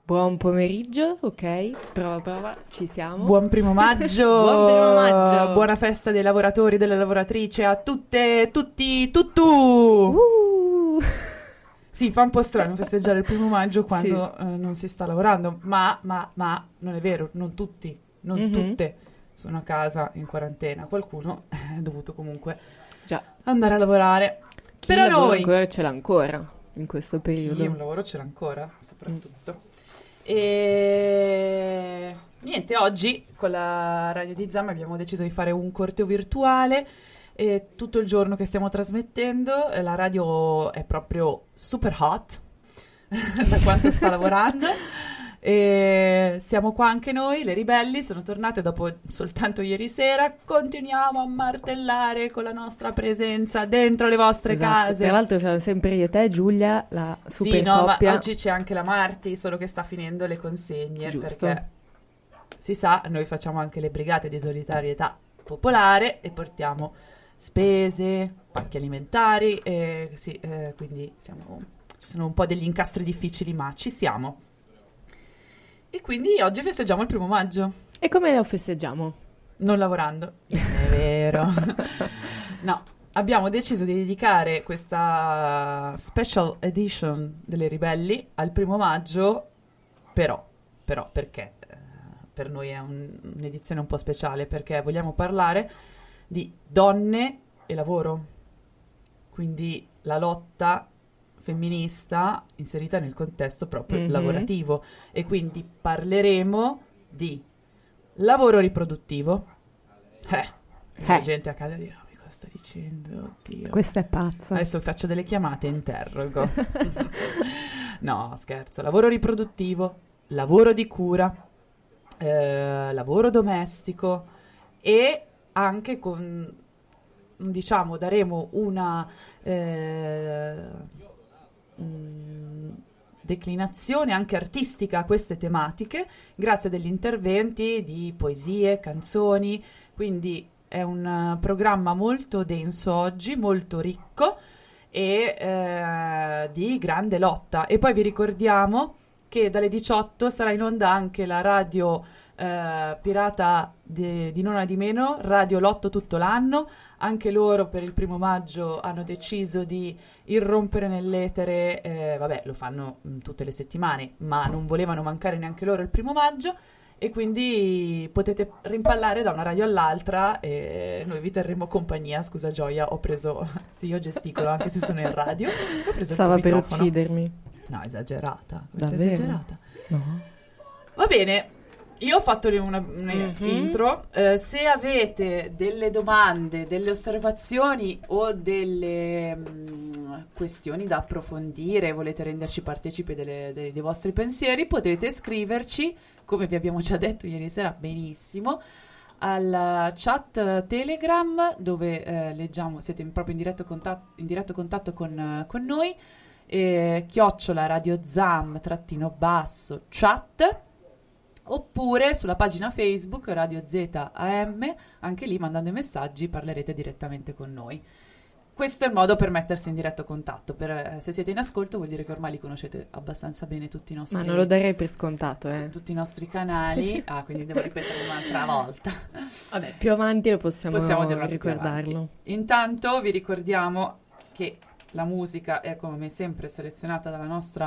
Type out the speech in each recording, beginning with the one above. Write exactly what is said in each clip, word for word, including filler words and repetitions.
Buon pomeriggio, ok? Prova, prova, ci siamo. Buon primo maggio! Buon primo maggio! Buona festa dei lavoratori e delle lavoratrici a tutte, tutti, tuttu! Uh! Sì, fa un po' strano festeggiare il primo maggio quando Sì. eh, non si sta lavorando, ma, ma, ma, non è vero, non tutti, non Mm-hmm. tutte sono a casa in quarantena. Qualcuno è dovuto comunque Già. andare a lavorare. Chi Però lavora noi... ancora ce l'ha ancora in questo periodo. Chi un lavoro ce l'ha ancora, soprattutto. Mm. E niente, oggi con la radio di Zam abbiamo deciso di fare un corteo virtuale e tutto il giorno che stiamo trasmettendo. La radio è proprio super hot da quanto sta lavorando. E siamo qua anche noi, le ribelli, sono tornate dopo soltanto ieri sera. Continuiamo a martellare con la nostra presenza dentro le vostre Esatto. case. Tra l'altro siamo sempre io e te, Giulia, la super Sì, no, coppia. ma oggi c'è anche la Marti, solo che sta finendo le consegne. Giusto. Perché si sa, noi facciamo anche le brigate di solidarietà popolare e portiamo spese, pacchi alimentari, e sì, eh, quindi siamo, ci sono un po' degli incastri difficili, ma ci siamo. E quindi oggi festeggiamo il primo maggio. E come lo festeggiamo? Non lavorando. È vero. No, abbiamo deciso di dedicare questa special edition delle Ribelli al primo maggio, però, però perché? Eh, per noi è un, un'edizione un po' speciale, perché vogliamo parlare di donne e lavoro. Quindi la lotta femminista inserita nel contesto proprio Mm-hmm. lavorativo, e quindi parleremo di lavoro riproduttivo. Eh, Eh. la gente a casa dirà: "Ma cosa sta dicendo? Oddio." Questa è pazza. Adesso faccio delle chiamate e interrogo. No, scherzo. Lavoro riproduttivo, lavoro di cura, eh, lavoro domestico, e anche con, diciamo, daremo una eh, mh, declinazione anche artistica a queste tematiche grazie a degli interventi di poesie, canzoni. Quindi è un uh, programma molto denso oggi, molto ricco e eh, di grande lotta. E poi vi ricordiamo che dalle diciotto sarà in onda anche la radio eh, pirata de, di Non Una Di Meno, Radio Lotto tutto l'anno. Anche loro per il primo maggio hanno deciso di irrompere nell'etere, eh, vabbè, lo fanno mh, tutte le settimane, ma non volevano mancare neanche loro il primo maggio, e quindi potete rimpallare da una radio all'altra e noi vi terremo compagnia. Scusa Gioia, ho preso, sì, io gesticolo anche se sono in radio, ho preso Stava il per microfono. uccidermi. No, esagerata, questa è Davvero? esagerata. No. Va bene, io ho fatto una, una Mhm. intro. Eh, se avete delle domande, delle osservazioni o delle mh, questioni da approfondire, volete renderci partecipi delle- dei, dei vostri pensieri, potete scriverci, come vi abbiamo già detto ieri sera benissimo, alla chat Telegram, dove eh, leggiamo, siete in- proprio in diretto contatto, in diretto contatto con, eh, con noi, eh, chiocciola Radio Zam trattino basso chat, oppure sulla pagina Facebook Radio Z A M. Anche lì, mandando i messaggi, parlerete direttamente con noi. Questo è il modo per mettersi in diretto contatto. Per, eh, se siete in ascolto vuol dire che ormai li conoscete abbastanza bene tutti i nostri, Ma non lo darei per scontato, eh. tutti i nostri canali. Ah, quindi devo ripetere un'altra volta. Vabbè, più avanti lo possiamo, Possiamo dirlo più ricordarlo. avanti. Intanto vi ricordiamo che la musica è come sempre selezionata dalla nostra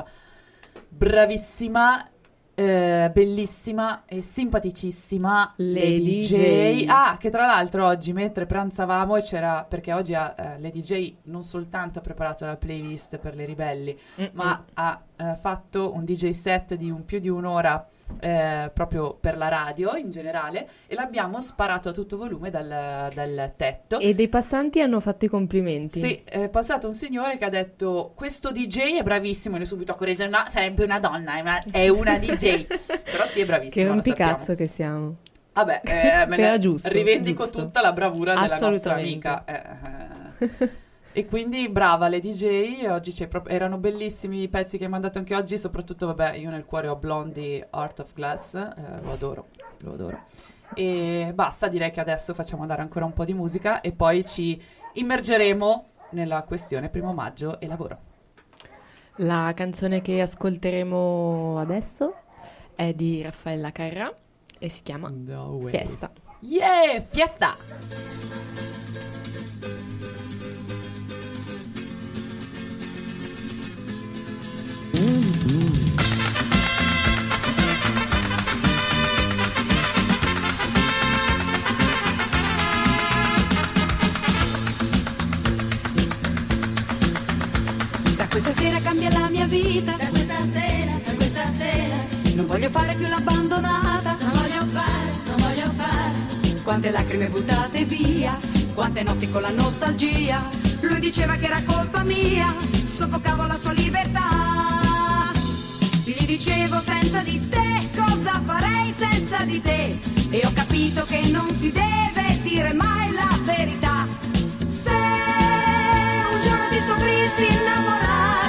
bravissima, eh, bellissima e simpaticissima Lady Lady J. J. Ah, che tra l'altro oggi mentre pranzavamo c'era, perché oggi ha, eh, Lady J non soltanto ha preparato la playlist per le ribelli, Mm-mm. ma ha eh, fatto un D J set di un, più di un'ora eh, proprio per la radio in generale, e l'abbiamo sparato a tutto volume dal, dal tetto. E dei passanti hanno fatto i complimenti. Sì, è passato un signore che ha detto: questo D J è bravissimo, e noi subito a correggere: no, sarebbe una donna, è una, è una D J. Però sì, è bravissimo. Che lo rompicazzo sappiamo. che siamo. Vabbè, eh, me ne Era giusto, rivendico giusto. tutta la bravura della nostra Assolutamente. amica. Eh, eh. E quindi brava le D J. Oggi c'è proprio, erano bellissimi i pezzi che hai mandato anche oggi, soprattutto, vabbè, io nel cuore ho Blondie, Art of Glass, eh, lo adoro, lo adoro. E basta, direi che adesso facciamo andare ancora un po' di musica e poi ci immergeremo nella questione primo maggio e lavoro. La canzone che ascolteremo adesso è di Raffaella Carrà e si chiama No way. Fiesta. Yeah, fiesta! Questa sera cambia la mia vita, da questa sera, da questa sera. Non voglio fare più l'abbandonata, non voglio fare, non voglio fare. Quante lacrime buttate via, quante notti con la nostalgia. Lui diceva che era colpa mia, soffocavo la sua libertà. Gli dicevo senza di te, cosa farei senza di te? E ho capito che non si deve dire mai la verità. Se un giorno ti scoprissi innamorata,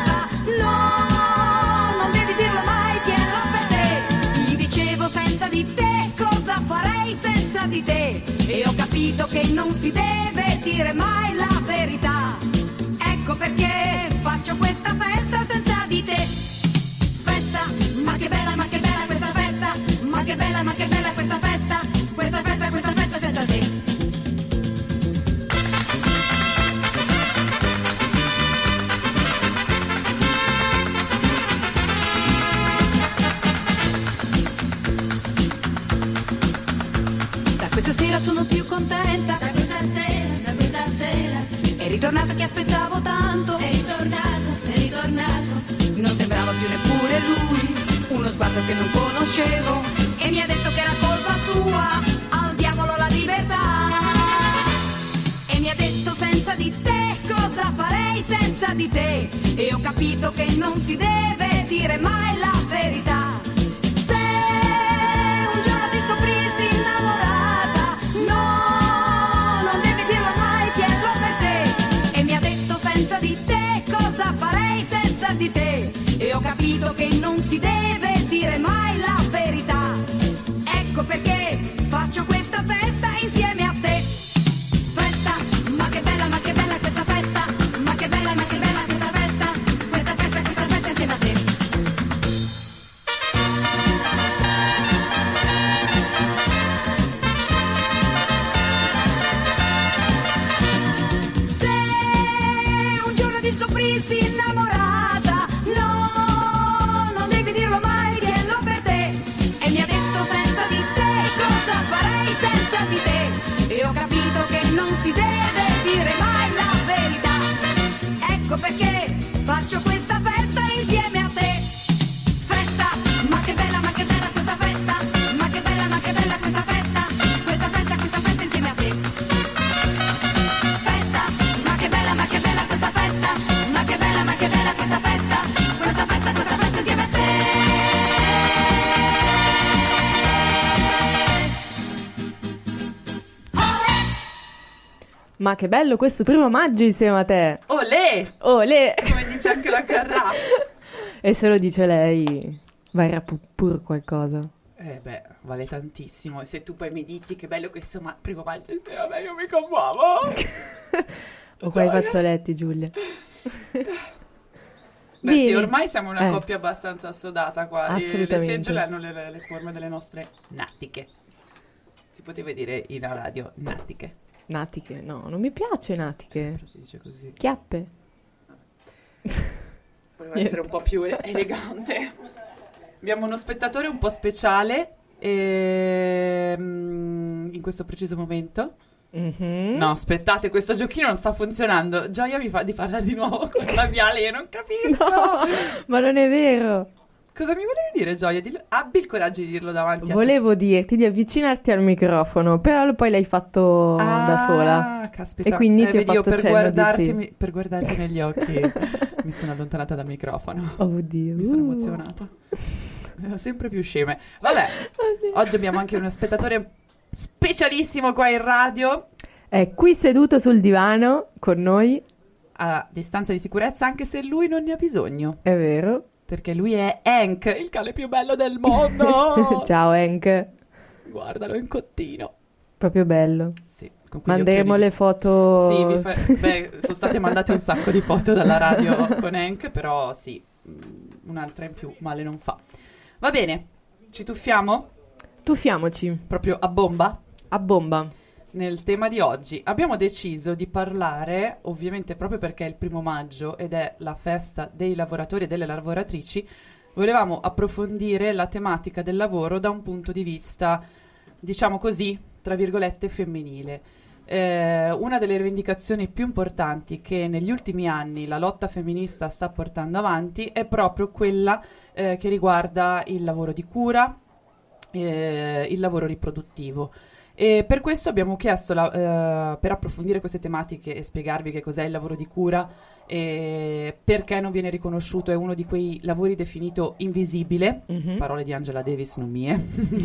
di te, e ho capito che non si deve dire mai la verità. Ecco perché faccio questa festa senza di te. Festa, ma che bella, ma che bella questa festa. Ma che bella, ma che bella questa festa. Questa festa, questa festa senza te. Questa sera sono più contenta, da questa sera, da questa sera. È ritornato che aspettavo tanto, è ritornato, è ritornato. Non sembrava più neppure lui, uno sguardo che non conoscevo. E mi ha detto che era colpa sua, al diavolo la libertà. E mi ha detto senza di te, cosa farei senza di te? E ho capito che non si deve dire mai la verità. Se un giorno ti scoprissi innamorata, di te, e ho capito che non si deve dire mai la verità. Ecco perché faccio questa festa insieme a te. Festa, ma che bella, ma che bella questa festa. Ma che bella, ma che bella questa festa. Questa festa, questa festa insieme a te. Se un giorno ti scoprissi innamorata, non si deve dire mai la verità. Ecco perché faccio questa festa insieme a te. Festa, ma che bella, ma che bella questa festa. Ma che bella, ma che bella questa festa. Questa festa, questa festa insieme a te. Festa, ma che bella, ma che bella questa festa. Ma che bella, ma che bella questa festa. Questa festa, questa festa insieme a te. Ma che bello questo primo maggio insieme a te. Olè! Olè! Come dice anche la Carrà. E se lo dice lei, varrà pu- pur qualcosa. Eh beh, vale tantissimo. E se tu poi mi dici che bello questo ma- primo maggio insieme a me, io mi commuovo. O quei fazzoletti, Giulia. Beh sì, ormai siamo una eh. coppia abbastanza assodata qua. Assolutamente. Le seggiole hanno le, le forme delle nostre natiche. Si poteva dire in radio, natiche. Natiche, no, non mi piace natiche. Però si dice così. Chiappe. Voleva essere un po' più elegante. Abbiamo uno spettatore un po' speciale ehm, in questo preciso momento. Mm-hmm. No, aspettate, questo giochino non sta funzionando. Gioia mi fa di parlare di nuovo con labiale, io non capisco. No, ma non è vero. Cosa mi volevi dire, Gioia? Dillo- abbi il coraggio di dirlo davanti Volevo dirti di avvicinarti al microfono, però poi l'hai fatto ah, da sola. Caspita. E quindi eh, ti ho vedi, io fatto per cenno guardarti, di sì. mi- per guardarti negli occhi mi sono allontanata dal microfono. Oddio. Mi sono emozionata. Sono sempre più sceme. Vabbè, Oddio. oggi abbiamo anche uno spettatore specialissimo qua in radio. È qui seduto sul divano con noi. A distanza di sicurezza, anche se lui non ne ha bisogno. È vero. Perché lui è Hank, il cane più bello del mondo. Ciao Hank. Guardalo in cottino. Proprio bello. Sì, con quegli Manderemo occhiali- le foto. Sì, vi fa- beh, sono state mandate un sacco di foto dalla radio con Hank, però sì, mh, un'altra in più male non fa. Va bene, Ci tuffiamo? Tuffiamoci. Proprio a bomba? A bomba. Nel tema di oggi abbiamo deciso di parlare, ovviamente proprio perché è il primo maggio ed è la festa dei lavoratori e delle lavoratrici, volevamo approfondire la tematica del lavoro da un punto di vista, diciamo così, tra virgolette, femminile. Eh, una delle rivendicazioni più importanti che negli ultimi anni la lotta femminista sta portando avanti è proprio quella eh, che riguarda il lavoro di cura, eh, il lavoro riproduttivo. E per questo abbiamo chiesto, la, eh, per approfondire queste tematiche e spiegarvi che cos'è il lavoro di cura e perché non viene riconosciuto, è uno di quei lavori definito invisibile, mm-hmm. parole di Angela Davis, non mie.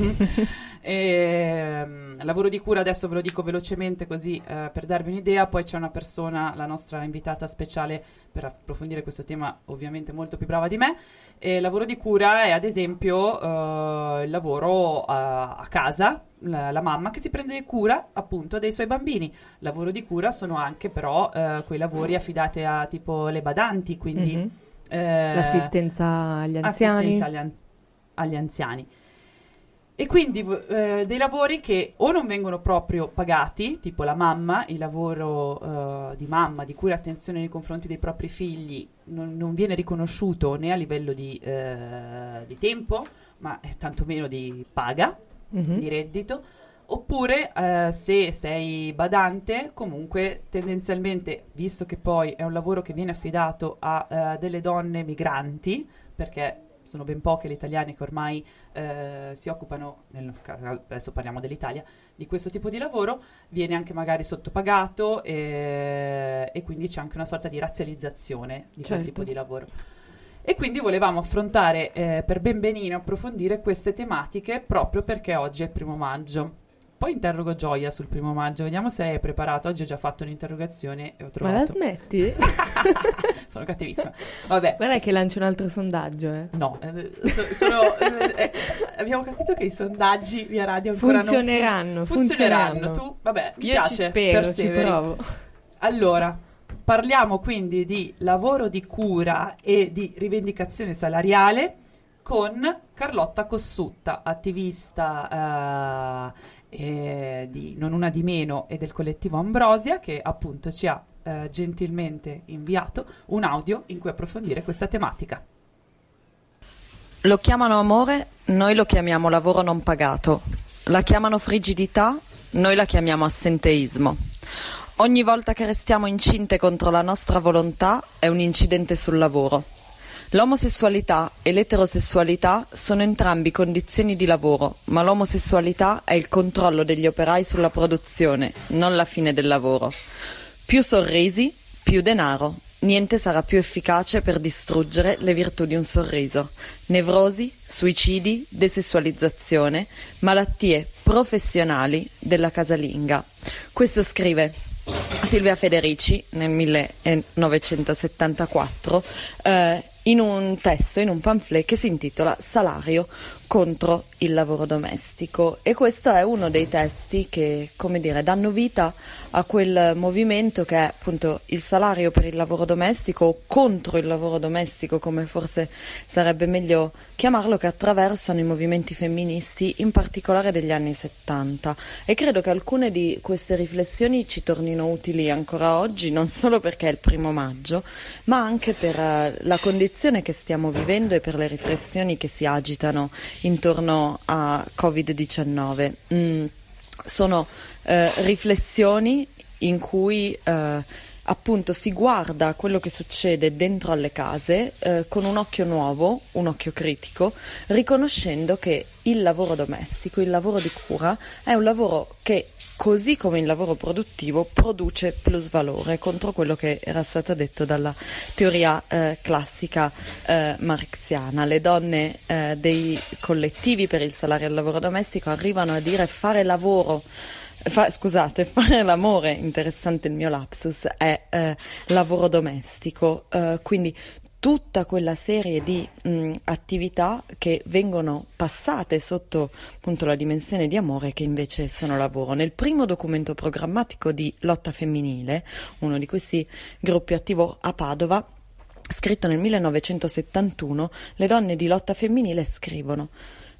e, um, lavoro di cura, adesso ve lo dico velocemente così uh, per darvi un'idea, poi c'è una persona, la nostra invitata speciale per approfondire questo tema, ovviamente molto più brava di me. E lavoro di cura è ad esempio uh, il lavoro uh, a casa, la, la mamma che si prende cura appunto dei suoi bambini. Lavoro di cura sono anche però uh, quei lavori affidati a tipo le badanti, quindi mm-hmm. eh, l'assistenza agli anziani. Assistenza agli, an- agli anziani. E quindi eh, dei lavori che o non vengono proprio pagati, tipo la mamma, il lavoro eh, di mamma, di cura e attenzione nei confronti dei propri figli, non, non viene riconosciuto né a livello di, eh, di tempo, ma eh, tantomeno di paga, mm-hmm. di reddito. Oppure eh, se sei badante, comunque tendenzialmente, visto che poi è un lavoro che viene affidato a eh, delle donne migranti, perché sono ben poche le italiane che ormai eh, si occupano, nel, adesso parliamo dell'Italia, di questo tipo di lavoro, viene anche magari sottopagato e, e quindi c'è anche una sorta di razzializzazione di certo. quel tipo di lavoro. E quindi volevamo affrontare eh, per ben benino, approfondire queste tematiche proprio perché oggi è il primo maggio. Poi interrogo Gioia sul primo maggio, vediamo se lei è preparato. Oggi ho già fatto un'interrogazione e ho trovato... Ma la smetti? Sono cattivissima. Vabbè. Guarda che lancio un altro sondaggio, eh. No, eh, so, sono, eh, abbiamo capito che i sondaggi via radio ancora funzioneranno, non... funzioneranno. Funzioneranno. Tu, vabbè, mi Io piace, ci spero, perseveri. ci provo. Allora, parliamo quindi di lavoro di cura e di rivendicazione salariale con Carlotta Cossutta, attivista... Eh, Eh, di Non Una Di Meno e del collettivo Ambrosia, che appunto ci ha eh, gentilmente inviato un audio in cui approfondire questa tematica. Lo chiamano amore, noi lo chiamiamo lavoro non pagato. La chiamano frigidità, noi la chiamiamo assenteismo. Ogni volta che restiamo incinte contro la nostra volontà è un incidente sul lavoro. L'omosessualità e l'eterosessualità sono entrambi condizioni di lavoro, ma l'omosessualità è il controllo degli operai sulla produzione, non la fine del lavoro. Più sorrisi, più denaro. Niente sarà più efficace per distruggere le virtù di un sorriso. Nevrosi, suicidi, desessualizzazione, malattie professionali della casalinga. Questo scrive Silvia Federici nel millenovecentosettantaquattro eh, in un testo, in un pamphlet che si intitola Salario contro il lavoro domestico, e questo è uno dei testi che, come dire, danno vita a quel movimento che è appunto il salario per il lavoro domestico o contro il lavoro domestico, come forse sarebbe meglio chiamarlo, che attraversano i movimenti femministi in particolare degli anni settanta, e credo che alcune di queste riflessioni ci tornino utili ancora oggi, non solo perché è il primo maggio, ma anche per uh, la condizione che stiamo vivendo e per le riflessioni che si agitano intorno a covid diciannove. Mm, sono eh, riflessioni in cui eh, appunto si guarda a quello che succede dentro alle case eh, con un occhio nuovo, un occhio critico, riconoscendo che il lavoro domestico, il lavoro di cura è un lavoro che, così come il lavoro produttivo, produce plusvalore, contro quello che era stato detto dalla teoria eh, classica eh, marxiana. Le donne eh, dei collettivi per il salario al lavoro domestico arrivano a dire fare lavoro Fa, scusate, fare l'amore, interessante il mio lapsus, è eh, lavoro domestico, eh, quindi tutta quella serie di mh, attività che vengono passate sotto appunto la dimensione di amore, che invece sono lavoro. Nel primo documento programmatico di Lotta Femminile, uno di questi gruppi attivo a Padova, scritto nel millenovecentosettantuno, le donne di Lotta Femminile scrivono: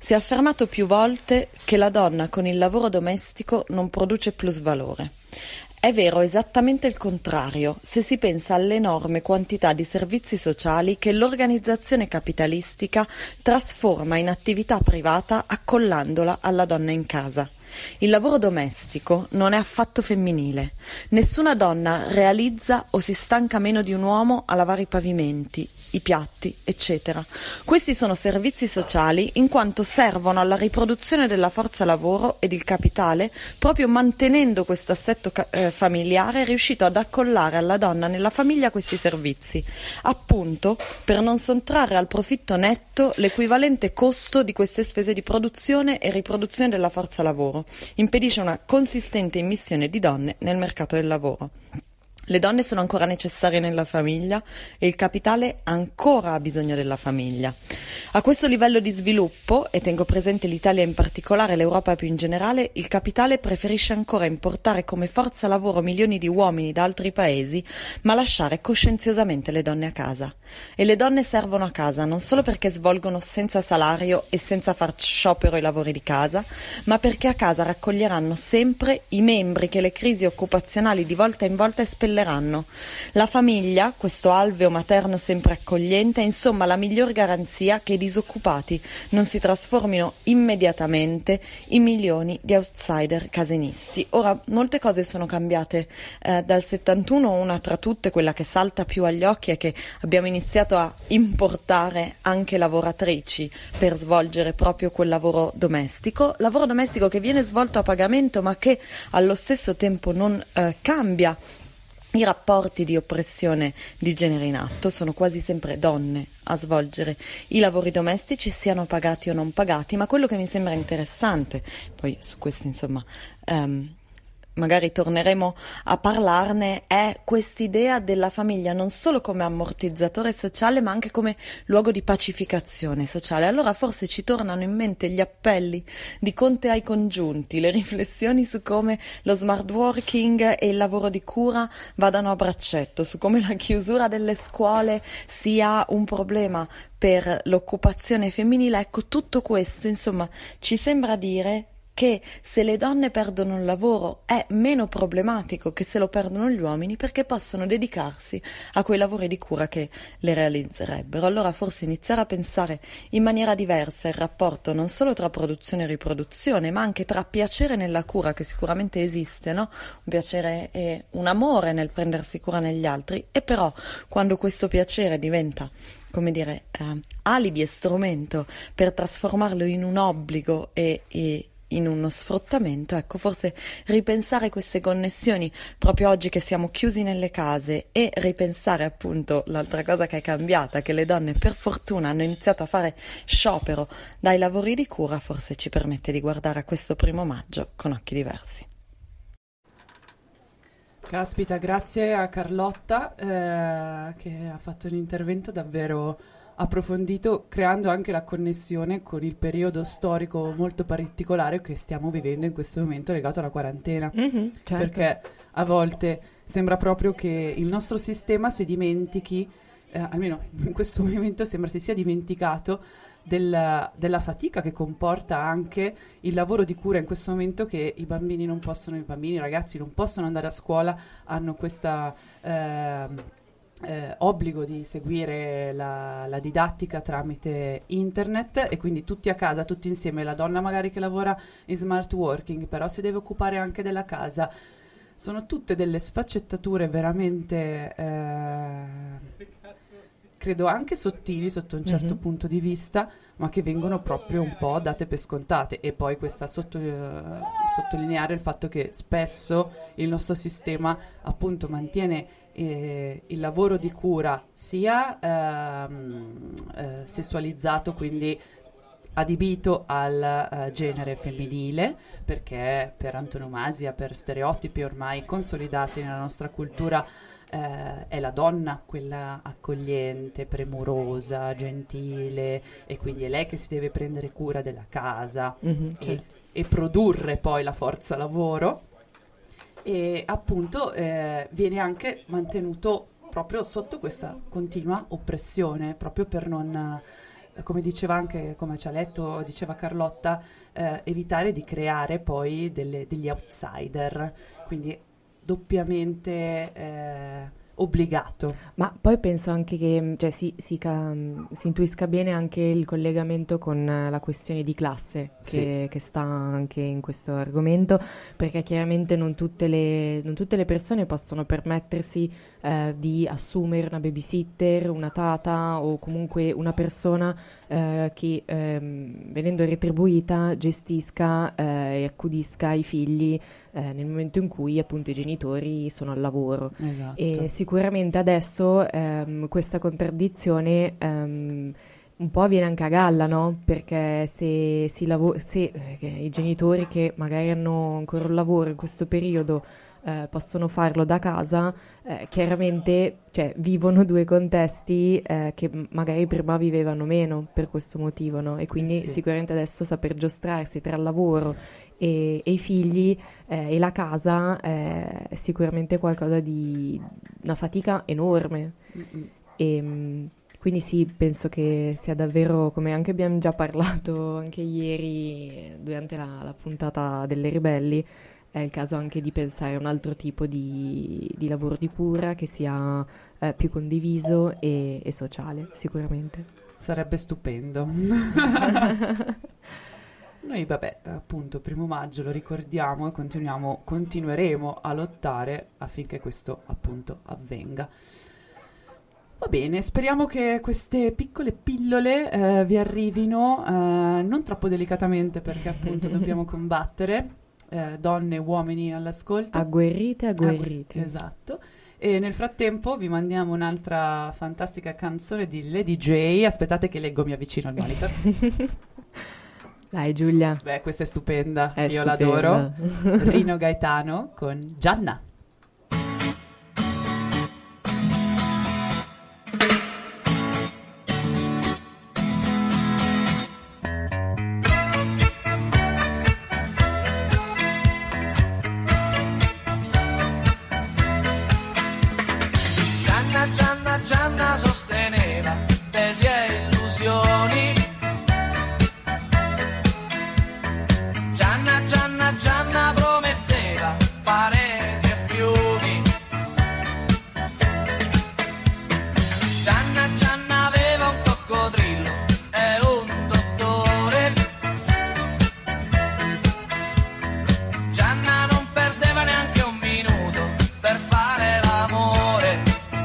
Si è affermato più volte che la donna con il lavoro domestico non produce plusvalore. È vero esattamente il contrario, se si pensa all'enorme quantità di servizi sociali che l'organizzazione capitalistica trasforma in attività privata accollandola alla donna in casa. Il lavoro domestico non è affatto femminile. Nessuna donna realizza o si stanca meno di un uomo a lavare i pavimenti, i piatti, eccetera. Questi sono servizi sociali in quanto servono alla riproduzione della forza lavoro ed il capitale, proprio mantenendo questo assetto ca- eh, familiare riuscito ad accollare alla donna nella famiglia questi servizi, appunto per non sottrarre al profitto netto l'equivalente costo di queste spese di produzione e riproduzione della forza lavoro. Impedisce una consistente immissione di donne nel mercato del lavoro. Le donne sono ancora necessarie nella famiglia e il capitale ancora ha bisogno della famiglia. A questo livello di sviluppo, e tengo presente l'Italia in particolare e l'Europa più in generale, il capitale preferisce ancora importare come forza lavoro milioni di uomini da altri paesi, ma lasciare coscienziosamente le donne a casa. E le donne servono a casa non solo perché svolgono senza salario e senza far sciopero i lavori di casa, ma perché a casa raccoglieranno sempre i membri che le crisi occupazionali di volta in volta espelleranno. La famiglia, questo alveo materno sempre accogliente, è insomma la miglior garanzia che i disoccupati non si trasformino immediatamente in milioni di outsider casinisti. Ora, molte cose sono cambiate eh, dal settantuno, una tra tutte, quella che salta più agli occhi, è che abbiamo iniziato a importare anche lavoratrici per svolgere proprio quel lavoro domestico, lavoro domestico che viene svolto a pagamento ma che allo stesso tempo non eh, cambia i rapporti di oppressione di genere in atto. Sono quasi sempre donne a svolgere i lavori domestici, siano pagati o non pagati, ma quello che mi sembra interessante, poi su questo insomma um, magari torneremo a parlarne, è quest'idea della famiglia non solo come ammortizzatore sociale ma anche come luogo di pacificazione sociale. Allora forse ci tornano in mente gli appelli di Conte ai congiunti, le riflessioni su come lo smart working e il lavoro di cura vadano a braccetto, su come la chiusura delle scuole sia un problema per l'occupazione femminile. Ecco, tutto questo insomma ci sembra dire che se le donne perdono il lavoro è meno problematico che se lo perdono gli uomini, perché possono dedicarsi a quei lavori di cura che le realizzerebbero. Allora forse iniziare a pensare in maniera diversa il rapporto non solo tra produzione e riproduzione, ma anche tra piacere nella cura, che sicuramente esiste, no? Un piacere e un amore nel prendersi cura negli altri, e però quando questo piacere diventa, come dire, eh, alibi e strumento per trasformarlo in un obbligo e, e in uno sfruttamento, ecco, forse ripensare queste connessioni proprio oggi che siamo chiusi nelle case, e ripensare appunto l'altra cosa che è cambiata, che le donne per fortuna hanno iniziato a fare sciopero dai lavori di cura, forse ci permette di guardare a questo primo maggio con occhi diversi. Caspita, grazie a Carlotta eh, che ha fatto un intervento davvero approfondito, creando anche la connessione con il periodo storico molto particolare che stiamo vivendo in questo momento legato alla quarantena. Mm-hmm, certo. Perché a volte sembra proprio che il nostro sistema si dimentichi, eh, almeno in questo momento sembra si sia dimenticato del, della fatica che comporta anche il lavoro di cura in questo momento, che i bambini non possono, i bambini, i ragazzi non possono andare a scuola, hanno questa eh, Eh, obbligo di seguire la, la didattica tramite internet, e quindi tutti a casa, tutti insieme. La donna magari che lavora in smart working però si deve occupare anche della casa. Sono tutte delle sfaccettature veramente eh, credo anche sottili sotto un certo mm-hmm. punto di vista, ma che vengono proprio un po' date per scontate. E poi questa sotto, eh, sottolineare il fatto che spesso il nostro sistema appunto mantiene Eh, il lavoro di cura sia ehm, eh, sessualizzato, quindi adibito al uh, genere femminile, perché per antonomasia, per stereotipi ormai consolidati nella nostra cultura, eh, è la donna quella accogliente, premurosa, gentile, e quindi è lei che si deve prendere cura della casa mm-hmm, e, certo. e produrre poi la forza lavoro. E appunto eh, viene anche mantenuto proprio sotto questa continua oppressione, proprio per non come diceva anche, come ci ha letto, diceva Carlotta, eh, evitare di creare poi delle, degli outsider, quindi doppiamente eh, obbligato. Ma poi penso anche che cioè, si, si, ca- si intuisca bene anche il collegamento con eh, la questione di classe che, Sì. che sta anche in questo argomento, perché chiaramente non tutte le, non tutte le persone possono permettersi eh, di assumere una babysitter, una tata o comunque una persona eh, che ehm, venendo retribuita gestisca eh, e accudisca i figli eh, nel momento in cui appunto i genitori sono al lavoro. Esatto. E sicuramente adesso ehm, questa contraddizione ehm, un po' viene anche a galla, no? Perché se, si lavo- se eh, i genitori che magari hanno ancora un lavoro in questo periodo eh, possono farlo da casa, eh, chiaramente cioè, vivono due contesti eh, che m- magari prima vivevano meno per questo motivo, no? E quindi Sì. sicuramente adesso saper giostrarsi tra il lavoro e, e i figli eh, e la casa eh, è sicuramente qualcosa di una fatica enorme. Mm-mm. E, mh, quindi sì, penso che sia davvero, come anche abbiamo già parlato anche ieri eh, durante la, la puntata delle ribelli, è il caso anche di pensare a un altro tipo di, di lavoro di cura che sia eh, più condiviso e, e sociale, sicuramente. Sarebbe stupendo. Noi, vabbè, appunto, primo maggio lo ricordiamo e continuiamo, continueremo a lottare affinché questo, appunto, avvenga. Va bene, speriamo che queste piccole pillole eh, vi arrivino, eh, non troppo delicatamente perché, appunto, dobbiamo combattere, eh, donne e uomini all'ascolto. Agguerrite, agguerrite. Aggu- esatto. E nel frattempo vi mandiamo un'altra fantastica canzone di Lady J. Aspettate che leggo, mi avvicino al monitor. Dai Giulia. Beh, questa è stupenda, È io stupenda. l'adoro. Rino Gaetano con Gianna. Gianna, Gianna, Gianna sosteneva le sue illusioni. Gianna, Gianna, Gianna prometteva pareti e fiumi. Gianna, Gianna aveva un coccodrillo e un dottore. Gianna non perdeva neanche un minuto per fare l'amore.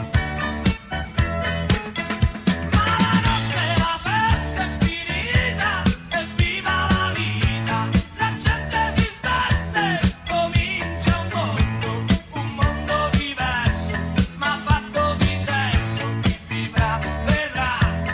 Ma la notte la festa è finita e viva la vita. La gente si sveste, comincia un mondo, un mondo diverso, ma fatto di sesso. Chi vivrà vedrà.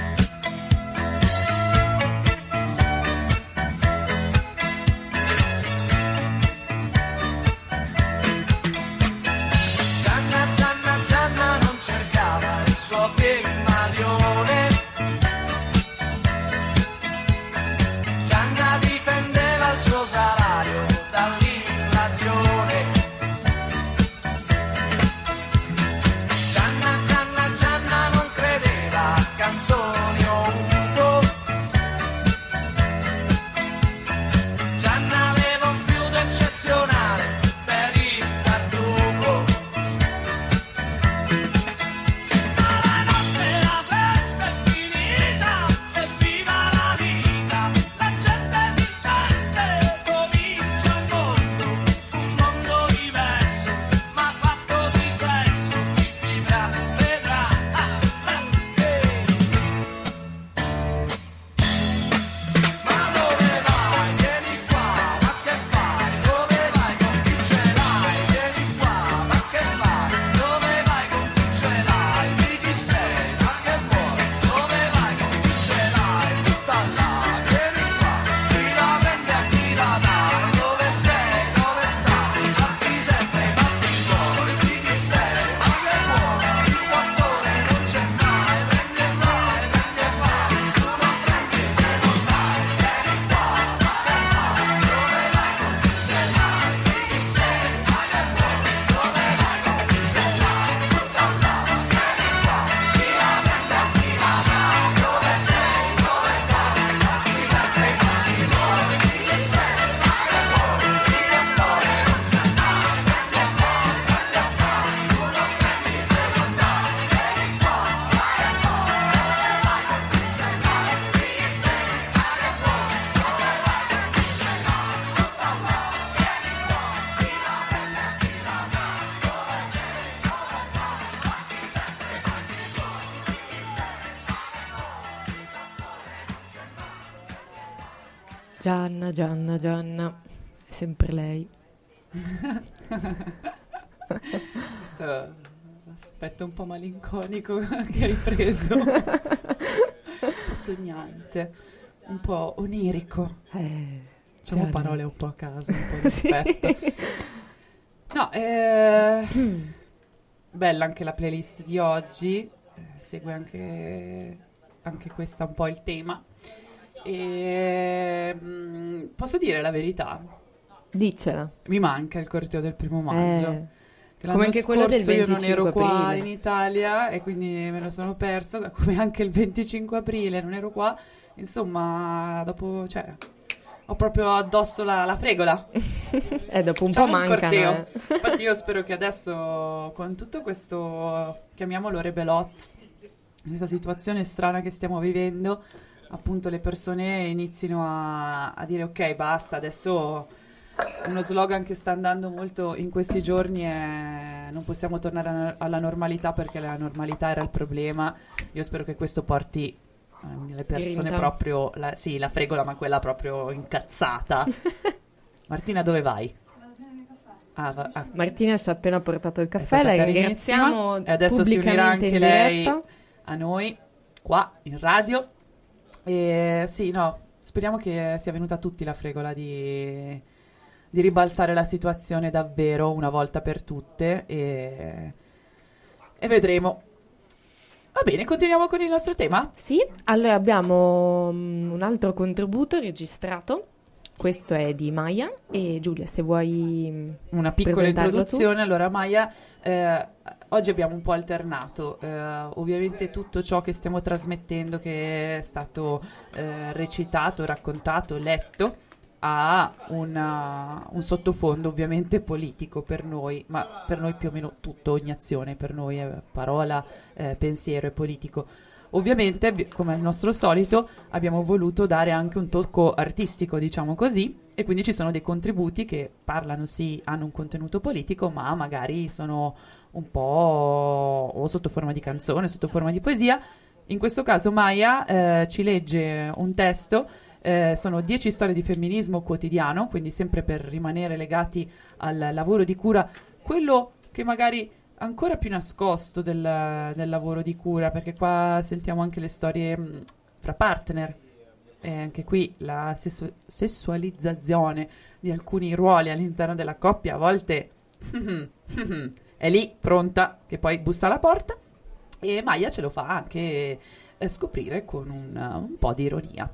Gianna, Gianna, Gianna non cercava il suo pigmalione. Gianna difendeva il suo salario dall'inflazione. Gianna, Gianna, Gianna non credeva a canzoni o U F O. Gianna aveva un fiuto eccezionale per il tartufo. Ma la notte la festa è finita e viva la vita. La gente si sveste, comincia Gianna, Gianna, Gianna, è sempre lei. Questo aspetto un po' malinconico che hai preso, un po' sognante, un po' onirico. Eh, Diciamo Gianna. parole un po' a caso, un po' di Sì. aspetto. No, eh, bella anche la playlist di oggi, eh, segue anche, anche questa un po' il tema. E, mm, posso dire la verità? Dicela. Mi manca il corteo del primo maggio. Eh, Che come l'anno anche quello del scorso io non ero venticinque qua aprile. in Italia e quindi me lo sono perso, come anche il venticinque aprile non ero qua. Insomma, dopo, cioè, ho proprio addosso la, la fregola. Eh, dopo un Facciamo po' un mancano. corteo. eh. Infatti io spero che adesso, con tutto questo, chiamiamolo rebelot, questa situazione strana che stiamo vivendo, appunto le persone inizino a, a dire ok, basta, adesso uno slogan che sta andando molto in questi giorni è non possiamo tornare a- alla normalità perché la normalità era il problema. Io spero che questo porti eh, le persone Grinta. proprio, la, sì, la fregola, ma quella proprio incazzata. Martina, dove vai? Ah, va- ah. Martina ci ha appena portato il È caffè, stata la carinissima. ringraziamo E adesso si unirà pubblicamente anche in lei diretta. a noi qua in radio. E sì, no, speriamo che sia venuta a tutti la fregola di, di ribaltare la situazione davvero una volta per tutte e, e vedremo. Va bene, continuiamo con il nostro tema. Sì, allora abbiamo mm, un altro contributo registrato. Questo è di Maya e Giulia, se vuoi mm, Una piccola presentarlo introduzione. Allora, Maya, eh, oggi abbiamo un po' alternato. eh, ovviamente tutto ciò che stiamo trasmettendo, che è stato eh, recitato, raccontato, letto, ha una- un sottofondo ovviamente politico per noi, ma per noi più o meno tutto, ogni azione per noi è parola, eh, pensiero e politico. Ovviamente, abbi- come al nostro solito, abbiamo voluto dare anche un tocco artistico, diciamo così, e quindi ci sono dei contributi che parlano, sì, hanno un contenuto politico, ma magari sono un po' o sotto forma di canzone, sotto forma di poesia. In questo caso Maya eh, ci legge un testo, eh, sono dieci storie di femminismo quotidiano, quindi sempre per rimanere legati al lavoro di cura, quello che magari ancora più nascosto del, del lavoro di cura, perché qua sentiamo anche le storie mh, fra partner, e anche qui la sessu- sessualizzazione di alcuni ruoli all'interno della coppia a volte è lì pronta che poi bussa alla porta, e Maya ce lo fa anche eh, scoprire con un, un po' di ironia.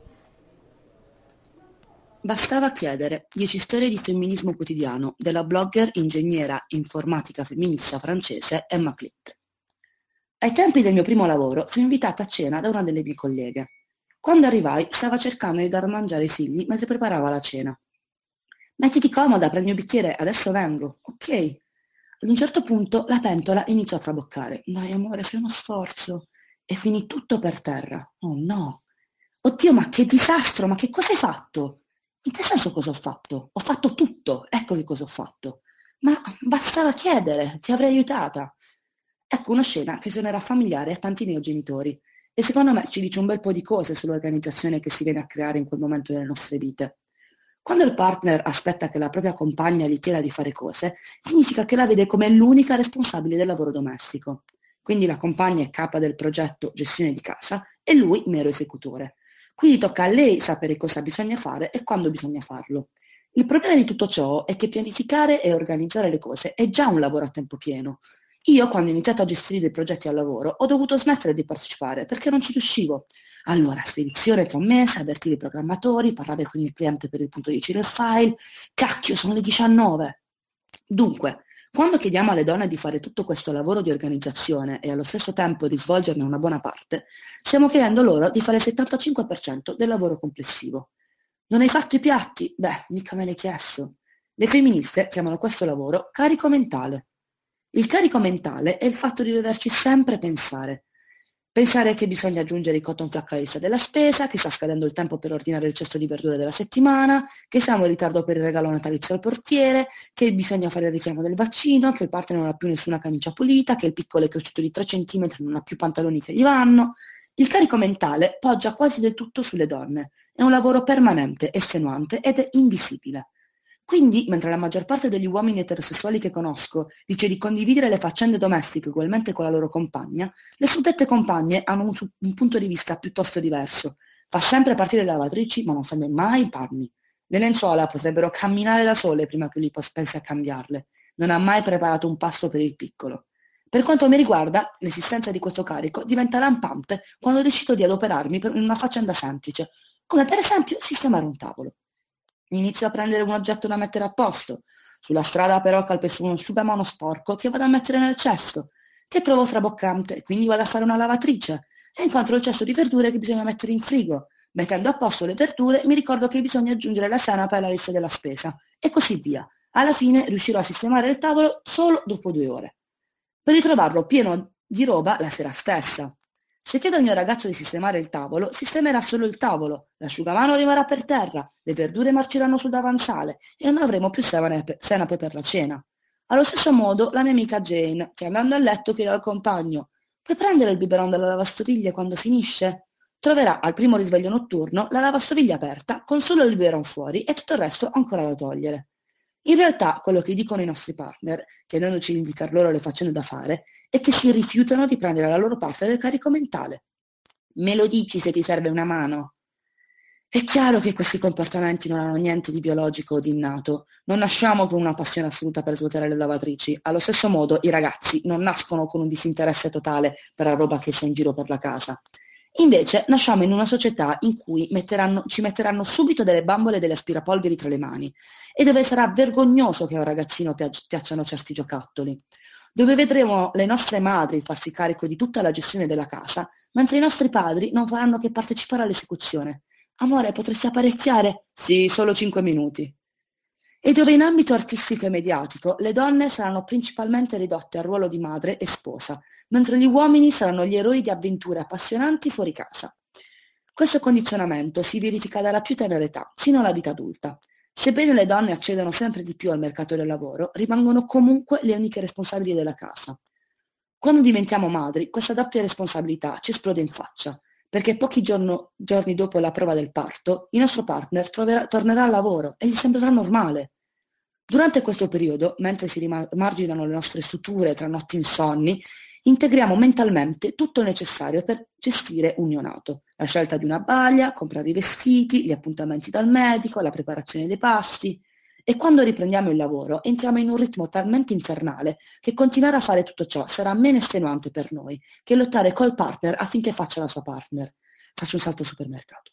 Bastava chiedere dieci storie di femminismo quotidiano della blogger ingegnera informatica femminista francese Emma Clit. Ai tempi del mio primo lavoro fui invitata a cena da una delle mie colleghe. Quando arrivai stava cercando di dar da mangiare ai figli mentre preparava la cena. Mettiti comoda, prendi un bicchiere, adesso vengo. Ok. Ad un certo punto la pentola iniziò a traboccare. Dai amore, fai uno sforzo. E finì tutto per terra. Oh no. Oddio, ma che disastro, ma che cosa hai fatto? In che senso cosa ho fatto? Ho fatto tutto, ecco che cosa ho fatto. Ma bastava chiedere, ti avrei aiutata. Ecco una scena che suonerà familiare a tanti neogenitori e secondo me ci dice un bel po' di cose sull'organizzazione che si viene a creare in quel momento delle nostre vite. Quando il partner aspetta che la propria compagna gli chieda di fare cose, significa che la vede come l'unica responsabile del lavoro domestico. Quindi la compagna è capa del progetto gestione di casa e lui mero esecutore. Quindi tocca a lei sapere cosa bisogna fare e quando bisogna farlo. Il problema di tutto ciò è che pianificare e organizzare le cose è già un lavoro a tempo pieno. Io, quando ho iniziato a gestire dei progetti al lavoro, ho dovuto smettere di partecipare perché non ci riuscivo. Allora, spedizione tra un mese, avvertire i programmatori, parlare con il cliente per il punto dieci del file. Cacchio, sono le diciannove. Dunque, quando chiediamo alle donne di fare tutto questo lavoro di organizzazione e allo stesso tempo di svolgerne una buona parte, stiamo chiedendo loro di fare il settantacinque per cento del lavoro complessivo. Non hai fatto i piatti? Beh, mica me l'hai chiesto. Le femministe chiamano questo lavoro carico mentale. Il carico mentale è il fatto di doverci sempre pensare. Pensare che bisogna aggiungere i cotton flac alla lista della spesa, che sta scadendo il tempo per ordinare il cesto di verdure della settimana, che siamo in ritardo per il regalo natalizio al portiere, che bisogna fare il richiamo del vaccino, che il partner non ha più nessuna camicia pulita, che il piccolo è cresciuto di tre centimetri e non ha più pantaloni che gli vanno. Il carico mentale poggia quasi del tutto sulle donne È un lavoro permanente, estenuante ed è invisibile. Quindi, mentre la maggior parte degli uomini eterosessuali che conosco dice di condividere le faccende domestiche ugualmente con la loro compagna, le suddette compagne hanno un, su- un punto di vista piuttosto diverso. Fa sempre partire le lavatrici, ma non stende mai i panni. Le lenzuola potrebbero camminare da sole prima che lui pos- pensi a cambiarle. Non ha mai preparato un pasto per il piccolo. Per quanto mi riguarda, l'esistenza di questo carico diventa lampante quando decido di adoperarmi per una faccenda semplice, come per esempio sistemare un tavolo. Inizio a prendere un oggetto da mettere a posto. Sulla strada però calpesto uno asciugamano sporco che vado a mettere nel cesto, che trovo traboccante, quindi vado a fare una lavatrice e incontro il cesto di verdure che bisogna mettere in frigo. Mettendo a posto le verdure mi ricordo che bisogna aggiungere la senape alla lista della spesa e così via. Alla fine riuscirò a sistemare il tavolo solo dopo due ore, per ritrovarlo pieno di roba la sera stessa. Se chiedo al mio ragazzo di sistemare il tavolo, sistemerà solo il tavolo, l'asciugamano rimarrà per terra, le verdure marciranno sul davanzale e non avremo più senape senape per la cena. Allo stesso modo la mia amica Jane, che andando a letto chiede al compagno: puoi prendere il biberon dalla lavastoviglie quando finisce? Troverà al primo risveglio notturno la lavastoviglie aperta con solo il biberon fuori e tutto il resto ancora da togliere. In realtà quello che dicono i nostri partner, chiedendoci di indicar loro le faccende da fare, è che si rifiutano di prendere la loro parte del carico mentale. Me lo dici se ti serve una mano? È chiaro che questi comportamenti non hanno niente di biologico o di innato. Non nasciamo con una passione assoluta per svuotare le lavatrici. Allo stesso modo i ragazzi non nascono con un disinteresse totale per la roba che sia in giro per la casa. Invece nasciamo in una società in cui metteranno, ci metteranno subito delle bambole e delle aspirapolveri tra le mani e dove sarà vergognoso che a un ragazzino piac- piacciono certi giocattoli, dove vedremo le nostre madri farsi carico di tutta la gestione della casa, mentre i nostri padri non faranno che partecipare all'esecuzione. Amore, potresti apparecchiare? Sì, solo cinque minuti. E dove in ambito artistico e mediatico le donne saranno principalmente ridotte al ruolo di madre e sposa, mentre gli uomini saranno gli eroi di avventure appassionanti fuori casa. Questo condizionamento si verifica dalla più tenera età, sino alla vita adulta. Sebbene le donne accedono sempre di più al mercato del lavoro, rimangono comunque le uniche responsabili della casa. Quando diventiamo madri, questa doppia responsabilità ci esplode in faccia, perché pochi giorno- giorni dopo la prova del parto, il nostro partner troverà- tornerà al lavoro e gli sembrerà normale. Durante questo periodo, mentre si rimarginano le nostre suture tra notti insonni, integriamo mentalmente tutto il necessario per gestire un neonato: la scelta di una baglia, comprare i vestiti, gli appuntamenti dal medico, la preparazione dei pasti. E quando riprendiamo il lavoro, entriamo in un ritmo talmente infernale che continuare a fare tutto ciò sarà meno estenuante per noi che lottare col partner affinché faccia la sua partner. Faccio un salto al supermercato.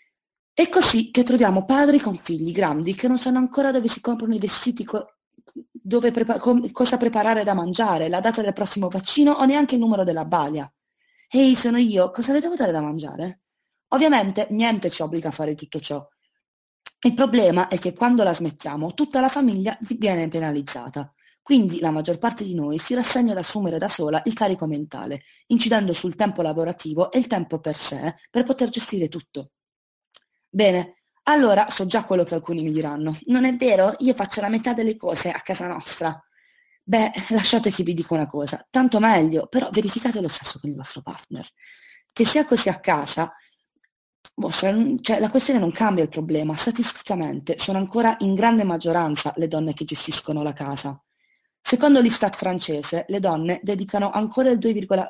È così che troviamo padri con figli grandi che non sanno ancora dove si comprano i vestiti, co- dove prepa- com- cosa preparare da mangiare, la data del prossimo vaccino o neanche il numero della balia. Ehi, sono io, cosa le devo dare da mangiare? Ovviamente niente ci obbliga a fare tutto ciò. Il problema è che quando la smettiamo, tutta la famiglia viene penalizzata. Quindi la maggior parte di noi si rassegna ad assumere da sola il carico mentale, incidendo sul tempo lavorativo e il tempo per sé per poter gestire tutto. Bene, allora so già quello che alcuni mi diranno. Non è vero? Io faccio la metà delle cose a casa nostra. Beh, lasciate che vi dica una cosa, tanto meglio, però verificate lo stesso con il vostro partner. Che sia così a casa, vostra- cioè, la questione non cambia il problema. Statisticamente sono ancora in grande maggioranza le donne che gestiscono la casa. Secondo l'Istat francese, le donne dedicano ancora il due virgola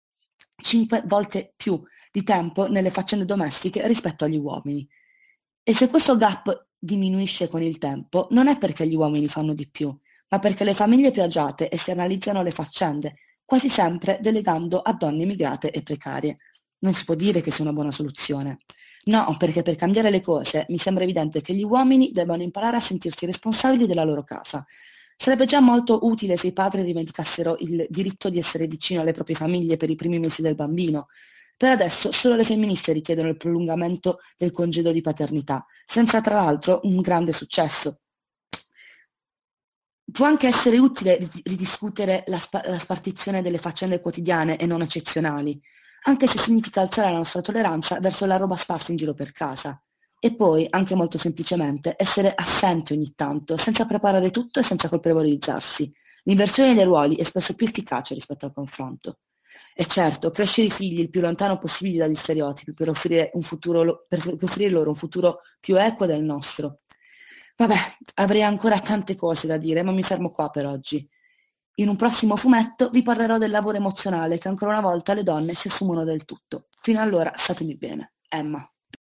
cinque volte più di tempo nelle faccende domestiche rispetto agli uomini. E se questo gap diminuisce con il tempo, non è perché gli uomini fanno di più, ma perché le famiglie più agiate esternalizzano le faccende, quasi sempre delegando a donne immigrate e precarie. Non si può dire che sia una buona soluzione. No, perché per cambiare le cose mi sembra evidente che gli uomini debbano imparare a sentirsi responsabili della loro casa. Sarebbe già molto utile se i padri rivendicassero il diritto di essere vicino alle proprie famiglie per i primi mesi del bambino. Per adesso solo le femministe richiedono il prolungamento del congedo di paternità, senza tra l'altro un grande successo. Può anche essere utile rid- ridiscutere la, spa- la spartizione delle faccende quotidiane e non eccezionali, anche se significa alzare la nostra tolleranza verso la roba sparsa in giro per casa. E poi, anche molto semplicemente, essere assenti ogni tanto, senza preparare tutto e senza colpevolizzarsi. L'inversione dei ruoli è spesso più efficace rispetto al confronto. E certo, crescere i figli il più lontano possibile dagli stereotipi per offrire, un futuro, lo- per per offrire loro un futuro più equo del nostro. Vabbè, avrei ancora tante cose da dire, ma mi fermo qua per oggi. In un prossimo fumetto vi parlerò del lavoro emozionale che ancora una volta le donne si assumono del tutto. Fino allora, statemi bene. Emma.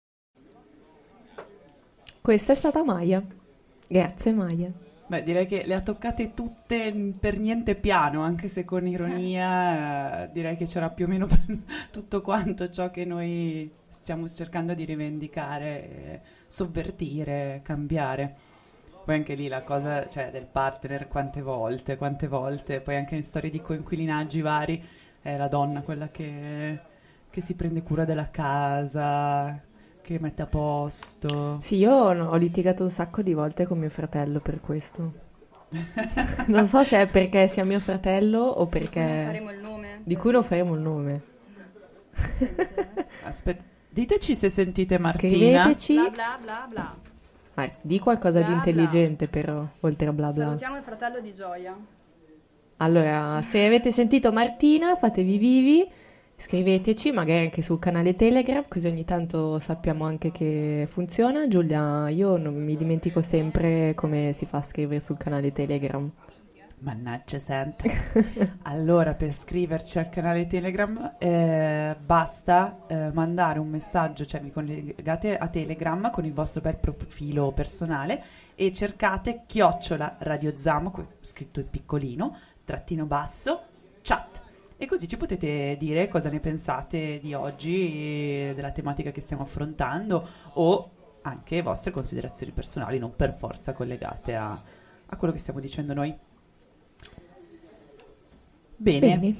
Questa è stata Maya. Grazie Maya. Beh, direi che le ha toccate tutte mm, per niente piano, anche se con ironia, eh, direi che c'era più o meno tutto quanto ciò che noi stiamo cercando di rivendicare, eh, sovvertire, cambiare. Poi anche lì la cosa, cioè, del partner, quante volte, quante volte, poi anche in storie di coinquilinaggi vari, è la donna quella che, che si prende cura della casa, che mette a posto. Sì, io ho ho litigato un sacco di volte con mio fratello per questo. Non so se è perché sia mio fratello o Non perché... faremo il nome. Di cui non faremo il nome. Aspetta, diteci se sentite Martina. Scriveteci. Bla bla bla bla. Ma di qualcosa di Bla, bla. intelligente però, oltre a bla bla. Salutiamo il fratello di Gioia. Allora, se avete sentito Martina, fatevi vivi, scriveteci, magari anche sul canale Telegram, così ogni tanto sappiamo anche che funziona. Giulia, io non mi dimentico sempre come si fa a scrivere sul canale Telegram. Mannaggia santa. Allora, per scriverci al canale Telegram eh, basta eh, mandare un messaggio, cioè vi collegate a Telegram con il vostro bel profilo personale e cercate chiocciola Radio Zamo, que- scritto in piccolino, trattino basso, chat. E così ci potete dire cosa ne pensate di oggi, della tematica che stiamo affrontando, o anche vostre considerazioni personali, non per forza collegate a, a quello che stiamo dicendo noi. Bene, Bene.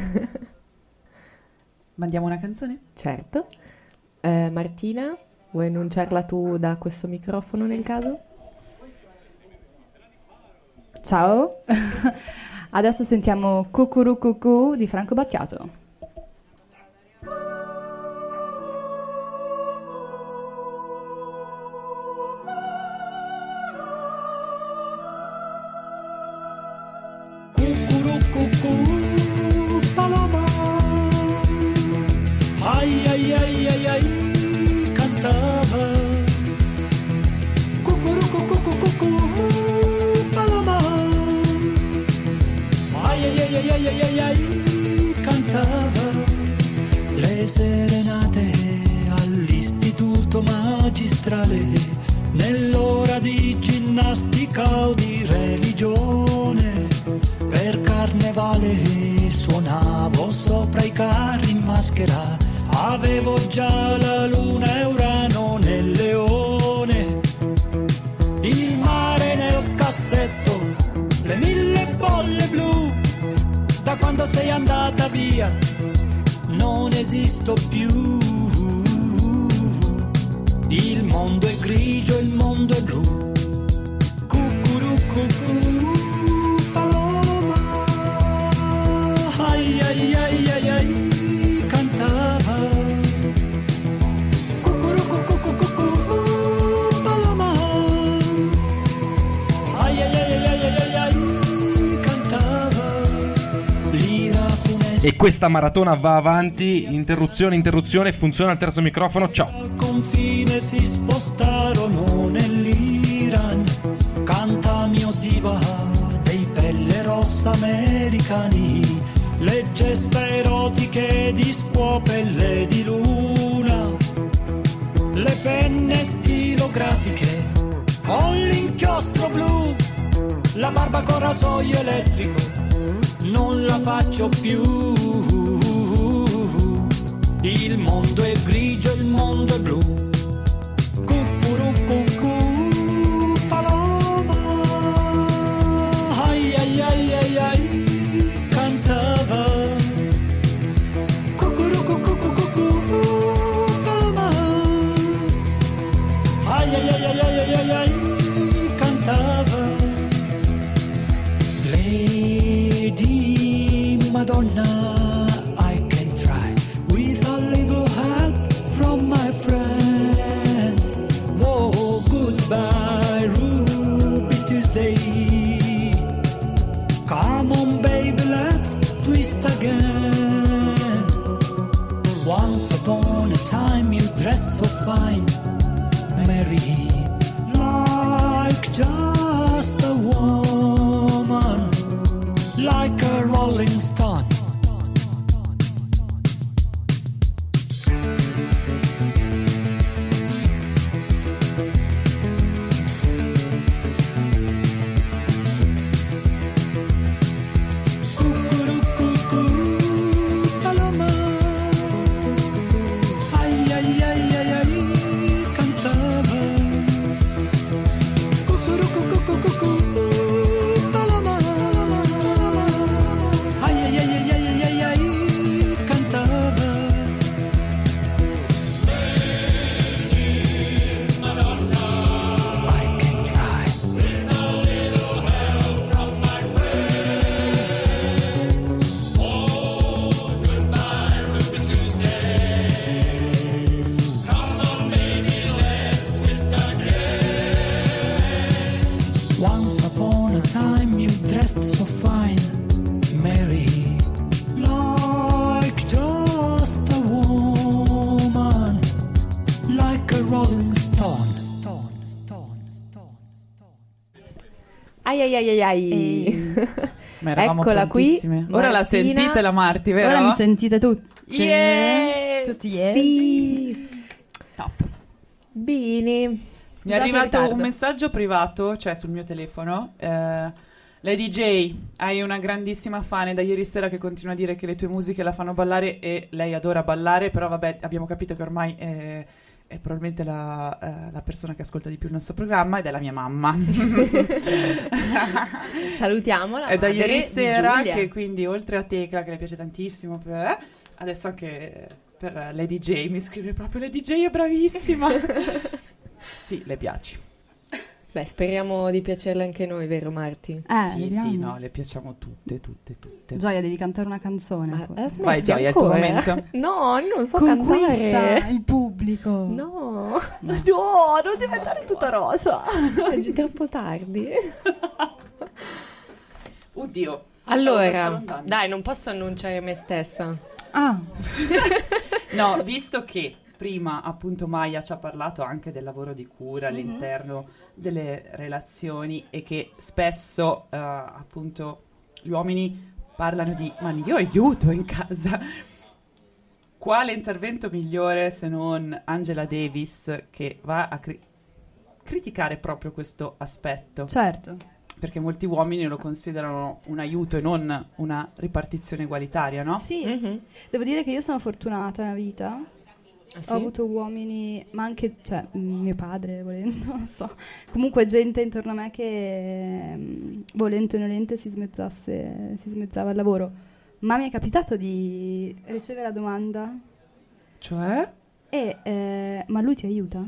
mandiamo una canzone? Certo. Eh, Martina, vuoi annunciarla tu da questo microfono nel caso? Ciao, adesso sentiamo Cucurucucù di Franco Battiato. Cucurucucú, paloma. Ai ai ai ai ai, cantava. Cucurucucucucucú, paloma. Ai ai ai ai ai ai ai ai, cantava. Le serenate all'istituto magistrale, nell'ora di ginnastica o di religione. Per carnevale suonavo sopra i carri in maschera, avevo già la luna e Urano nel leone. Il mare nel cassetto, le mille bolle blu, da quando sei andata via non esisto più. Il mondo è grigio, il mondo è blu. Cucurucucù, paloma. Ai ai ai ai ai, cantava. Cucurucucucucucù, paloma. Ai ai ai ai ai ai ai, cantava. L'ira funesta. E questa maratona va avanti, interruzione, interruzione, funziona il terzo microfono, ciao. Al confine si spostarono nell'Iran. Canta mio diva dei pelle rossa americani, le gesta erotiche di scuopelle di luna, le penne stilografiche con l'inchiostro blu, la barba con rasoio elettrico non la faccio più. Il mondo è grigio, il mondo è blu. Cucurucucù, paloma. Ai ai ai ai ai, cantava. Cucurucucucucucù, paloma. Ai ai ai ai ai ai ai, cantava. Lady Madonna, I can try with a little help from my friends. Whoa, goodbye, Ruby Tuesday. Come on, baby, let's twist again. dressed so fine, Mary, like just a woman, like a rolling stone. Stone, stone, stone, stone. Ai ai ai ai ai. Ehi. Ma eravamo Eccola qui. prontissime. Ora la Martina. sentite la Marti, vero? Ora mi sentite tutti. Yeah! Tutti yes. Sì. Top. Bene. Mi è Scusate il arrivato ritardo. un messaggio privato, cioè sul mio telefono. Eh, Lady J, hai una grandissima fan, è da ieri sera che continua a dire che le tue musiche la fanno ballare e lei adora ballare, però vabbè, abbiamo capito che ormai è, è probabilmente la, eh, la persona che ascolta di più il nostro programma ed è la mia mamma. Salutiamola. È da madre ieri di sera Giulia. che quindi oltre a Tecla che le piace tantissimo, per- adesso anche per Lady J mi scrive proprio Lady J è bravissima. Sì, le piaci. Beh, speriamo di piacerle anche noi, vero Marti? Eh, sì, vediamo. sì, no, le piacciamo tutte, tutte, tutte. Gioia, devi cantare una canzone. Ma poi. aspetti Vai, Gioia, è il tuo ancora? momento. No, non so Conquista cantare. il pubblico. No, No, non diventare tutta rosa. è troppo tardi. Oddio. Allora, Stavo lontano. dai, non posso annunciare me stessa. Ah, No, visto che prima appunto Maya ci ha parlato anche del lavoro di cura all'interno delle relazioni e che spesso eh, appunto gli uomini parlano di ma io aiuto in casa. Quale intervento migliore se non Angela Davis che va a cri- criticare proprio questo aspetto? certo. Perché molti uomini lo considerano un aiuto e non una ripartizione egualitaria, no? Sì, Mhm. devo dire che io sono fortunata nella vita. Ah, sì? Ho avuto uomini, ma anche, cioè, mh, mio padre, volendo, non so. Comunque gente intorno a me che, mh, volente o nolente, si smezzasse, si smezzava il lavoro. Ma mi è capitato di ricevere la domanda, Cioè? e, eh, ma lui ti aiuta?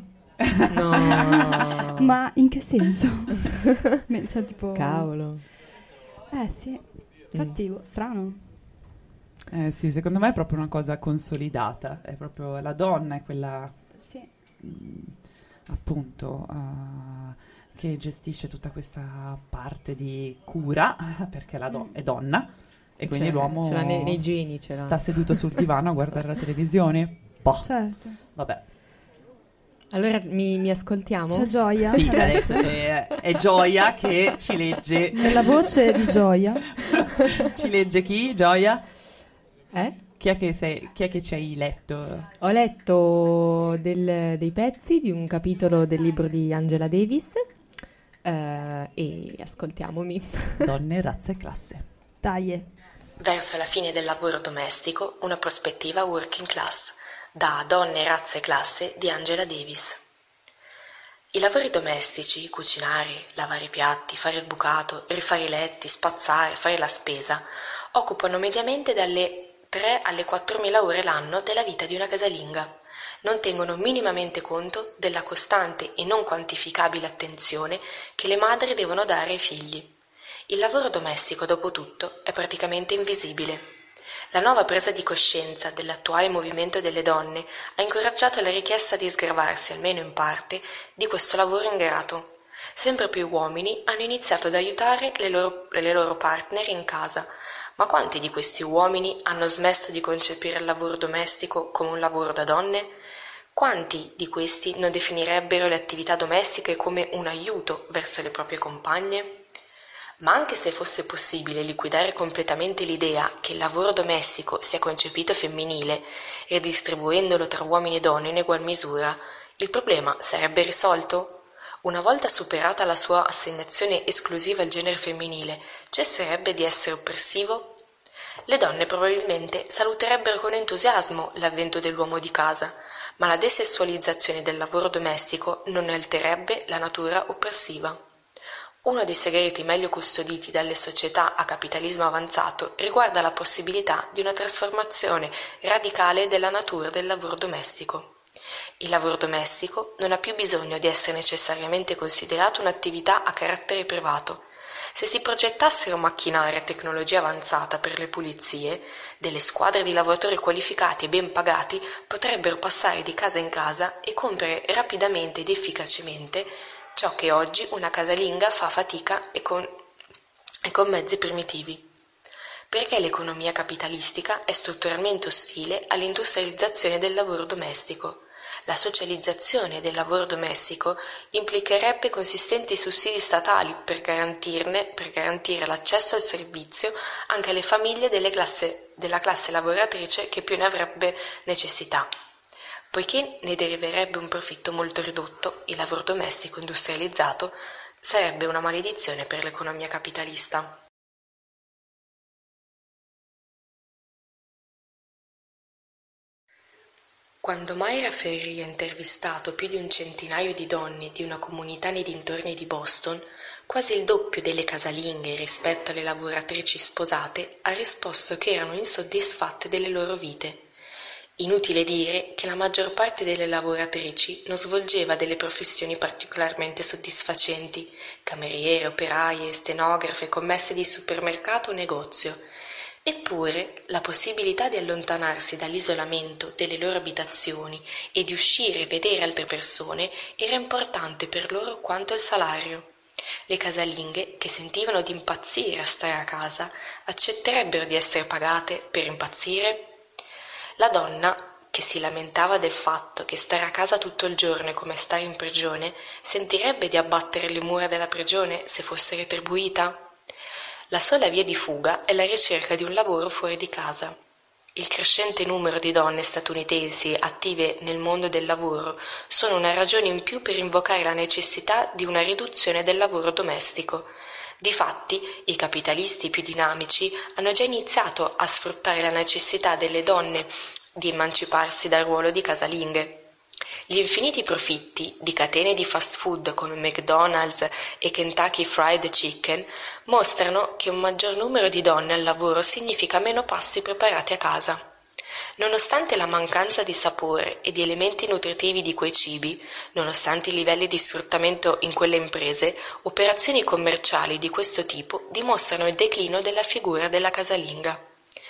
No. Ma in che senso? Me- cioè, tipo... Cavolo. Eh sì, infatti, boh, strano. Eh sì, secondo me è proprio una cosa consolidata, è proprio la donna, è quella Sì. mh, appunto uh, che gestisce tutta questa parte di cura, perché la do- è donna e quindi C'è- l'uomo ce l'ha nei, nei geni, ce l'ha. sta seduto sul divano a guardare la televisione. Boh, Certo. vabbè. Allora mi, mi ascoltiamo? C'è Gioia Sì, adesso. adesso è, è Gioia che ci legge. Nella voce di Gioia. Ci legge chi? Gioia? Eh? Chi è che, sei, chi è che ci hai letto? Ho letto del- dei pezzi di un capitolo del libro di Angela Davis eh, e ascoltiamomi. Donne, razza e classe. Dai. Verso la fine del lavoro domestico, una prospettiva working class, da Donne, razza e classe di Angela Davis. I lavori domestici, cucinare, lavare i piatti, fare il bucato, rifare i letti, spazzare, fare la spesa, occupano mediamente dalle tre alle quattromila ore l'anno della vita di una casalinga. Non tengono minimamente conto della costante e non quantificabile attenzione che le madri devono dare ai figli. Il lavoro domestico, dopo tutto, è praticamente invisibile. La nuova presa di coscienza dell'attuale movimento delle donne ha incoraggiato la richiesta di sgravarsi, almeno in parte, di questo lavoro ingrato. Sempre più uomini hanno iniziato ad aiutare le loro, le loro partner in casa, ma quanti di questi uomini hanno smesso di concepire il lavoro domestico come un lavoro da donne? Quanti di questi non definirebbero le attività domestiche come un aiuto verso le proprie compagne? Ma anche se fosse possibile liquidare completamente l'idea che il lavoro domestico sia concepito femminile, ridistribuendolo tra uomini e donne in egual misura, il problema sarebbe risolto? Una volta superata la sua assegnazione esclusiva al genere femminile, cesserebbe di essere oppressivo? Le donne probabilmente saluterebbero con entusiasmo l'avvento dell'uomo di casa, ma la desessualizzazione del lavoro domestico non ne altererebbe la natura oppressiva. Uno dei segreti meglio custoditi dalle società a capitalismo avanzato riguarda la possibilità di una trasformazione radicale della natura del lavoro domestico. Il lavoro domestico non ha più bisogno di essere necessariamente considerato un'attività a carattere privato. Se si progettassero macchinari a tecnologia avanzata per le pulizie, delle squadre di lavoratori qualificati e ben pagati potrebbero passare di casa in casa e compiere rapidamente ed efficacemente ciò che oggi una casalinga fa a fatica e con e con mezzi primitivi. Perché l'economia capitalistica è strutturalmente ostile all'industrializzazione del lavoro domestico. La socializzazione del lavoro domestico implicherebbe consistenti sussidi statali per garantirne, per garantire l'accesso al servizio anche alle famiglie delle classe, della classe lavoratrice che più ne avrebbe necessità. Poiché ne deriverebbe un profitto molto ridotto, il lavoro domestico industrializzato sarebbe una maledizione per l'economia capitalista. Quando Mayra Ferri ha intervistato più di un centinaio di donne di una comunità nei dintorni di Boston, quasi il doppio delle casalinghe rispetto alle lavoratrici sposate, ha risposto che erano insoddisfatte delle loro vite. Inutile dire che la maggior parte delle lavoratrici non svolgeva delle professioni particolarmente soddisfacenti, cameriere, operaie, stenografe, commesse di supermercato o negozio. Eppure la possibilità di allontanarsi dall'isolamento delle loro abitazioni e di uscire e vedere altre persone era importante per loro quanto il salario. Le casalinghe, che sentivano di impazzire a stare a casa, accetterebbero di essere pagate per impazzire? La donna, che si lamentava del fatto che stare a casa tutto il giorno è come stare in prigione, sentirebbe di abbattere le mura della prigione se fosse retribuita? La sola via di fuga è la ricerca di un lavoro fuori di casa. Il crescente numero di donne statunitensi attive nel mondo del lavoro sono una ragione in più per invocare la necessità di una riduzione del lavoro domestico. Difatti, i capitalisti più dinamici hanno già iniziato a sfruttare la necessità delle donne di emanciparsi dal ruolo di casalinghe. Gli infiniti profitti di catene di fast food come McDonald's e Kentucky Fried Chicken mostrano che un maggior numero di donne al lavoro significa meno pasti preparati a casa. Nonostante la mancanza di sapore e di elementi nutritivi di quei cibi, nonostante i livelli di sfruttamento in quelle imprese, operazioni commerciali di questo tipo dimostrano il declino della figura della casalinga.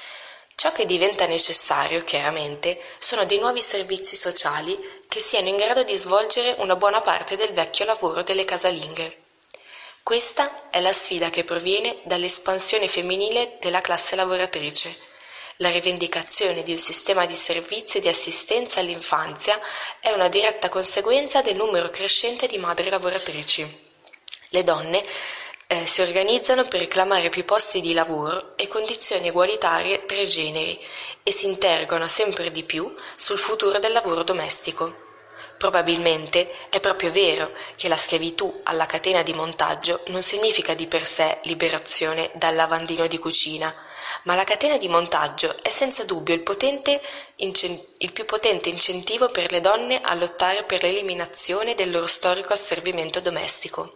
Ciò che diventa necessario, chiaramente, sono dei nuovi servizi sociali che siano in grado di svolgere una buona parte del vecchio lavoro delle casalinghe. Questa è la sfida che proviene dall'espansione femminile della classe lavoratrice. La rivendicazione di un sistema di servizi e di assistenza all'infanzia è una diretta conseguenza del numero crescente di madri lavoratrici. Le donne Eh, si organizzano per reclamare più posti di lavoro e condizioni egualitarie tra i generi e si interrogano sempre di più sul futuro del lavoro domestico. Probabilmente è proprio vero che la schiavitù alla catena di montaggio non significa di per sé liberazione dal lavandino di cucina, ma la catena di montaggio è senza dubbio il, potente incen- il più potente incentivo per le donne a lottare per l'eliminazione del loro storico asservimento domestico.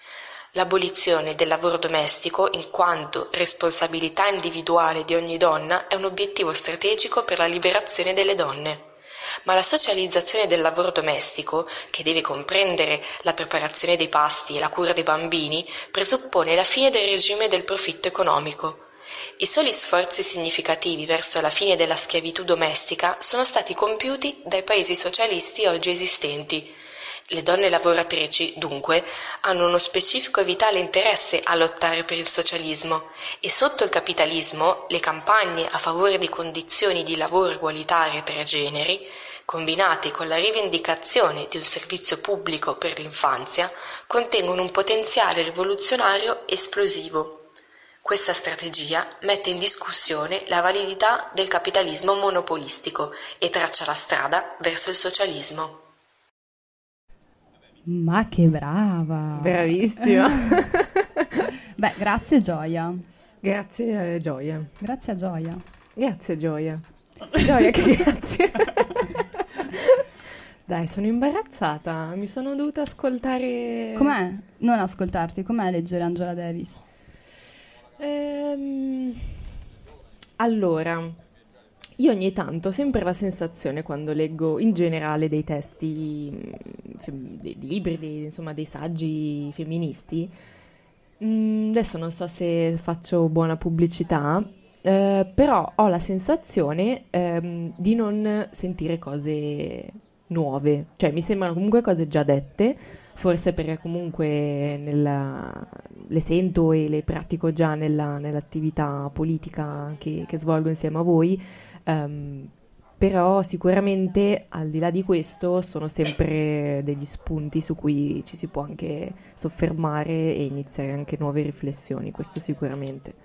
L'abolizione del lavoro domestico, in quanto responsabilità individuale di ogni donna, è un obiettivo strategico per la liberazione delle donne. Ma la socializzazione del lavoro domestico, che deve comprendere la preparazione dei pasti e la cura dei bambini, presuppone la fine del regime del profitto economico. I soli sforzi significativi verso la fine della schiavitù domestica sono stati compiuti dai paesi socialisti oggi esistenti. Le donne lavoratrici, dunque, hanno uno specifico e vitale interesse a lottare per il socialismo e sotto il capitalismo le campagne a favore di condizioni di lavoro egualitarie tra i generi, combinate con la rivendicazione di un servizio pubblico per l'infanzia, contengono un potenziale rivoluzionario esplosivo. Questa strategia mette in discussione la validità del capitalismo monopolistico e traccia la strada verso il socialismo. Ma che brava! Bravissima. Beh, grazie Gioia. Grazie eh, Gioia. Grazie a Gioia. Grazie Gioia. Gioia che grazie. Dai, sono imbarazzata. Mi sono dovuta ascoltare. Com'è? Non ascoltarti, com'è leggere Angela Davis? Ehm, allora, io ogni tanto ho sempre la sensazione quando leggo in generale dei testi, dei libri, dei, insomma dei saggi femministi, mh, adesso non so se faccio buona pubblicità, eh, però ho la sensazione ehm, di non sentire cose nuove, cioè mi sembrano comunque cose già dette, forse perché comunque nella, le sento e le pratico già nella, nell'attività politica che, che svolgo insieme a voi, um, però sicuramente al di là di questo sono sempre degli spunti su cui ci si può anche soffermare e iniziare anche nuove riflessioni, questo sicuramente.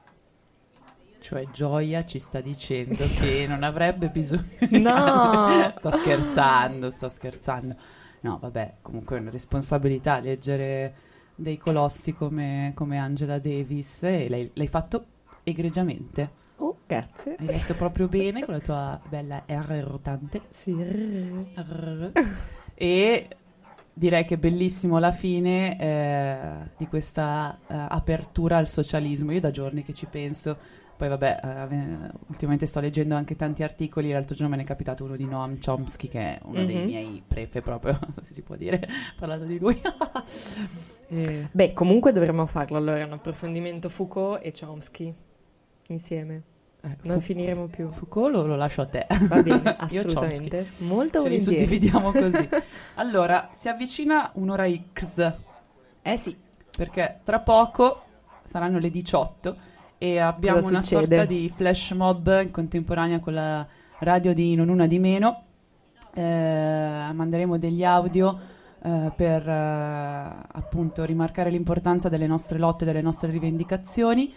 Cioè Gioia ci sta dicendo che non avrebbe bisogno. No! Sto scherzando, sto scherzando. No, vabbè, comunque è una responsabilità leggere dei colossi come, come Angela Davis, e l'hai, l'hai fatto egregiamente. Oh, grazie. Hai letto proprio bene con la tua bella R rotante. Sì. R. E direi che è bellissimo la fine eh, di questa eh, apertura al socialismo. Io da giorni che ci penso. Poi vabbè, eh, ultimamente sto leggendo anche tanti articoli. L'altro giorno me ne è capitato uno di Noam Chomsky, che è uno mm-hmm. dei miei prefe proprio, se si può dire, parlando di lui. e... Beh, comunque dovremmo farlo allora, un approfondimento Foucault e Chomsky insieme. Eh, non Fu- finiremo più. Foucault lo, lo lascio a te. Va bene, assolutamente. Molto Ce li volentieri. suddividiamo così. Allora, si avvicina un'ora X. Eh sì. Perché tra poco saranno le diciotto. E abbiamo Cosa una succede? sorta di flash mob in contemporanea con la radio di Non Una di Meno. Eh, manderemo degli audio eh, per eh, appunto rimarcare l'importanza delle nostre lotte, delle nostre rivendicazioni.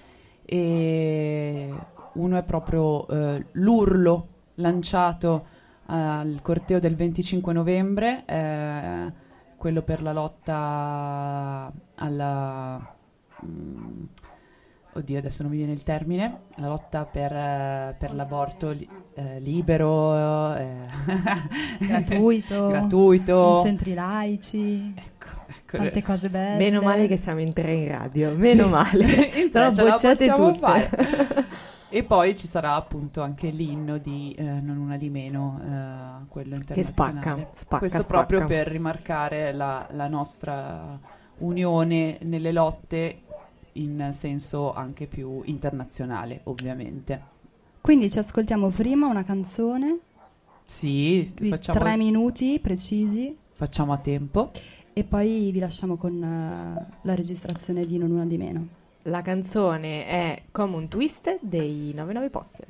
E uno è proprio eh, l'urlo lanciato eh, al corteo del venticinque novembre, eh, quello per la lotta alla... Mh, Oddio, adesso non mi viene il termine. La lotta per, eh, per l'aborto li, eh, libero, eh. gratuito, gratuito, in centri laici, ecco, ecco, tante cose belle. Meno male che siamo in tre in radio, meno sì. male, però bocciate tutte. Fare. E poi ci sarà appunto anche l'inno di eh, Non Una di Meno, eh, quello internazionale. Che spacca, spacca, Questo spacca. proprio per rimarcare la, la nostra unione nelle lotte in senso anche più internazionale, ovviamente. Quindi ci ascoltiamo prima una canzone sì, di facciamo tre minuti precisi, facciamo a tempo, e poi vi lasciamo con uh, la registrazione di Non Una di Meno. La canzone è Come un twist dei nove nove Posse.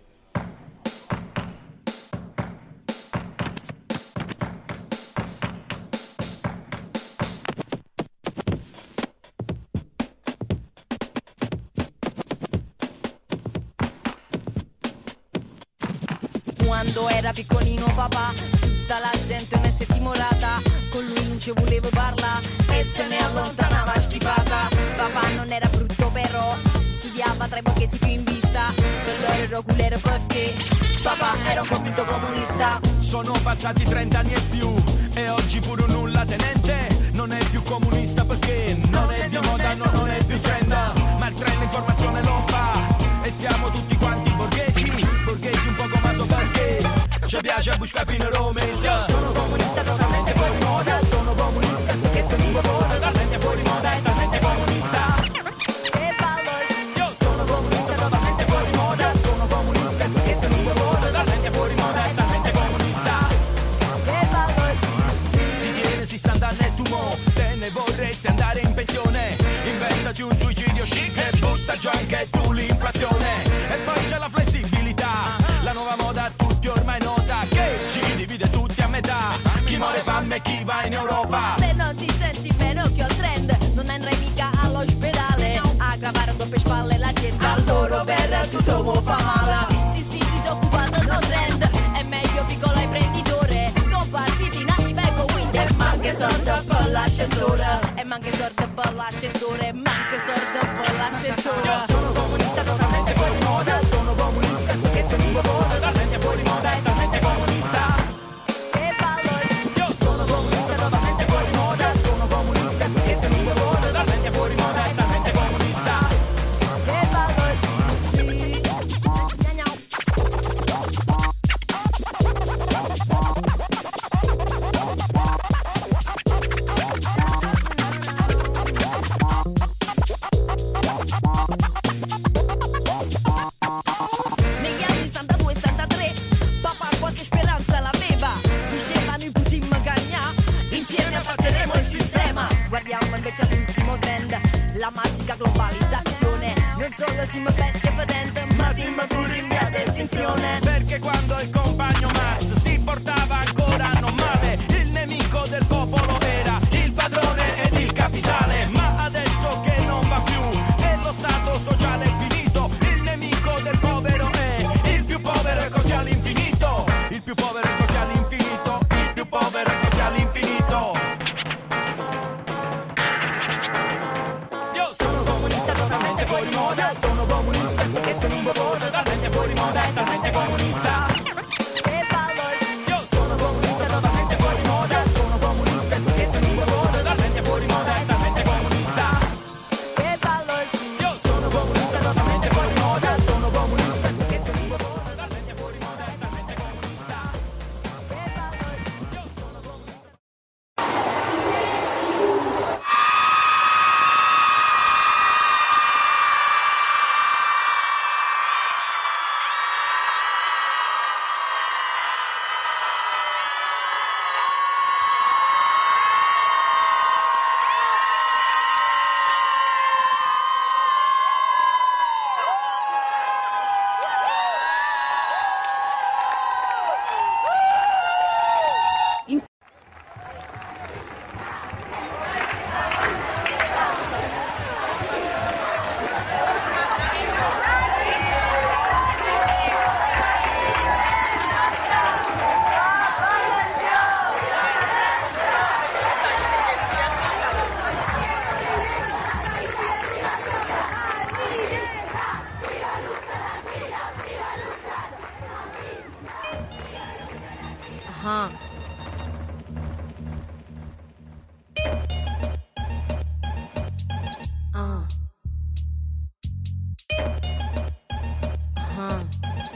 Quando era piccolino papà, tutta la gente ne si è timorata, con lui non ci volevo parlare e se ne allontanava schifata. Papà non era brutto però, studiava tra i borghesi più in vista, per loro ero culero perché papà era un convinto comunista. Sono passati trent'anni e più e oggi pure un nulla tenente non è più comunista perché non è di moda, no, non è più trend, ma il trend informazione lo fa e siamo tutti quanti borghesi, borghesi un poco maso perché ci piace a buscare fino a Roma. Sono comunista totalmente fuori moda, sono comunista perché sto in moda, talmente fuori moda e talmente comunista. E ballo Io sono comunista totalmente fuori moda, sono comunista perché sto in moda, talmente fuori moda e talmente comunista. e ballo Si tiene sessanta anni e tu mo te ne vorresti andare in pensione, inventati un suicidio chic e butta giù anche tu l'inflazione. E poi c'è la flessibilità, la nuova moda a tutti ormai nota che ci divide tutti a metà, chi muore fame e chi va in Europa. Se non ti senti bene occhio al trend, non andrai mica all'ospedale a gravare un doppio spalle la gente. Al loro per tutto può fa male. Si si disoccupato non trend, è meglio piccolo imprenditore, con partiti nati vengo quindi E manca sorda per l'ascensore, e manca sorda per l'ascensore, manca sorda per l'ascensore. io sono comunista totalmente fuori moda, sono comunista perché sto in moda, talmente fuori moda e talmente comunista. E ballo Io sono comunista totalmente fuori moda, sono comunista perché sto in moda, talmente fuori moda e talmente comunista. e ballo sì. Gna gna. siamo invece all'ultimo trend. La magica globalizzazione non solo siamo bestie fedente, ma siamo pure in via d'estinzione. Perché quando il compagno Marx si portava ancora non male, il nemico del popolo era il padrone ed il capitale. Ma adesso che non va più e lo stato sociale è finito, il nemico del povero è il più povero e così all'infinito. Il più povero e così all'infinito. Il più povero e così all'infinito. Io sono comunista totalmente fuori moda. Sono comunista perché sono un bobo totalmente fuori moda e talmente comunista. Io sono comunista totalmente fuori moda. Sono comunista perché sono un bobo totalmente fuori moda e talmente comunista. Io sono comunista totalmente fuori moda. Sono comunista perché sono un bobo totalmente fuori moda e talmente comunista. Io sono comunista. Ah. Ah. Ajá.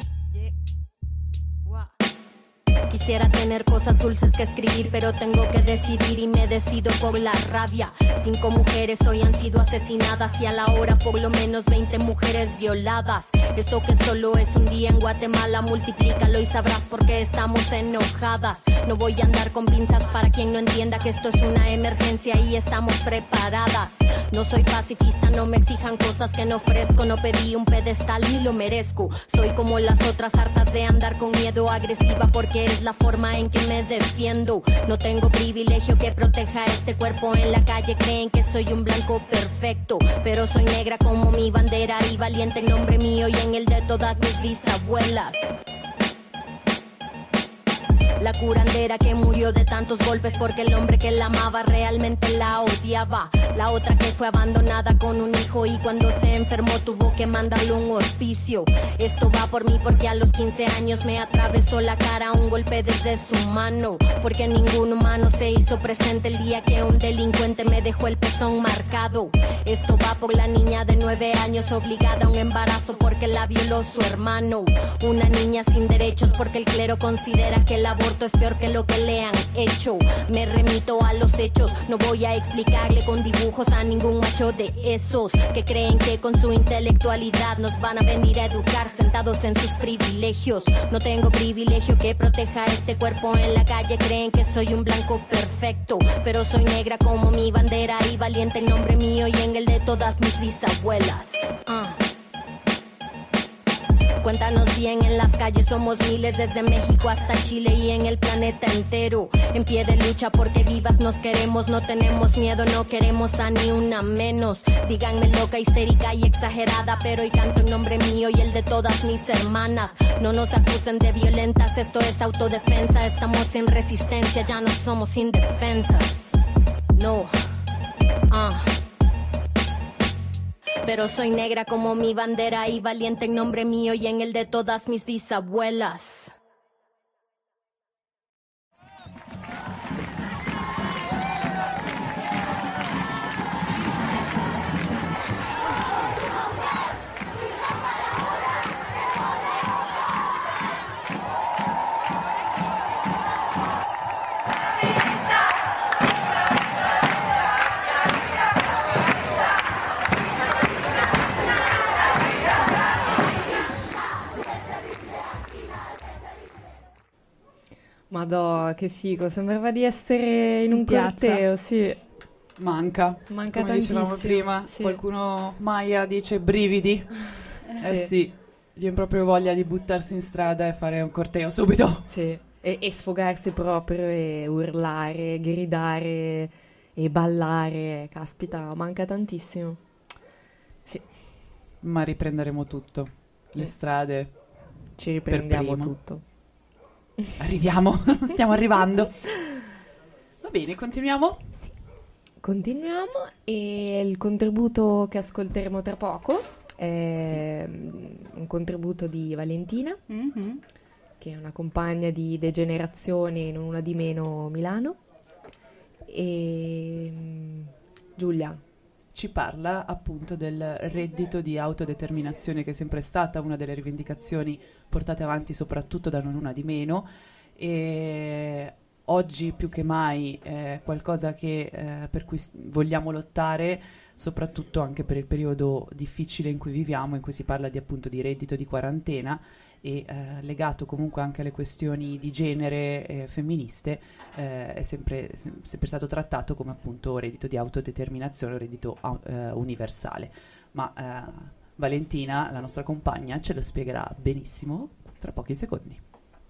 Quisiera tener cosas dulces que escribir, pero tengo que decidir y me decido por la rabia. Cinco mujeres hoy han sido asesinadas y a la hora por lo menos veinte mujeres violadas. Eso que solo es un día en Guatemala, multiplícalo y sabrás por qué estamos enojadas. No voy a andar con pinzas para quien no entienda que esto es una emergencia y estamos preparadas. No soy pacifista, no me exijan cosas que no ofrezco. No pedí un pedestal ni lo merezco. Soy como las otras, hartas de andar con miedo, agresiva porque es la forma en que me defiendo. No tengo privilegio que proteja este cuerpo. En la calle creen que soy un blanco perfecto, pero soy negra como mi bandera y valiente en nombre mío y en el de todas mis bisabuelas. La curandera que murió de tantos golpes porque el hombre que la amaba realmente la odiaba. La otra que fue abandonada con un hijo y cuando se enfermó tuvo que mandarle un hospicio. Esto va por mí porque a los quince años me atravesó la cara un golpe desde su mano. Porque ningún humano se hizo presente el día que un delincuente me dejó el pezón marcado. Esto va por la niña de nueve años obligada a un embarazo porque la violó su hermano. Una niña sin derechos porque el clero considera que el aborto es peor que lo que le han hecho. Me remito a los hechos, no voy a explicarle con dibujos a ningún macho de esos que creen que con su intelectualidad nos van a venir a educar sentados en sus privilegios. No tengo privilegio que proteja este cuerpo. En la calle creen que soy un blanco perfecto, pero soy negra como mi bandera y valiente en nombre mío y en el de todas mis bisabuelas. uh. Cuéntanos bien, en las calles somos miles, desde México hasta Chile y en el planeta entero. En pie de lucha porque vivas nos queremos, no tenemos miedo, no queremos a ni una menos. Díganme loca, histérica y exagerada, pero hoy canto en nombre mío y el de todas mis hermanas. No nos acusen de violentas, esto es autodefensa. Estamos en resistencia, ya no somos indefensas. No, ah. Pero soy negra como mi bandera y valiente en nombre mío y en el de todas mis bisabuelas. Madò, che figo, sembrava di essere in un In piazza. corteo, sì. Manca, Manca come dicevamo tantissimo, prima, sì. qualcuno, Maya dice brividi, eh sì. sì, viene proprio voglia di buttarsi in strada e fare un corteo subito. Sì, e, e sfogarsi proprio e urlare, gridare e ballare, caspita, manca tantissimo. Sì, Ma riprenderemo tutto, le Eh. strade, ci riprendiamo prima. tutto. arriviamo, stiamo arrivando. Va bene, continuiamo? Sì. Continuiamo e il contributo che ascolteremo tra poco è un contributo di Valentina, Mhm. che è una compagna di Degenerazione non una di meno Milano. E mm, Giulia, Ci parla appunto del reddito di autodeterminazione, che è sempre stata una delle rivendicazioni portate avanti soprattutto da Non Una di Meno, e oggi più che mai è qualcosa che, eh, per cui s- vogliamo lottare, soprattutto anche per il periodo difficile in cui viviamo, in cui si parla di appunto di reddito di quarantena e eh, legato comunque anche alle questioni di genere eh, femministe, eh, è sempre, sem- sempre stato trattato come appunto reddito di autodeterminazione o reddito au- eh, universale. Ma eh, Valentina, la nostra compagna, ce lo spiegherà benissimo tra pochi secondi.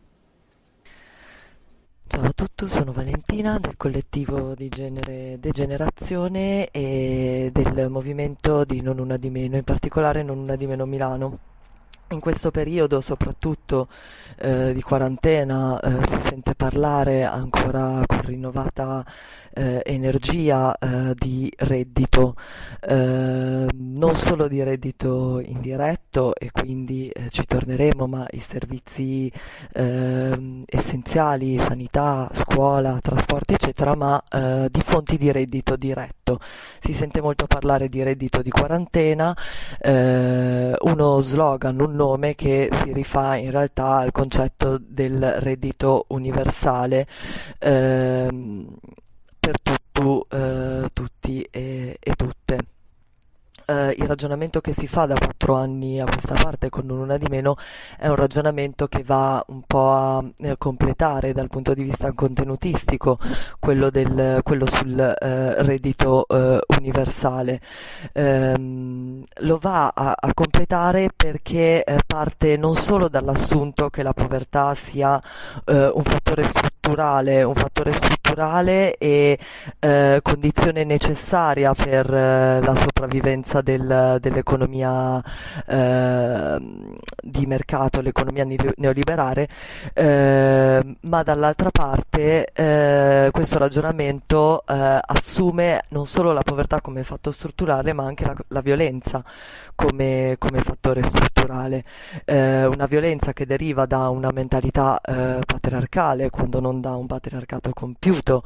Ciao a tutti, sono Valentina del collettivo di genere Degenerazione e del movimento di Non Una di Meno, in particolare Non Una di Meno Milano. In questo periodo, soprattutto eh, di quarantena, eh, si sente parlare ancora con rinnovata eh, energia eh, di reddito, eh, non solo di reddito indiretto, e quindi eh, ci torneremo, ma i servizi eh, essenziali, sanità, scuola, trasporti, eccetera, ma eh, di fonti di reddito diretto. Si sente molto parlare di reddito di quarantena, eh, uno slogan, un nome che si rifà in realtà al concetto del reddito universale ehm, per tutto, eh, tutti e, e tutte. Eh, il ragionamento che si fa da quattro anni a questa parte con Non Una di Meno è un ragionamento che va un po' a eh, completare dal punto di vista contenutistico quello, del, quello sul eh, reddito eh, universale. Ehm, lo va a, a completare perché eh, parte non solo dall'assunto che la povertà sia eh, un fattore strutturale, un fattore strutturale e eh, condizione necessaria per eh, la sopravvivenza del- dell'economia eh, di mercato, l'economia neo- neoliberale, eh, ma dall'altra parte eh, questo ragionamento eh, assume non solo la povertà come fatto strutturale, ma anche la, la violenza come, come fattore strutturale. Eh, una violenza che deriva da una mentalità eh, patriarcale, quando non da un patriarcato compiuto,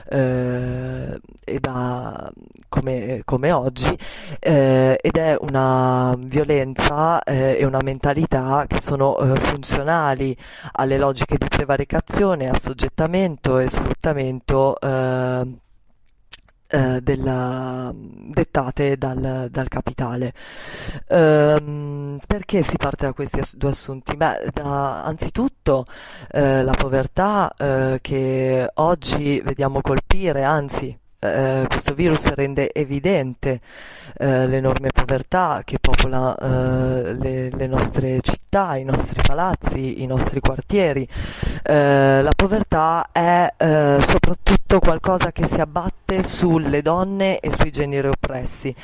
eh, e da come, come oggi, eh, ed è una violenza eh, e una mentalità che sono eh, funzionali alle logiche di prevaricazione, assoggettamento e sfruttamento eh, eh, della- dettate dal, dal capitale. Ehm, perché si parte da questi ass- due assunti? Beh, da, anzitutto eh, la povertà eh, che oggi vediamo colpire, anzi eh, questo virus rende evidente eh, l'enorme povertà che popola eh, le, le nostre città, i nostri palazzi, i nostri quartieri. Eh, la povertà è eh, soprattutto qualcosa che si abbatte sulle donne e sui generi oppressi.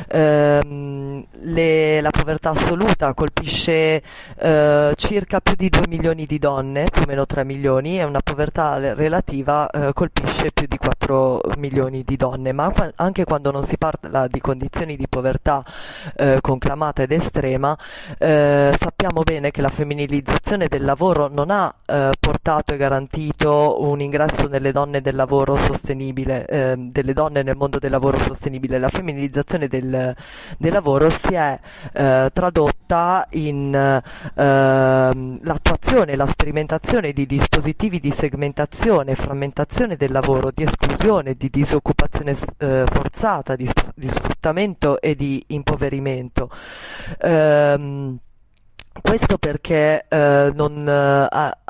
Ehm, le- la povertà assoluta colpisce eh, circa più di due milioni di donne, più o meno tre milioni, e una povertà le- relativa eh, colpisce più di quattro milioni di donne, ma qua- anche quando non si parla di condizioni di povertà eh, conclamata ed estrema, eh, sappiamo bene che la femminilizzazione del lavoro non ha eh, portato e garantito un ingresso nelle donne del lavoro sostenibile, eh, delle donne nel mondo del lavoro sostenibile. La femminilizzazione del, del lavoro si è eh, tradotta in ehm, l'attuazione, la sperimentazione di dispositivi di segmentazione, frammentazione del lavoro, di esclusione, di disoccupazione s- eh, forzata, di, sf- di sfruttamento e di impoverimento. Ehm, Questo perché eh, non, eh, a-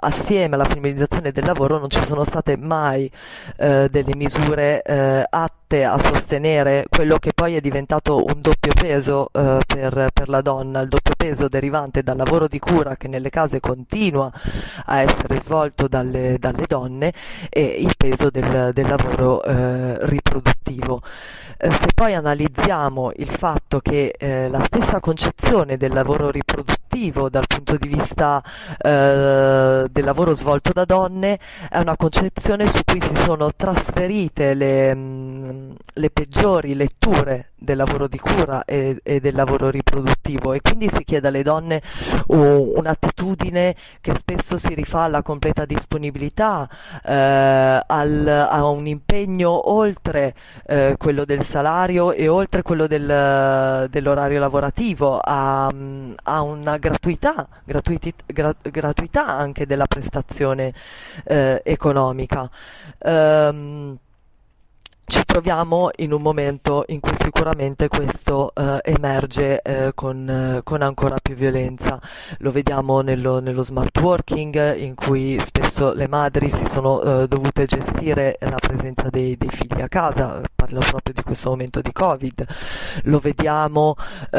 assieme alla femminilizzazione del lavoro non ci sono state mai eh, delle misure eh, atte a sostenere quello che poi è diventato un doppio peso eh, per, per la donna, il doppio peso derivante dal lavoro di cura che nelle case continua a essere svolto dalle, dalle donne, e il peso del, del lavoro eh, riproduttivo. Eh, se poi analizziamo il fatto che eh, la stessa concezione del lavoro riproduttivo dal punto di vista eh, del lavoro svolto da donne è una concezione su cui si sono trasferite le, mh, le peggiori letture del lavoro di cura e, e del lavoro riproduttivo, e quindi si chiede alle donne uh, un'attitudine che spesso si rifà alla completa disponibilità, eh, al, a un impegno oltre eh, quello del salario e oltre quello del, dell'orario lavorativo, a, a una gratuità, gratuiti, gra, gratuità anche della prestazione eh, economica. Um, Ci troviamo in un momento in cui sicuramente questo eh, emerge eh, con, eh, con ancora più violenza. Lo vediamo nello, nello smart working, in cui spesso le madri si sono eh, dovute gestire la presenza dei, dei figli a casa, parlo proprio di questo momento di Covid. Lo vediamo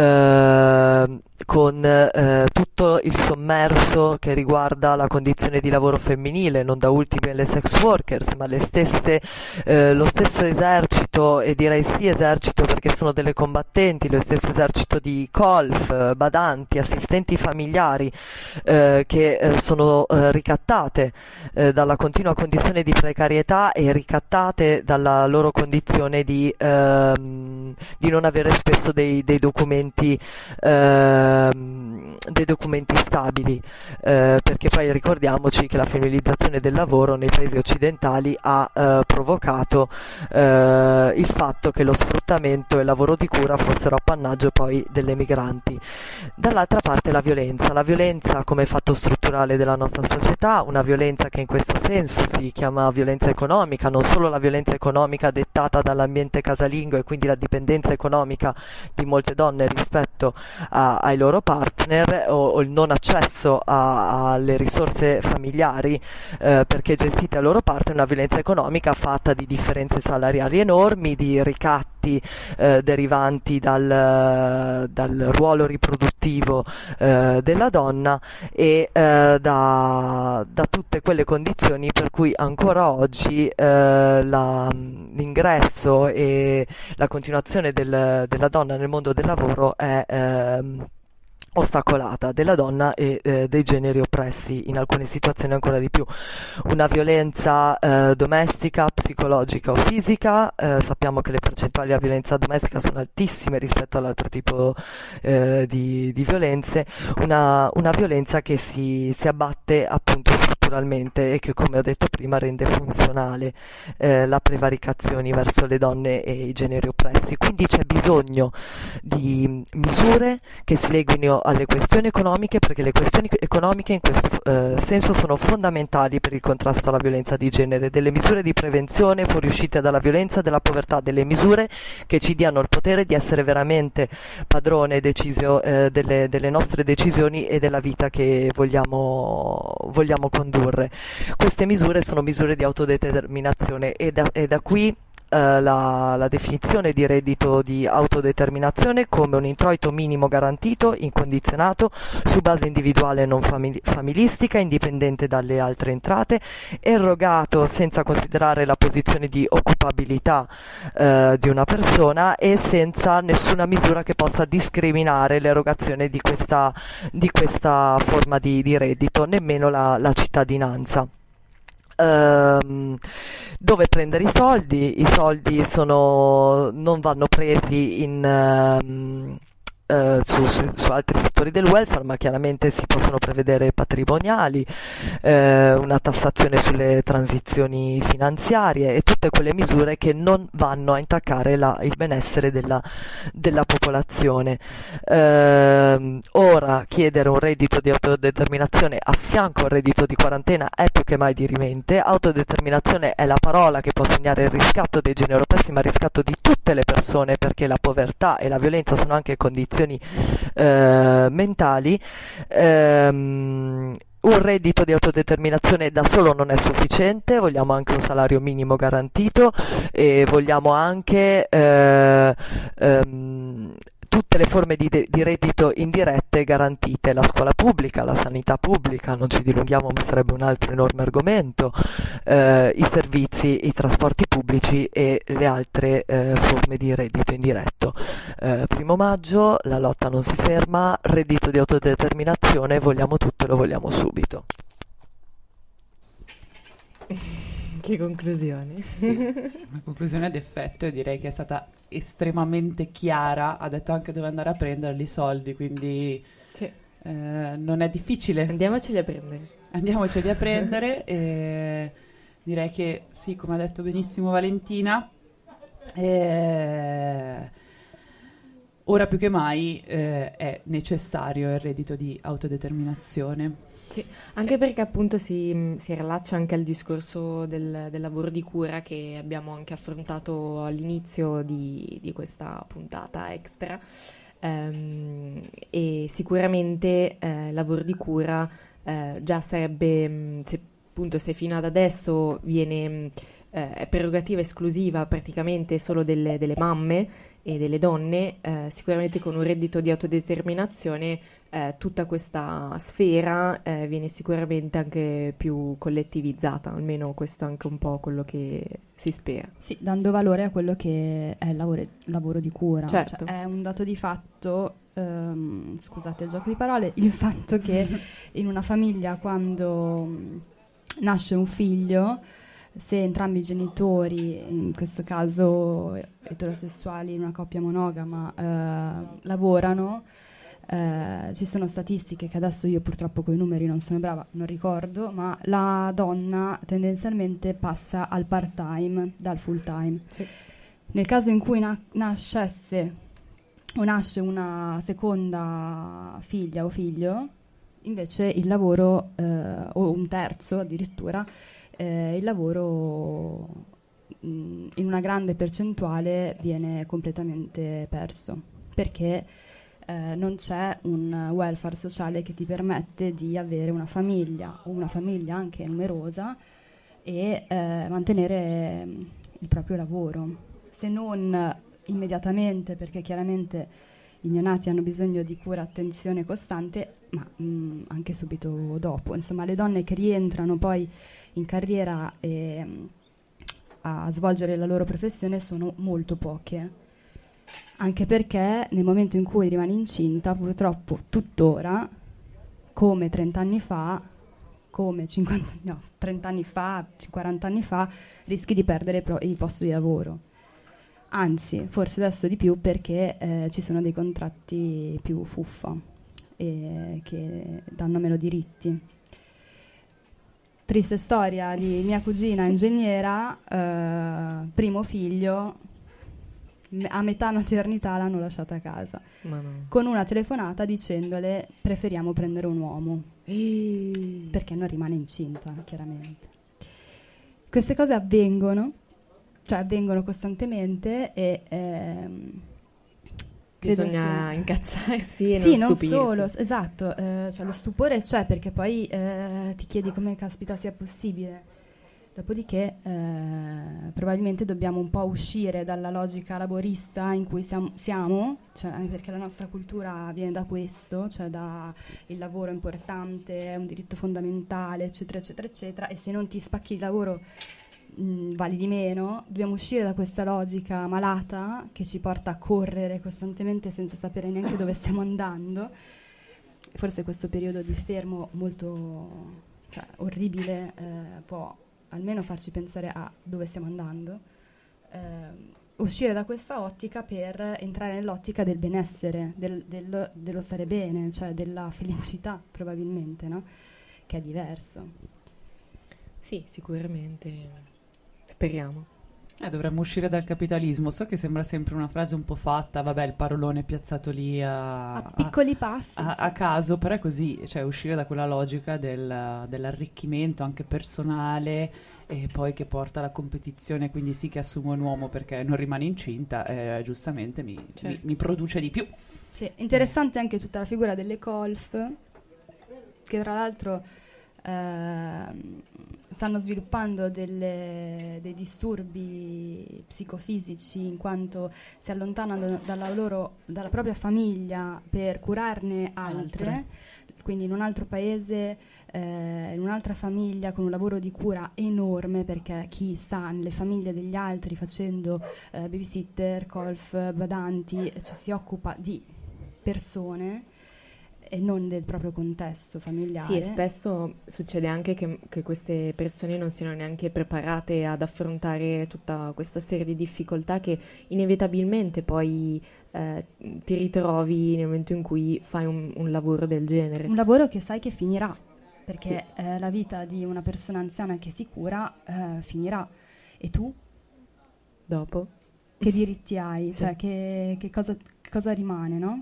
eh, con eh, tutto il sommerso che riguarda la condizione di lavoro femminile, non da ultime le sex workers, ma le stesse, eh, lo stesso esercito, e direi sì esercito perché sono delle combattenti, lo stesso esercito di colf, eh, badanti, assistenti familiari eh, che eh, sono eh, ricattate eh, dalla continua condizione di precarietà e ricattate dalla loro condizione di, ehm, di non avere spesso dei, dei documenti ehm, dei documenti stabili, eh, perché poi ricordiamoci che la femminilizzazione del lavoro nei paesi occidentali ha eh, provocato eh, il fatto che lo sfruttamento e il lavoro di cura fossero appannaggio poi delle migranti. Dall'altra parte la violenza, la violenza come fatto strutturale della nostra società, una violenza che in questo senso si chiama violenza economica, non solo la violenza economica dettata dall'ambiente casalingo e quindi la dipendenza economica di molte donne rispetto a, ai loro partner, o, o il non accesso a, alle risorse familiari eh, perché gestite ai loro partner, una violenza economica fatta di differenze salariali enormi, di ricatti eh, derivanti dal, dal ruolo riproduttivo eh, della donna e eh, da, da tutte quelle condizioni per cui ancora oggi eh, la, l'ingresso e la continuazione del, della donna nel mondo del lavoro è ehm, ostacolata, della donna e eh, dei generi oppressi, in alcune situazioni ancora di più. Una violenza eh, domestica, psicologica o fisica, eh, sappiamo che le percentuali della violenza domestica sono altissime rispetto all'altro tipo eh, di, di violenze, una, una violenza che si, si abbatte appunto strutturalmente e che, come ho detto prima, rende funzionale eh, la prevaricazione verso le donne e i generi oppressi. Quindi c'è bisogno di misure che si leghino alle questioni economiche, perché le questioni economiche in questo eh, senso sono fondamentali per il contrasto alla violenza di genere, delle misure di prevenzione fuoriuscite dalla violenza e dalla povertà, delle misure che ci diano il potere di essere veramente padrone decisio, eh, delle, delle nostre decisioni e della vita che vogliamo, vogliamo condurre. Queste misure sono misure di autodeterminazione e da, e da qui Uh, la, la definizione di reddito di autodeterminazione come un introito minimo garantito, incondizionato, su base individuale e non famili- familistica, indipendente dalle altre entrate, erogato senza considerare la posizione di occupabilità uh, di una persona e senza nessuna misura che possa discriminare l'erogazione di questa, di questa forma di, di reddito, nemmeno la, la cittadinanza. Uh, dove prendere i soldi? I soldi sono, non vanno presi in, uh, uh, su, su, su altri settori del welfare, ma chiaramente si possono prevedere patrimoniali, uh, una tassazione sulle transizioni finanziarie e tutte quelle misure che non vanno a intaccare la, il benessere della, della popolazione. Uh, ora chiedere un reddito di autodeterminazione a fianco al reddito di quarantena è più che mai dirimente. Autodeterminazione è la parola che può segnare il riscatto dei generi oppressi, ma il riscatto di tutte le persone, perché la povertà e la violenza sono anche condizioni condizioni eh, mentali. Ehm, Un reddito di autodeterminazione da solo non è sufficiente, vogliamo anche un salario minimo garantito e vogliamo anche eh, ehm, tutte le forme di, de- di reddito indirette garantite, la scuola pubblica, la sanità pubblica, non ci dilunghiamo ma sarebbe un altro enorme argomento, eh, i servizi, i trasporti pubblici e le altre eh, forme di reddito indiretto. Eh, primo maggio, la lotta non si ferma, reddito di autodeterminazione, vogliamo tutto e lo vogliamo subito. Che conclusione. Sì, una conclusione ad effetto, e direi che è stata estremamente chiara, ha detto anche dove andare a prenderli i soldi, quindi Sì. eh, non è difficile. Andiamoceli a prendere. Andiamoceli a prendere e direi che sì, come ha detto benissimo Valentina, eh, ora più che mai eh, è necessario il reddito di autodeterminazione. Sì, anche perché appunto si, si rilaccia anche al discorso del, del lavoro di cura che abbiamo anche affrontato all'inizio di, di questa puntata extra. Ehm, e sicuramente eh, lavoro di cura eh, già sarebbe, mh, se, appunto se fino ad adesso viene mh, eh, è prerogativa esclusiva praticamente solo delle, delle mamme e delle donne, eh, sicuramente con un reddito di autodeterminazione eh, tutta questa sfera eh, viene sicuramente anche più collettivizzata, almeno questo è anche un po' quello che si spera. Sì, dando valore a quello che è il lavoro, il lavoro di cura. Certo. Cioè, è un dato di fatto, ehm, scusate il gioco di parole, il fatto che in una famiglia quando mh, nasce un figlio, se entrambi i genitori, in questo caso eterosessuali in una coppia monogama, eh, lavorano, eh, ci sono statistiche che adesso io purtroppo con i numeri non sono brava, non ricordo, ma la donna tendenzialmente passa al part-time dal full-time. Sì. Nel caso in cui na- nascesse o nasce una seconda figlia o figlio, invece il lavoro, eh, o un terzo addirittura, Eh, il lavoro mh, in una grande percentuale viene completamente perso perché eh, non c'è un welfare sociale che ti permette di avere una famiglia o una famiglia anche numerosa e eh, mantenere mh, il proprio lavoro, se non immediatamente, perché chiaramente i neonati hanno bisogno di cura e attenzione costante, ma mh, anche subito dopo. Insomma, le donne che rientrano poi in carriera e mh, a svolgere la loro professione sono molto poche, anche perché nel momento in cui rimani incinta, purtroppo tuttora, come trenta anni fa, come cinquanta, no, trenta anni fa, quaranta anni fa, rischi di perdere pro- il posto di lavoro. Anzi, forse adesso di più perché eh, ci sono dei contratti più fuffa e che danno meno diritti. Triste storia di mia cugina ingegnera, eh, primo figlio, me- a metà maternità l'hanno lasciata a casa, Ma no. con una telefonata dicendole preferiamo prendere un uomo, Eeeh. perché non rimane incinta, chiaramente. Queste cose avvengono, cioè avvengono costantemente e... ehm, credo Bisogna sia- incazzarsi e sì, non non stupirsi. solo, s- esatto, eh, cioè lo stupore c'è perché poi eh, ti chiedi come caspita sia possibile. Dopodiché eh, probabilmente dobbiamo un po' uscire dalla logica laborista in cui siamo, siamo cioè, perché la nostra cultura viene da questo, cioè da il lavoro è importante, è un diritto fondamentale, eccetera, eccetera, eccetera, e se non ti spacchi il lavoro mh, vali di meno. Dobbiamo uscire da questa logica malata che ci porta a correre costantemente senza sapere neanche dove stiamo andando. Forse questo periodo di fermo molto cioè, orribile eh, può almeno farci pensare a dove stiamo andando, eh, uscire da questa ottica per entrare nell'ottica del benessere, del, del, dello stare bene, cioè della felicità probabilmente, no? Che è diverso. Sì, sicuramente. Speriamo. Eh, dovremmo uscire dal capitalismo. So che sembra sempre una frase un po' fatta, vabbè, il parolone piazzato lì a, A piccoli passi, a, sì. a caso, però è così, cioè uscire da quella logica del, dell'arricchimento anche personale e poi che porta alla competizione, quindi sì che assume un uomo perché non rimane incinta, eh, giustamente mi, Certo. mi, mi produce di più. Sì, interessante anche tutta la figura delle colf, che tra l'altro ehm, stanno sviluppando delle- dei disturbi psicofisici in quanto si allontanano dalla, loro, dalla propria famiglia per curarne altre, Altre. quindi in un altro paese, eh, in un'altra famiglia con un lavoro di cura enorme, perché chi sta nelle famiglie degli altri facendo eh, babysitter, colf, badanti, cioè si occupa di persone e non del proprio contesto familiare. Sì, e spesso succede anche che, che queste persone non siano neanche preparate ad affrontare tutta questa serie di difficoltà che inevitabilmente poi eh, ti ritrovi nel momento in cui fai un, un lavoro del genere. Un lavoro che sai che finirà, perché Sì. eh, la vita di una persona anziana che si cura eh, finirà. E tu Dopo? che diritti hai? Sì. Cioè che, che cosa, che cosa rimane, no?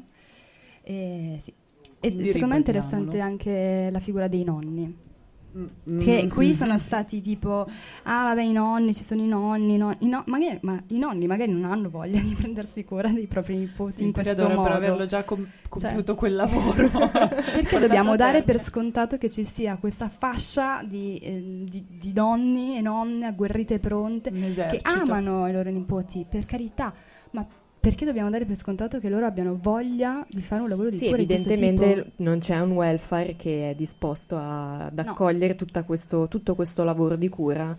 E, sì. E Quindi secondo me è interessante ribadiamolo. anche la figura dei nonni. Mm, Che mm, qui mm. sono stati tipo, ah vabbè, i nonni, ci sono i nonni, no- i no- magari- ma i nonni magari non hanno voglia di prendersi cura dei propri nipoti in In teoria questo dovrebbero modo. averlo già com- Cioè, compiuto quel lavoro. perché dobbiamo dare per scontato che ci sia questa fascia di, eh, di- di nonni e nonne agguerrite e pronte Un che esercito. amano i loro nipoti, per carità, ma perché dobbiamo dare per scontato che loro abbiano voglia di fare un lavoro di Sì, cura di questo evidentemente tipo? non c'è un welfare che è disposto a- ad accogliere tutta questo, tutto questo lavoro di cura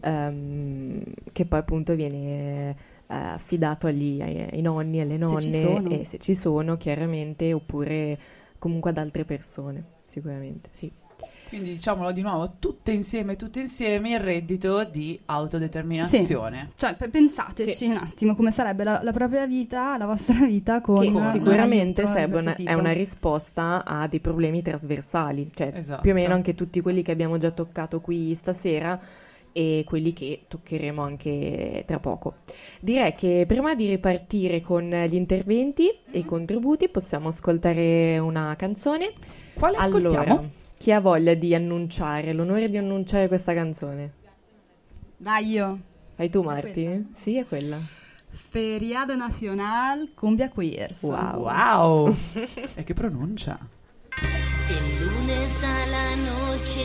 ehm, che poi appunto viene eh, affidato agli, ai, ai nonni e alle Se ci nonne sono. e se ci sono chiaramente, oppure comunque ad altre persone, sicuramente, sì. Quindi diciamolo di nuovo, tutte insieme, tutte insieme il reddito di autodeterminazione. Cioè, pe- pensateci Sì. un attimo come sarebbe la, la propria vita, la vostra vita con Che un sicuramente aiuto di sarebbe questo una- tipo. è una risposta a dei problemi trasversali, cioè Esatto. più o meno anche tutti quelli che abbiamo già toccato qui stasera e quelli che toccheremo anche tra poco. Direi che prima di ripartire con gli interventi e i contributi possiamo ascoltare una canzone. Quale ascoltiamo? Allora, chi ha voglia di annunciare, l'onore di annunciare questa canzone? Dai io. Fai tu, È Marti? quella? Sì, è quella. Feriado Nacional Cumbia Queers. Wow. Wow! E che pronuncia? El lunes a la noche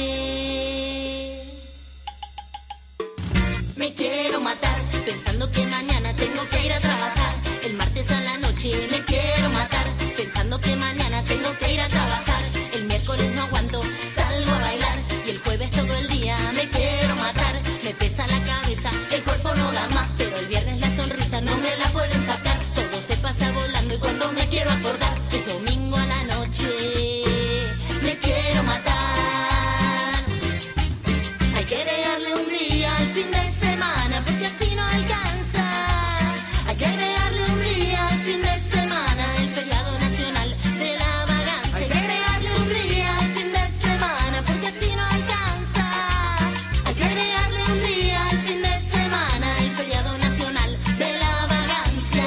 me quiero matar pensando que mañana tengo que ir a trabajar. El martes a la noche me quiero matar pensando que mañana tengo que ir a trabajar. El miércoles no aguanto, salgo a bailar y el jueves todo el día me quiero matar. Me pesa la cabeza, el cuerpo no da más, pero el viernes la sonrisa no me la pueden sacar. Todo se pasa volando y cuando me quiero acordar es domingo a la noche. Me quiero matar. Hay que agregarle un día al fin de semana porque así no alcanza. Hay que agregarle un día al fin de semana, el feriado nacional de la vagancia. Hay que agregarle un día al fin de semana porque así no alcanza. Hay que agregarle un día al fin de semana, el feriado nacional de la vagancia.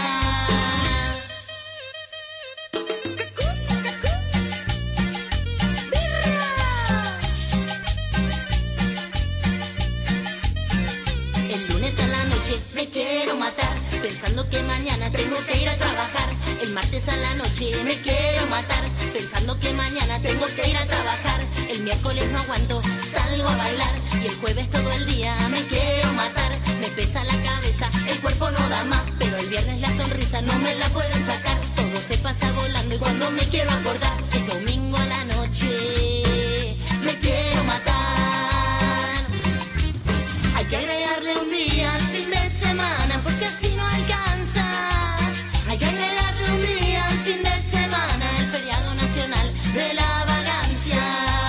El lunes a la noche me quiero matar pensando que mañana tengo que ir a trabajar. El martes a la noche me quiero matar pensando que mañana tengo que ir a trabajar. El miércoles no aguanto, salgo a bailar y el jueves todo el día me quiero matar. Me pesa la cabeza, el cuerpo no da más, pero el viernes la sonrisa no me la pueden sacar. Todo se pasa volando y cuando me quiero acordar es domingo a la noche. Me quiero matar. Hay que agregarle un día al fin de semana porque así no alcanza. Hay que agregarle un día al fin de semana, el feriado nacional de la vagancia.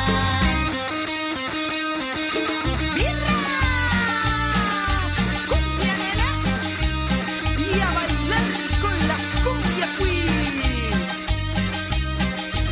¡Birra! ¡Cumbia, nena! Y a bailar con la cumbia queens.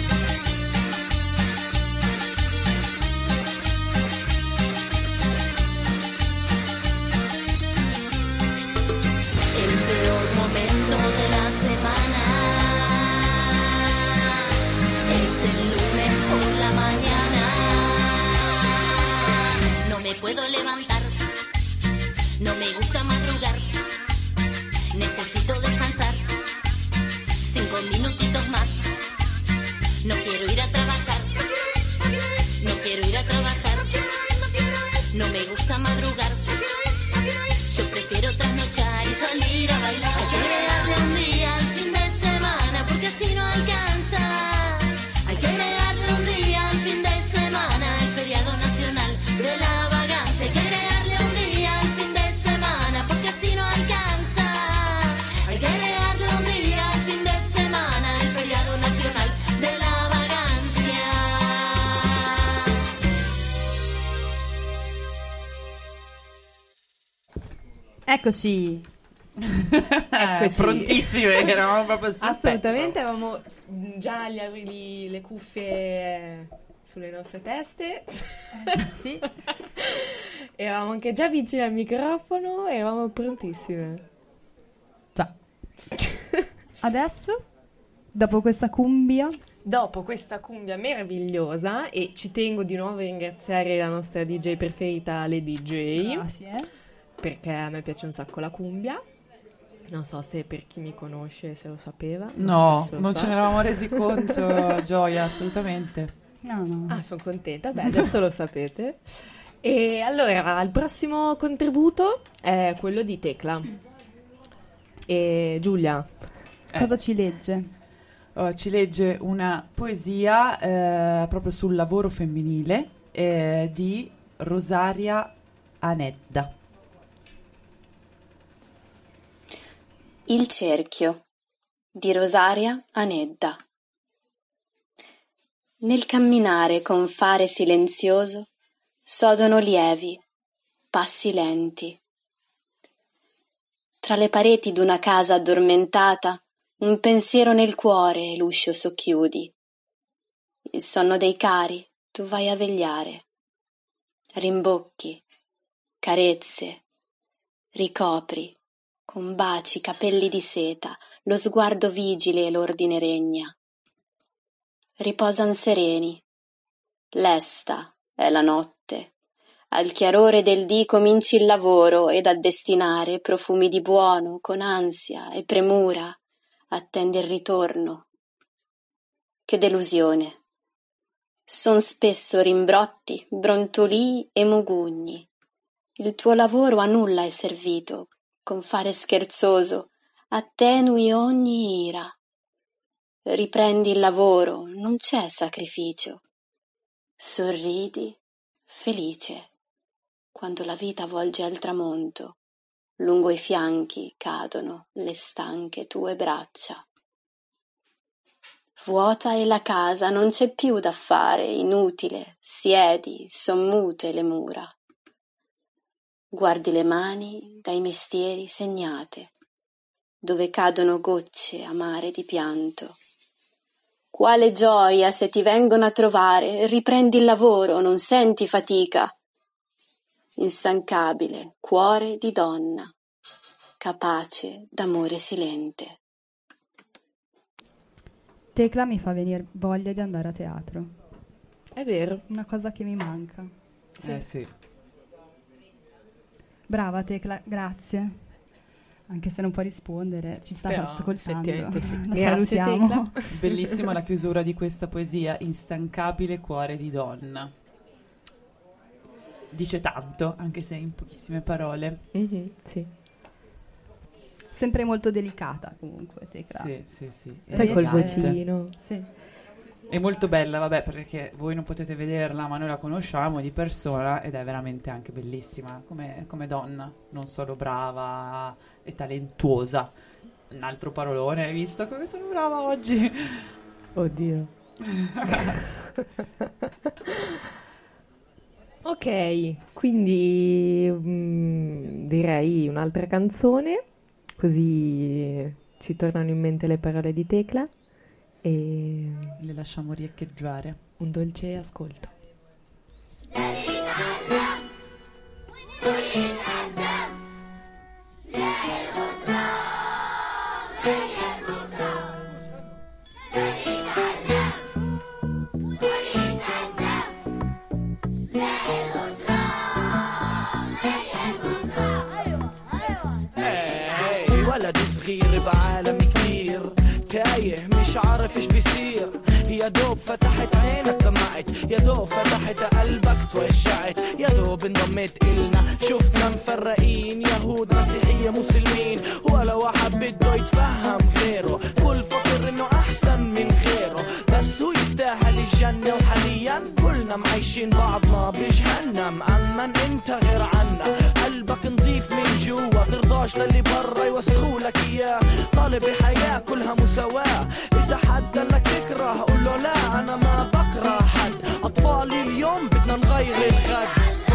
minutitos más. No quiero ir a trabajar, no quiero ir a trabajar, no me gusta madrugar, yo prefiero trasnochar y salir a bailar. Hay que agregarle un día al fin de semana, porque así no alcanza. Hay que agregarle un día al fin de semana, el feriado nacional de la vagancia. Hay que agregarle un día al fin de semana, porque así no alcanza. Hay que agregarle un día al fin de semana, el feriado nacional de la vagancia. Eccoci. Eccoci. Prontissime, eravamo proprio sul Assolutamente, avevamo s- già gli, gli- le cuffie sulle nostre teste. Sì. Eravamo anche già vicini al microfono, eravamo prontissime. Già. Adesso, dopo questa cumbia, Dopo questa cumbia meravigliosa, e ci tengo di nuovo a ringraziare la nostra D J preferita, le D J, grazie. perché a me piace un sacco la cumbia. Non so se per chi mi conosce se lo sapeva. No, adesso lo non sa. ce ne eravamo resi conto, Gioia, assolutamente. No, no. Ah, sono contenta. Beh, adesso lo sapete. E allora, il prossimo contributo è quello di Tecla. E Giulia, Cosa ci legge? Oh, ci legge una poesia eh, proprio sul lavoro femminile eh, di Rosaria Anedda. Il cerchio di Rosaria Anedda. Nel camminare con fare silenzioso sodono lievi, passi lenti. Tra le pareti d'una casa addormentata, un pensiero nel cuore e l'uscio socchiudi. Il sonno dei cari tu vai a vegliare. Rimbocchi, carezze, ricopri, con baci, capelli di seta, lo sguardo vigile e l'ordine regna. Riposan sereni. Lesta è la notte. Al chiarore del dì cominci il lavoro ed a destinare profumi di buono, con ansia e premura, attendi il ritorno. Che delusione. Son spesso rimbrotti, brontolii e mugugni. Il tuo lavoro a nulla è servito, con fare scherzoso, attenui ogni ira. Riprendi il lavoro, non c'è sacrificio. Sorridi, felice, quando la vita volge al tramonto, lungo i fianchi cadono le stanche tue braccia. Vuota è la casa, non c'è più da fare, inutile, siedi, son mute le mura. Guardi le mani dai mestieri segnate, dove cadono gocce amare di pianto. Quale gioia se ti vengono a trovare, riprendi il lavoro, non senti fatica. Instancabile, cuore di donna, capace d'amore silente. Tecla mi fa venire voglia di andare a teatro. è vero. Una cosa che mi manca. Sì. Eh sì. Brava Tecla, grazie. Anche se non può rispondere, ci sta Però, ascoltando. effettivamente sì. La Grazie, salutiamo. Tecla. Bellissima la chiusura di questa poesia, instancabile cuore di donna. Dice tanto, anche se in pochissime parole. Mm-hmm, sì. Sempre molto delicata comunque Tecla. Sì, sì, sì. Poi col Elegante. vocino. Sì. È molto bella, vabbè, perché voi non potete vederla, ma noi la conosciamo di persona ed è veramente anche bellissima come, come donna, non solo brava e talentuosa. Un altro parolone, hai visto come sono brava oggi? Oddio. Ok, quindi mm, direi un'altra canzone, così ci tornano in mente le parole di Tecla e le lasciamo riecheggiare. Un dolce ascolto. ولا صغير بعالم كبير تايه يا دوب فتحت عينك دمعت، يا دوب فتحت قلبك توجعت، يا دوب انضميت إلنا شفنا مفرقين يهود مسيحية مسلمين، ولا واحد بده يتفهم غيره، كل فكر انه احسن من غيره، بس هو يستاهل الجنة وحاليا كلنا معيشين بعضنا بجهنم. اما انت غير عنا قلبك نضيف من جوا، ترضاش للي برا يوسخولك اياه، طالب الحياة كلها مساواة، اذا حد قالك تكره قول له لا انا ما بكره حد، اطفالي اليوم بدنا نغير الغد.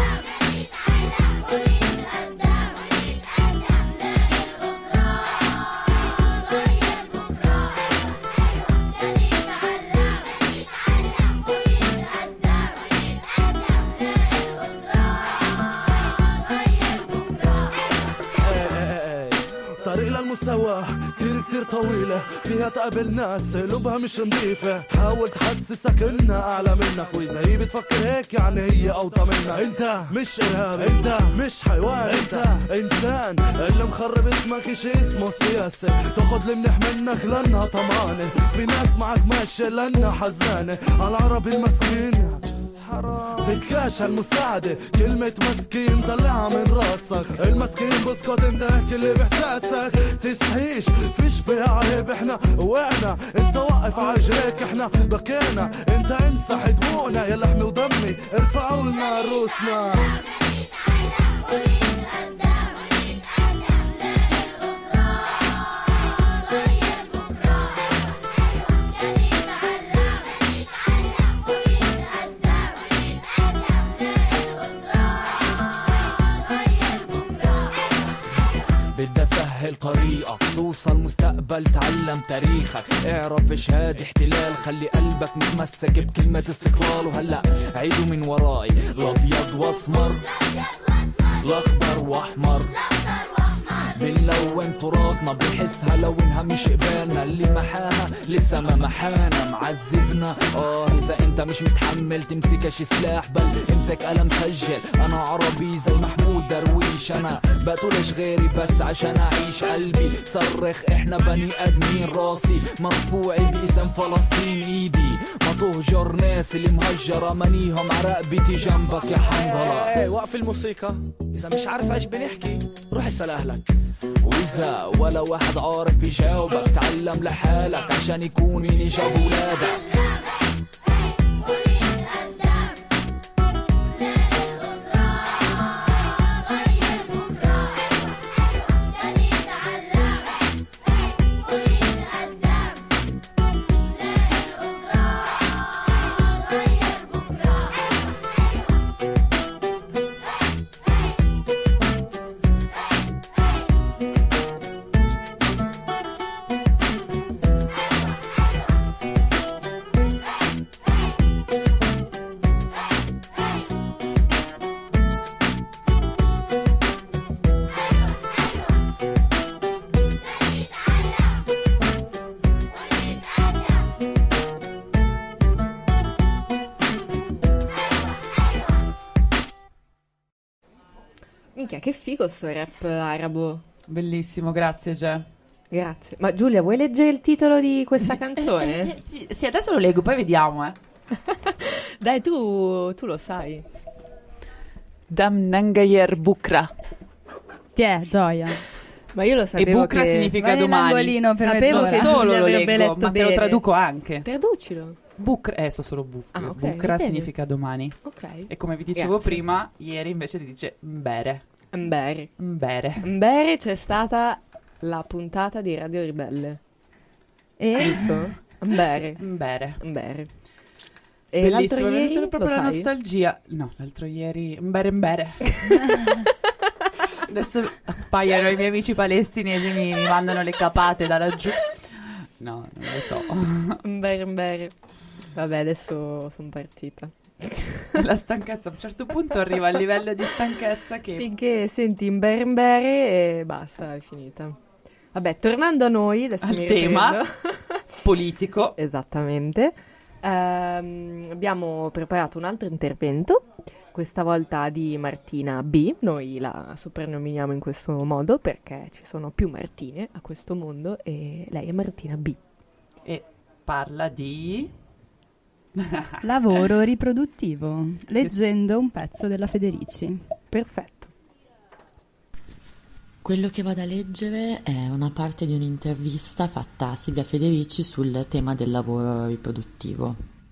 المساواة كتير كتير طويلة، فيها تقابل ناس قلوبها مش نظيفة، تحاول تحسسك انها اعلى منك، واذا هي بتفكر هيك يعني هي اوطى منك. انت مش ارهابي، انت مش حيوان، انت انسان. اللي مخرب اسمك اشي اسمه سياسة، تاخد المنح منك لانها طمانة، في ناس معك ماشية لانها حزانة، على العربي المسكين بتكاش هالمساعدة، كلمة مسكين طلعها من راسك، المسكين بسكت انت احكي اللي بإحساسك، تستحيش فيش فيها عيب، احنا وقعنا انت وقف عجريك، احنا بكينا انت امسح دموعنا، يا لحمي ودمي ارفعوا لنا روسنا. بدي اسهل طريقك توصل مستقبل، تعلم تاريخك، اعرف ايش هاد احتلال، خلي قلبك متمسك بكلمة استقلال، وهلا عيدوا من وراي الابيض واسمر، الاخضر واحمر، بنلون تراثنا بنحسها لو انها مش قبالنا، اللي محاها لسه ما محانا معذبنا. اه اذا انت مش متحمل تمسكش سلاح، بل امسك قلم سجل، انا عربي زي محمود درويش، انا بقتلش غيري بس عشان اعيش، قلبي صرخ احنا بني ادمين، راسي مرفوعي باسم فلسطين، ايدي ما تهجر ناس اللي مهجرة، منيهم عرقبتي جنبك يا حنظلة. ايه وقف الموسيقى، اذا مش عارف ايش بنحكي روح اسال اهلك، وإذا ولا واحد عارف يجاوبك تعلم لحالك عشان يكون مين جاب ولادك. Minchia, che figo sto rap arabo. Bellissimo, grazie Ge. Grazie. Ma Giulia, vuoi leggere il titolo di questa canzone? Sì, adesso lo leggo, poi vediamo, eh. Dai, tu, tu lo sai. Dam Nangayer Bukra. Ti è, Gioia. Ma io lo sapevo. E Bukra che... significa domani. Sapevo che solo lo leggo, leggo, ma te lo traduco anche. Traducilo. Bukra, eh, so solo Bukra. Ah, okay, Bukra bene. significa domani. Ok. E come vi dicevo Grazie. prima, ieri invece ti dice Mbere. Mbere. Mbere. Mbere c'è stata la puntata di Radio Ribelle. E? Giusto? Mbere. Mbere. Mbere. E l'altro Bellissimo, mi è ieri, venuta lo proprio la sai? nostalgia. No, l'altro ieri Mbere Mbere. Adesso appaiono i miei amici palestinesi, mi, mi mandano le capate da laggiù. No, non lo so. Mbere Mbere. Vabbè, adesso sono partita. La stanchezza a un certo punto arriva al livello di stanchezza che... Finché senti Mbere Mbere e basta, è finita. Vabbè, tornando a noi, adesso Al mi tema riprendo. politico. Esattamente. Ehm, abbiamo preparato un altro intervento, questa volta di Martina B. Noi la soprannominiamo in questo modo perché ci sono più Martine a questo mondo e lei è Martina B. E parla di... Lavoro riproduttivo, leggendo un pezzo della Federici. Perfetto. Quello che vado a leggere è una parte di un'intervista fatta a Silvia Federici sul tema del lavoro riproduttivo.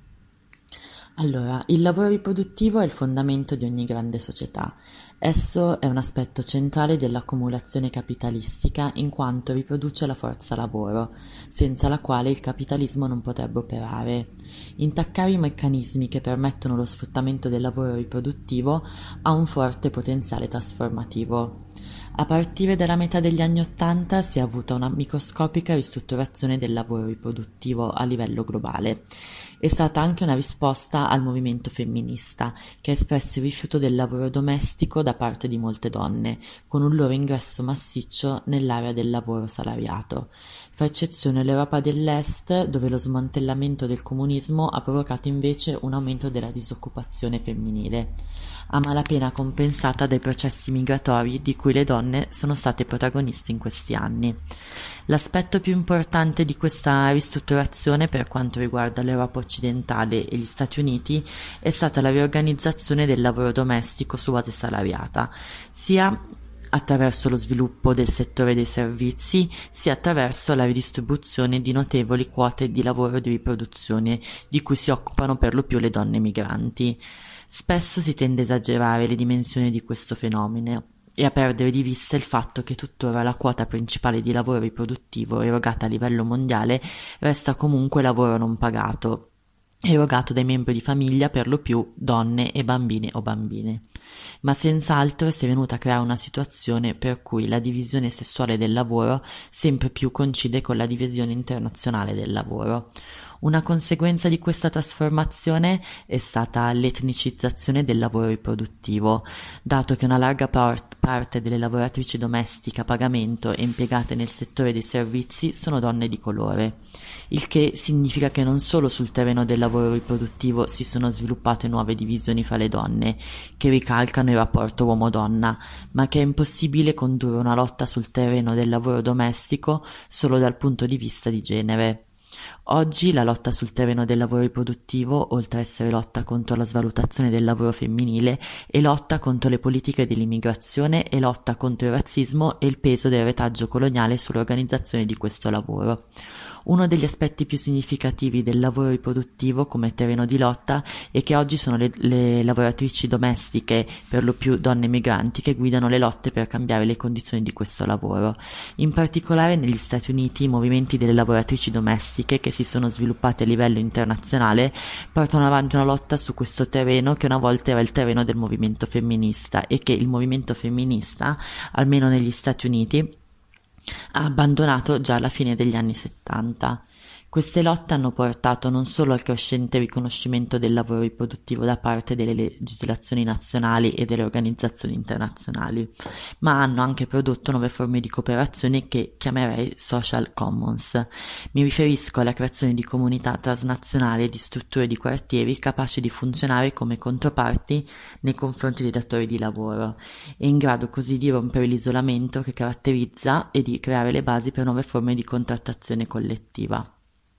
Allora, il lavoro riproduttivo è il fondamento di ogni grande società. Esso è un aspetto centrale dell'accumulazione capitalistica in quanto riproduce la forza lavoro, senza la quale il capitalismo non potrebbe operare. Intaccare i meccanismi che permettono lo sfruttamento del lavoro riproduttivo ha un forte potenziale trasformativo. A partire dalla metà degli anni Ottanta si è avuta una microscopica ristrutturazione del lavoro riproduttivo a livello globale. È stata anche una risposta al movimento femminista, che ha espresso il rifiuto del lavoro domestico da parte di molte donne, con un loro ingresso massiccio nell'area del lavoro salariato. Fa eccezione l'Europa dell'Est, dove lo smantellamento del comunismo ha provocato invece un aumento della disoccupazione femminile, a malapena compensata dai processi migratori di cui le donne sono state protagoniste in questi anni. L'aspetto più importante di questa ristrutturazione per quanto riguarda l'Europa occidentale e gli Stati Uniti è stata la riorganizzazione del lavoro domestico su base salariata, sia attraverso lo sviluppo del settore dei servizi, sia attraverso la ridistribuzione di notevoli quote di lavoro di riproduzione di cui si occupano per lo più le donne migranti. Spesso si tende a esagerare le dimensioni di questo fenomeno e a perdere di vista il fatto che tuttora la quota principale di lavoro riproduttivo erogata a livello mondiale resta comunque lavoro non pagato, erogato dai membri di famiglia, per lo più donne e bambini o bambine. Ma senz'altro si è venuta a creare una situazione per cui la divisione sessuale del lavoro sempre più coincide con la divisione internazionale del lavoro. Una conseguenza di questa trasformazione è stata l'etnicizzazione del lavoro riproduttivo, dato che una larga par- parte delle lavoratrici domestiche a pagamento e impiegate nel settore dei servizi sono donne di colore, il che significa che non solo sul terreno del lavoro riproduttivo si sono sviluppate nuove divisioni fra le donne, che ricalcano il rapporto uomo-donna, ma che è impossibile condurre una lotta sul terreno del lavoro domestico solo dal punto di vista di genere. Oggi la lotta sul terreno del lavoro riproduttivo, oltre a essere lotta contro la svalutazione del lavoro femminile, è lotta contro le politiche dell'immigrazione e lotta contro il razzismo e il peso del retaggio coloniale sull'organizzazione di questo lavoro. Uno degli aspetti più significativi del lavoro riproduttivo come terreno di lotta è che oggi sono le, le lavoratrici domestiche, per lo più donne migranti, che guidano le lotte per cambiare le condizioni di questo lavoro. In particolare negli Stati Uniti i movimenti delle lavoratrici domestiche, che si sono sviluppati a livello internazionale, portano avanti una lotta su questo terreno che una volta era il terreno del movimento femminista e che il movimento femminista, almeno negli Stati Uniti, ha abbandonato già alla fine degli anni settanta. Queste lotte hanno portato non solo al crescente riconoscimento del lavoro riproduttivo da parte delle legislazioni nazionali e delle organizzazioni internazionali, ma hanno anche prodotto nuove forme di cooperazione che chiamerei social commons. Mi riferisco alla creazione di comunità transnazionali e di strutture di quartieri capaci di funzionare come controparti nei confronti dei datori di lavoro e in grado così di rompere l'isolamento che caratterizza e di creare le basi per nuove forme di contrattazione collettiva.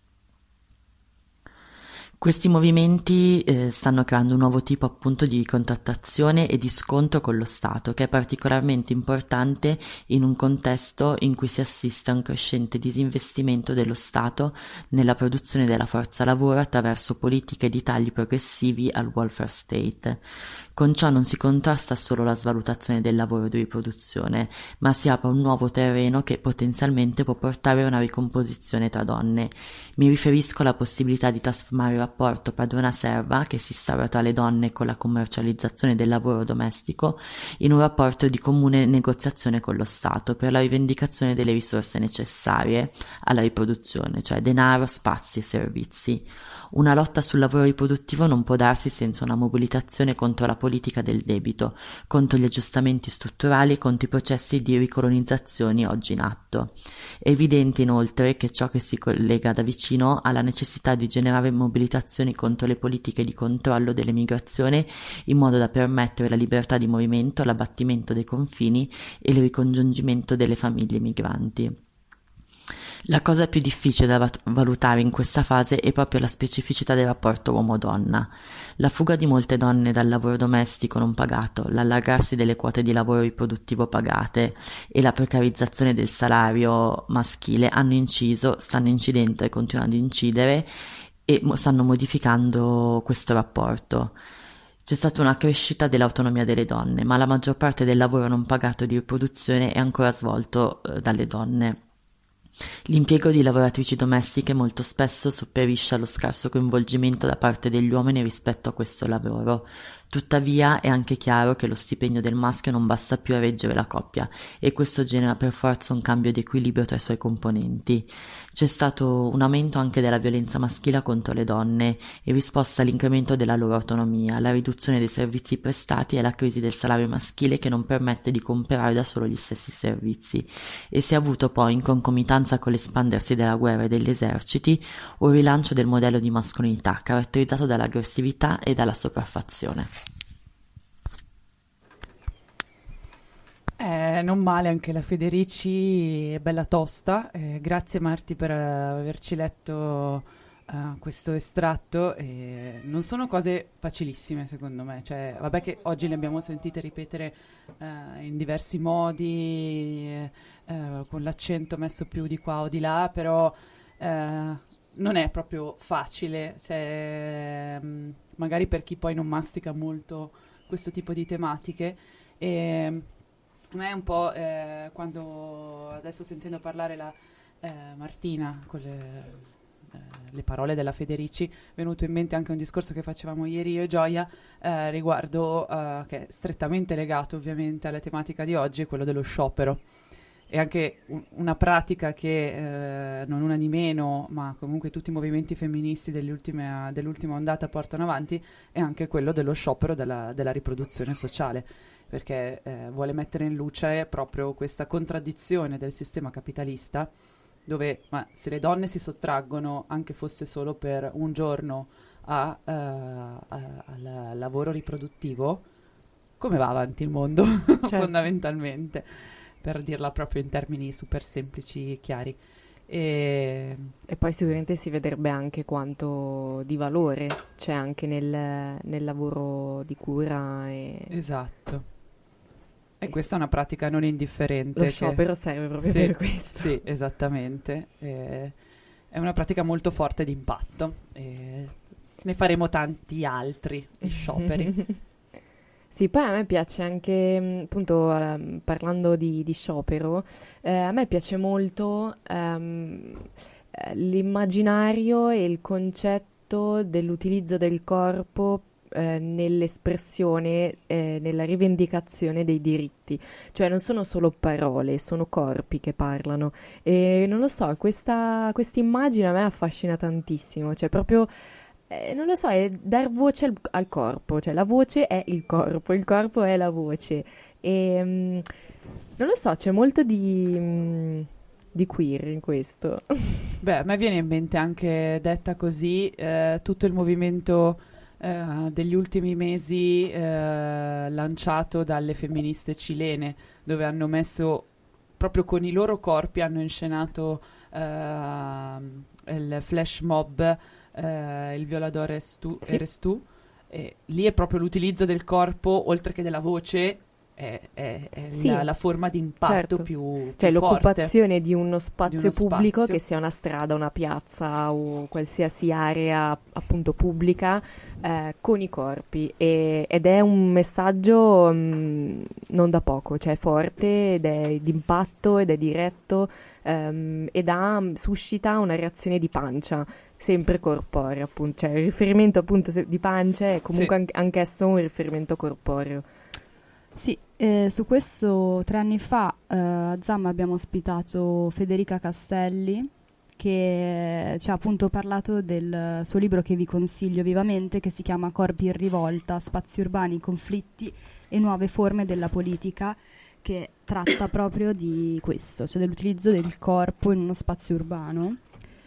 Questi movimenti eh, stanno creando un nuovo tipo appunto di contrattazione e di scontro con lo Stato, che è particolarmente importante in un contesto in cui si assiste a un crescente disinvestimento dello Stato nella produzione della forza lavoro attraverso politiche di tagli progressivi al welfare state. Con ciò non si contrasta solo la svalutazione del lavoro di riproduzione, ma si apre un nuovo terreno che potenzialmente può portare a una ricomposizione tra donne. Mi riferisco alla possibilità di trasformare il rapporto padrona-serva che si instaura tra le donne con la commercializzazione del lavoro domestico in un rapporto di comune negoziazione con lo Stato per la rivendicazione delle risorse necessarie alla riproduzione, cioè denaro, spazi e servizi. Una lotta sul lavoro riproduttivo non può darsi senza una mobilitazione contro la politica del debito, contro gli aggiustamenti strutturali e contro i processi di ricolonizzazione oggi in atto. È evidente inoltre che ciò che si collega da vicino alla necessità di generare mobilitazioni contro le politiche di controllo delle migrazioni in modo da permettere la libertà di movimento, l'abbattimento dei confini e il ricongiungimento delle famiglie migranti. La cosa più difficile da vat- valutare in questa fase è proprio la specificità del rapporto uomo-donna. La fuga di molte donne dal lavoro domestico non pagato, l'allargarsi delle quote di lavoro riproduttivo pagate e la precarizzazione del salario maschile hanno inciso, stanno incidendo e continuano ad incidere e mo- stanno modificando questo rapporto. C'è stata una crescita dell'autonomia delle donne, ma la maggior parte del lavoro non pagato di riproduzione è ancora svolto eh, dalle donne. L'impiego di lavoratrici domestiche molto spesso sopperisce allo scarso coinvolgimento da parte degli uomini rispetto a questo lavoro. Tuttavia è anche chiaro che lo stipendio del maschio non basta più a reggere la coppia e questo genera per forza un cambio di equilibrio tra i suoi componenti. C'è stato un aumento anche della violenza maschile contro le donne in risposta all'incremento della loro autonomia, la riduzione dei servizi prestati e la crisi del salario maschile che non permette di comprare da solo gli stessi servizi, e si è avuto poi, in concomitanza con l'espandersi della guerra e degli eserciti, un rilancio del modello di mascolinità caratterizzato dall'aggressività e dalla sopraffazione. Eh, non male anche la Federici, è bella tosta. Eh, grazie Marti per eh, averci letto eh, questo estratto. Eh, non sono cose facilissime secondo me, cioè, vabbè che oggi le abbiamo sentite ripetere eh, in diversi modi, eh, eh, con l'accento messo più di qua o di là, però eh, non è proprio facile, cioè, mh, magari per chi poi non mastica molto questo tipo di tematiche. E, a me un po' eh, quando adesso sentendo parlare la eh, Martina con le, eh, le parole della Federici, è venuto in mente anche un discorso che facevamo ieri io e Gioia eh, riguardo, eh, che è strettamente legato ovviamente alla tematica di oggi, quello dello sciopero. È anche un, una pratica che eh, non una di meno, ma comunque tutti i movimenti femministi dell'ultima, dell'ultima ondata portano avanti, è anche quello dello sciopero della, della riproduzione sociale, perché eh, vuole mettere in luce proprio questa contraddizione del sistema capitalista, dove ma, se le donne si sottraggono, anche fosse solo per un giorno, a, uh, a, al lavoro riproduttivo, come va avanti il mondo, certo. Fondamentalmente, per dirla proprio in termini super semplici e chiari. E... e poi sicuramente si vedrebbe anche quanto di valore c'è anche nel, nel lavoro di cura. E... Esatto. E questa è una pratica non indifferente. Lo che... sciopero serve proprio sì, per questo. Sì, esattamente. E... è una pratica molto forte di impatto. E... ne faremo tanti altri di scioperi. Sì, poi a me piace anche, appunto, eh, parlando di, di sciopero, eh, a me piace molto ehm, l'immaginario e il concetto dell'utilizzo del corpo eh, nell'espressione, eh, nella rivendicazione dei diritti. Cioè non sono solo parole, sono corpi che parlano. E non lo so, questa immagine a me affascina tantissimo, cioè proprio... Eh, non lo so, è dar voce al, al corpo, cioè la voce è il corpo, il corpo è la voce. E um, non lo so, c'è molto di, um, di queer in questo. Beh, a me viene in mente anche, detta così, eh, tutto il movimento eh, degli ultimi mesi eh, lanciato dalle femministe cilene, dove hanno messo, proprio con i loro corpi, hanno inscenato eh, il flash mob, Uh, il violador eres tu, sì. eres tu. E lì è proprio l'utilizzo del corpo oltre che della voce, è, è, è sì, la, la forma di impatto certo. più, cioè più l'occupazione forte di uno spazio di uno pubblico, spazio. che sia una strada, una piazza o qualsiasi area appunto pubblica, eh, con i corpi, e, ed è un messaggio mh, non da poco, cioè forte, ed è d'impatto ed è diretto, um, ed ha, suscita una reazione di pancia sempre corporea, appunto, cioè il riferimento appunto di pancia è comunque Sì. an- anch'esso un riferimento corporeo. Sì, eh, su questo tre anni fa eh, a Zam abbiamo ospitato Federica Castelli, che ci ha appunto parlato del suo libro che vi consiglio vivamente, che si chiama Corpi in rivolta, spazi urbani, conflitti e nuove forme della politica, che tratta proprio di questo, cioè dell'utilizzo del corpo in uno spazio urbano,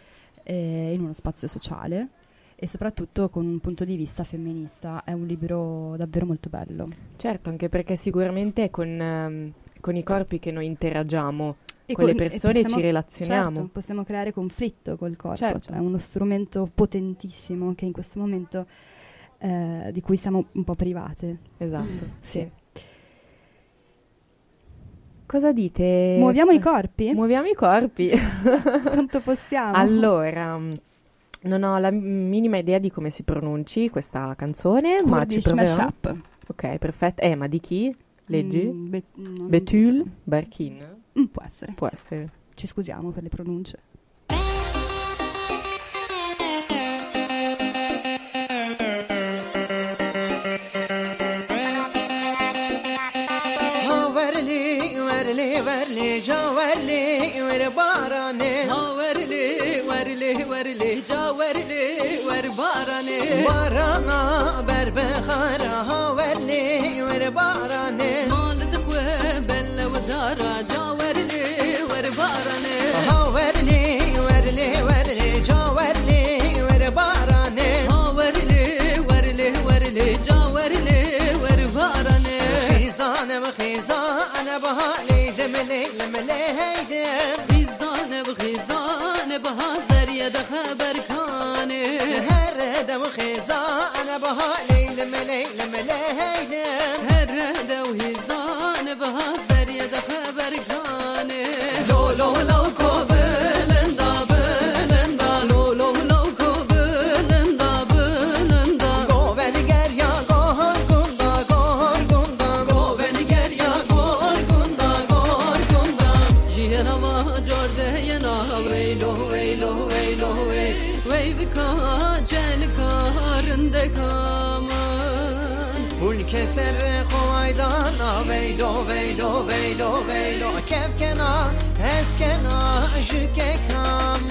in uno spazio sociale, e soprattutto con un punto di vista femminista. È un libro davvero molto bello. Certo, anche perché sicuramente è con, um, con i corpi che noi interagiamo E con le con- e persone possiamo- ci relazioniamo. Certo, possiamo creare conflitto col corpo, Certo. cioè è uno strumento potentissimo che in questo momento eh, di cui siamo un po' private. Esatto, sì. sì. Cosa dite? Muoviamo i corpi? Muoviamo i corpi. Quanto possiamo? Allora, mh, non ho la minima idea di come si pronunci questa canzone, ma ci Kurdish proverò. Mashup. Ok, perfetto. Eh, ma di chi? Leggi? Mm, Be- non- Betul? Barkin? Mm, può essere. Può essere. Ci scusiamo per le pronunce. ها ورلی ورلی ورلی جا ورلی ور بارانه ها ورلی ورلی ورلی جا ورلی ور بارانه بارانا بر بخارا ها ورلی ور بارانه مال دخوه بلا وزارا جا ورلی ور بارانه ها ورلی ورلی ورلی جا ورلی ور بارانه ها ورلی ورلی ورلی جا ورلی ور بارانه خیزانم خیزان بهالی دملی لملی هیدم خیزان بخیزان بهادر ید خبر کانه هر دم خیزان بهالی لملی لملی هیدم هر دو هیزان بهادر ید خبر کانه لو لو لو کوبلندا بلندا لو لو لو کوبلندا بلندا گوون گریا گور گوندا گور گوندا گوون گریا گور گوندا گور گوندا جینا ما جرده ینا ویلو ویلو ویلو وی وی بکا جن کارنده کامان پول کسر خوایدان ویلو ویلو ویلو ویلو کف کنا هس کنا جوک کام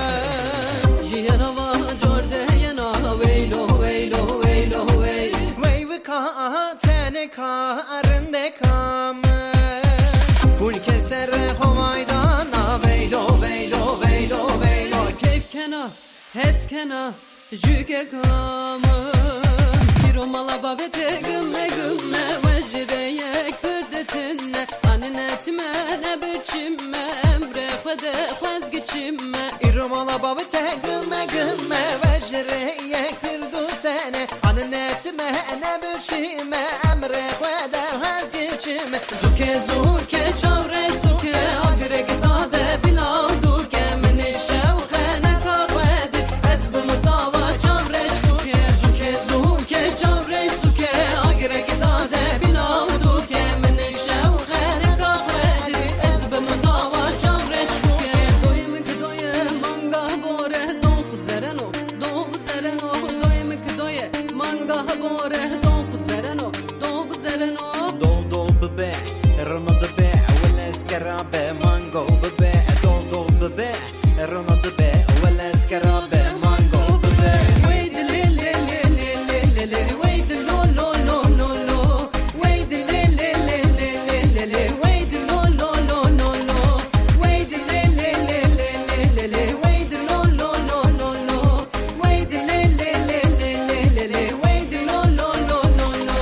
جینا ما جرده ینا ویلو ویلو ویلو وی وی بکا تن کارنده کام پول کسر خوایدان ویلو ویلو ویلو ویلو کیف کنا هس کنا جوک کامان Siro malaba ve te gümme gümme vecreye kırdetinne Anin etme ne biçimme emre fede fez geçimme İrmala babı te gümme gümme vecreye kırdu tene Anın etme ne biçime emre fede fez geçimme Zuke zuke çavre zuke agre gitade bila duke Meni şevke ne kahvedi ezbi mızava çavre ştuke Zuke zuke çavre suke agre gitade bila duke Meni şevke ne kahvedi ezbi mızava çavre ştuke Doyim ki doye manga bore don khuzereno don buzereno Doyim ki doye manga bore don khuzereno don buzereno Dol dol bebe, rona de be, wala skarabe, mango bebe, dol dol bebe, rona de be, wala skarabe, mango bebe. Wait the li li li li li li li wait the lo lo lo lo lo wait the li li li li li li li wait the lo lo lo lo lo wait the li li li li li li li wait the lo lo lo lo lo wait the li li li li li li li wait the lo lo lo lo lo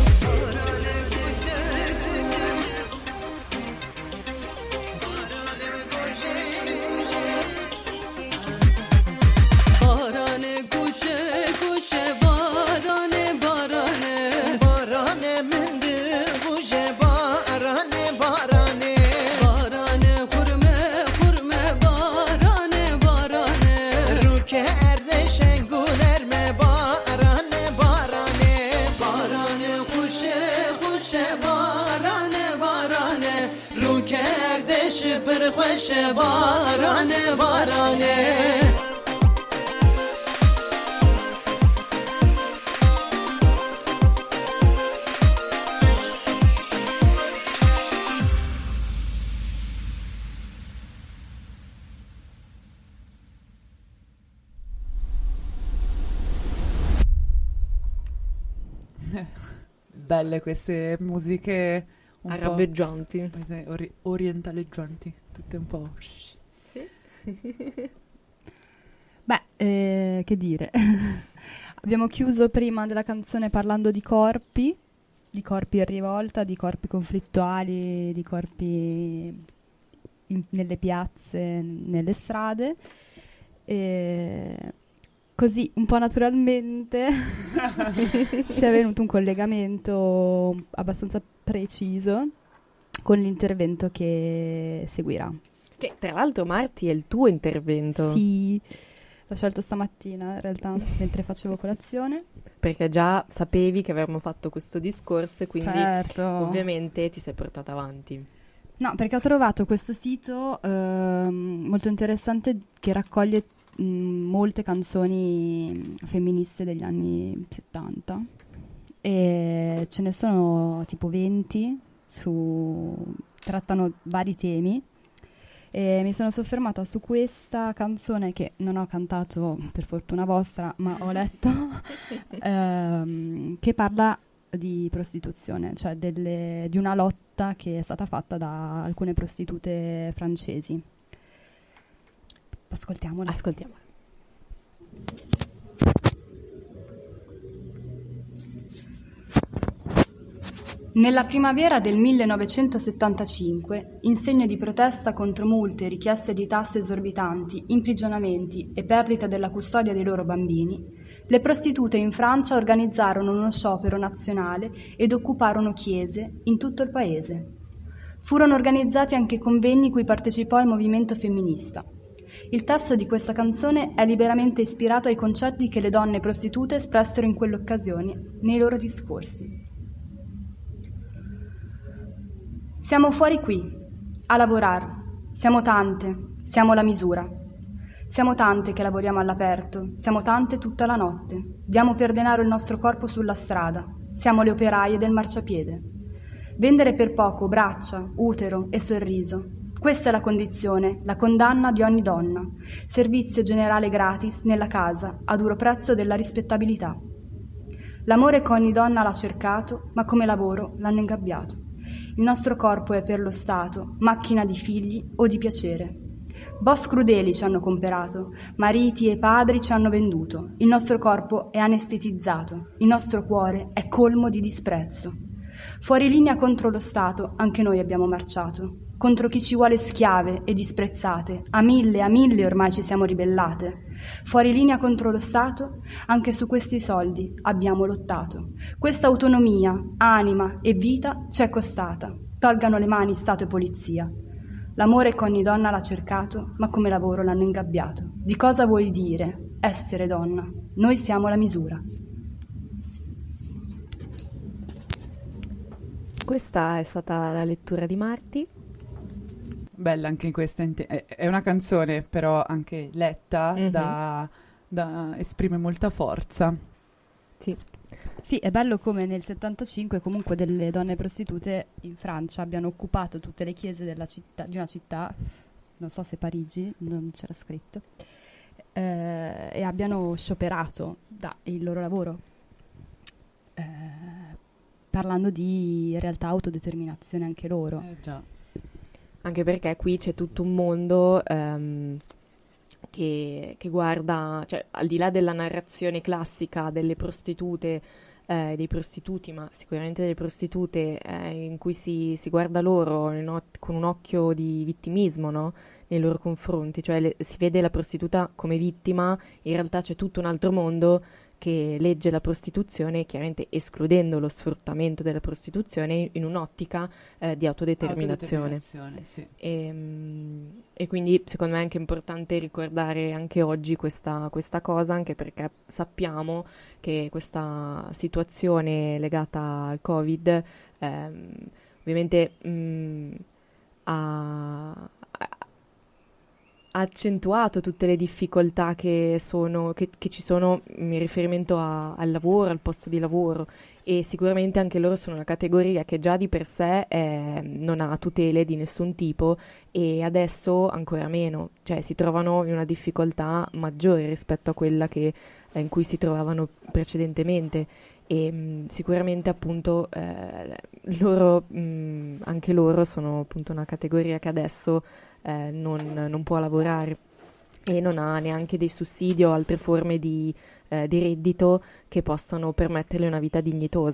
Barane kuşe kuşe barane barane Barane mindi buje barane barane barane hurme hurme barane barane Ruke erdeşe gülerme barane barane barane kuşe kuşe barane barane Ruke erdeşe bir hoşe barane barane Belle queste musiche un po'- Arabeggianti. Sì, ori- orientaleggianti, tutte un po'. Beh, eh, che dire. Abbiamo chiuso prima della canzone parlando di corpi, di corpi in rivolta, di corpi conflittuali, di corpi in- nelle piazze, nelle strade. E così, un po' naturalmente, ci è venuto un collegamento abbastanza preciso con l'intervento che seguirà. Che tra l'altro, Marti, è il tuo intervento. Sì, l'ho scelto stamattina in realtà, mentre facevo colazione. Perché già sapevi che avremmo fatto questo discorso e quindi Certo. ovviamente ti sei portata avanti. No, perché ho trovato questo sito ehm, molto interessante che raccoglie mh, molte canzoni femministe degli anni settanta e ce ne sono tipo venti, su, trattano vari temi e mi sono soffermata su questa canzone che non ho cantato per fortuna vostra, ma ho letto, ehm, che parla di prostituzione, cioè delle- di una lotta che è stata fatta da alcune prostitute francesi. Ascoltiamola. Ascoltiamola. Nella primavera del millenovecentosettantacinque, in segno di protesta contro multe, richieste di tasse esorbitanti, imprigionamenti e perdita della custodia dei loro bambini, le prostitute in Francia organizzarono uno sciopero nazionale ed occuparono chiese in tutto il paese. Furono organizzati anche convegni cui partecipò il movimento femminista. Il testo di questa canzone è liberamente ispirato ai concetti che le donne prostitute espressero in quelle occasioni nei loro discorsi. Siamo fuori qui, a lavorare. Siamo tante, siamo la misura. Siamo tante che lavoriamo all'aperto, siamo tante tutta la notte. Diamo per denaro il nostro corpo sulla strada. Siamo le operaie del marciapiede. Vendere per poco braccia, utero e sorriso. Questa è la condizione, la condanna di ogni donna. Servizio generale gratis nella casa, a duro prezzo della rispettabilità. L'amore che ogni donna l'ha cercato, ma come lavoro l'hanno ingabbiato. Il nostro corpo è per lo Stato, macchina di figli o di piacere. Boss crudeli ci hanno comperato, mariti e padri ci hanno venduto. Il nostro corpo è anestetizzato, il nostro cuore è colmo di disprezzo. Fuori linea contro lo Stato anche noi abbiamo marciato, contro chi ci vuole schiave e disprezzate. A mille, a mille ormai ci siamo ribellate. Fuori linea contro lo Stato, anche su questi soldi abbiamo lottato. Questa autonomia, anima e vita ci è costata. Tolgano le mani Stato e polizia. L'amore che ogni donna l'ha cercato, ma come lavoro l'hanno ingabbiato. Di cosa vuol dire essere donna? Noi siamo la misura. Questa è stata la lettura di Marti. Bella anche questa, inte- è è una canzone però anche letta, Mhm. da, da- esprime molta forza. Sì. Sì, è bello come nel settantacinque comunque delle donne prostitute in Francia abbiano occupato tutte le chiese della città, di una città, non so se Parigi, non c'era scritto, eh, e abbiano scioperato da il loro lavoro, eh, parlando di realtà autodeterminazione anche loro. Eh già. Anche perché qui c'è tutto un mondo ehm, che, che guarda, cioè al di là della narrazione classica delle prostitute, eh, dei prostituti, ma sicuramente delle prostitute, eh, in cui si, si guarda loro in o- con un occhio di vittimismo, no? Nei loro confronti, cioè le- si vede la prostituta come vittima, in realtà c'è tutto un altro mondo che legge la prostituzione, chiaramente escludendo lo sfruttamento della prostituzione in un'ottica eh, di autodeterminazione. Autodeterminazione, sì. E, mm, e quindi secondo me è anche importante ricordare anche oggi questa, questa cosa, anche perché sappiamo che questa situazione legata al Covid ehm, ovviamente mm, ha, ha accentuato tutte le difficoltà che sono, che, che ci sono in riferimento a- al lavoro, al posto di lavoro, e sicuramente anche loro sono una categoria che già di per sé eh, non ha tutele di nessun tipo e adesso ancora meno, cioè si trovano in una difficoltà maggiore rispetto a quella che, eh, in cui si trovavano precedentemente. E mh, sicuramente appunto eh, loro, mh, anche loro sono appunto una categoria che adesso eh, non, non può lavorare e non ha neanche dei sussidi o altre forme di, eh, di reddito che possano permetterle una vita dignitosa.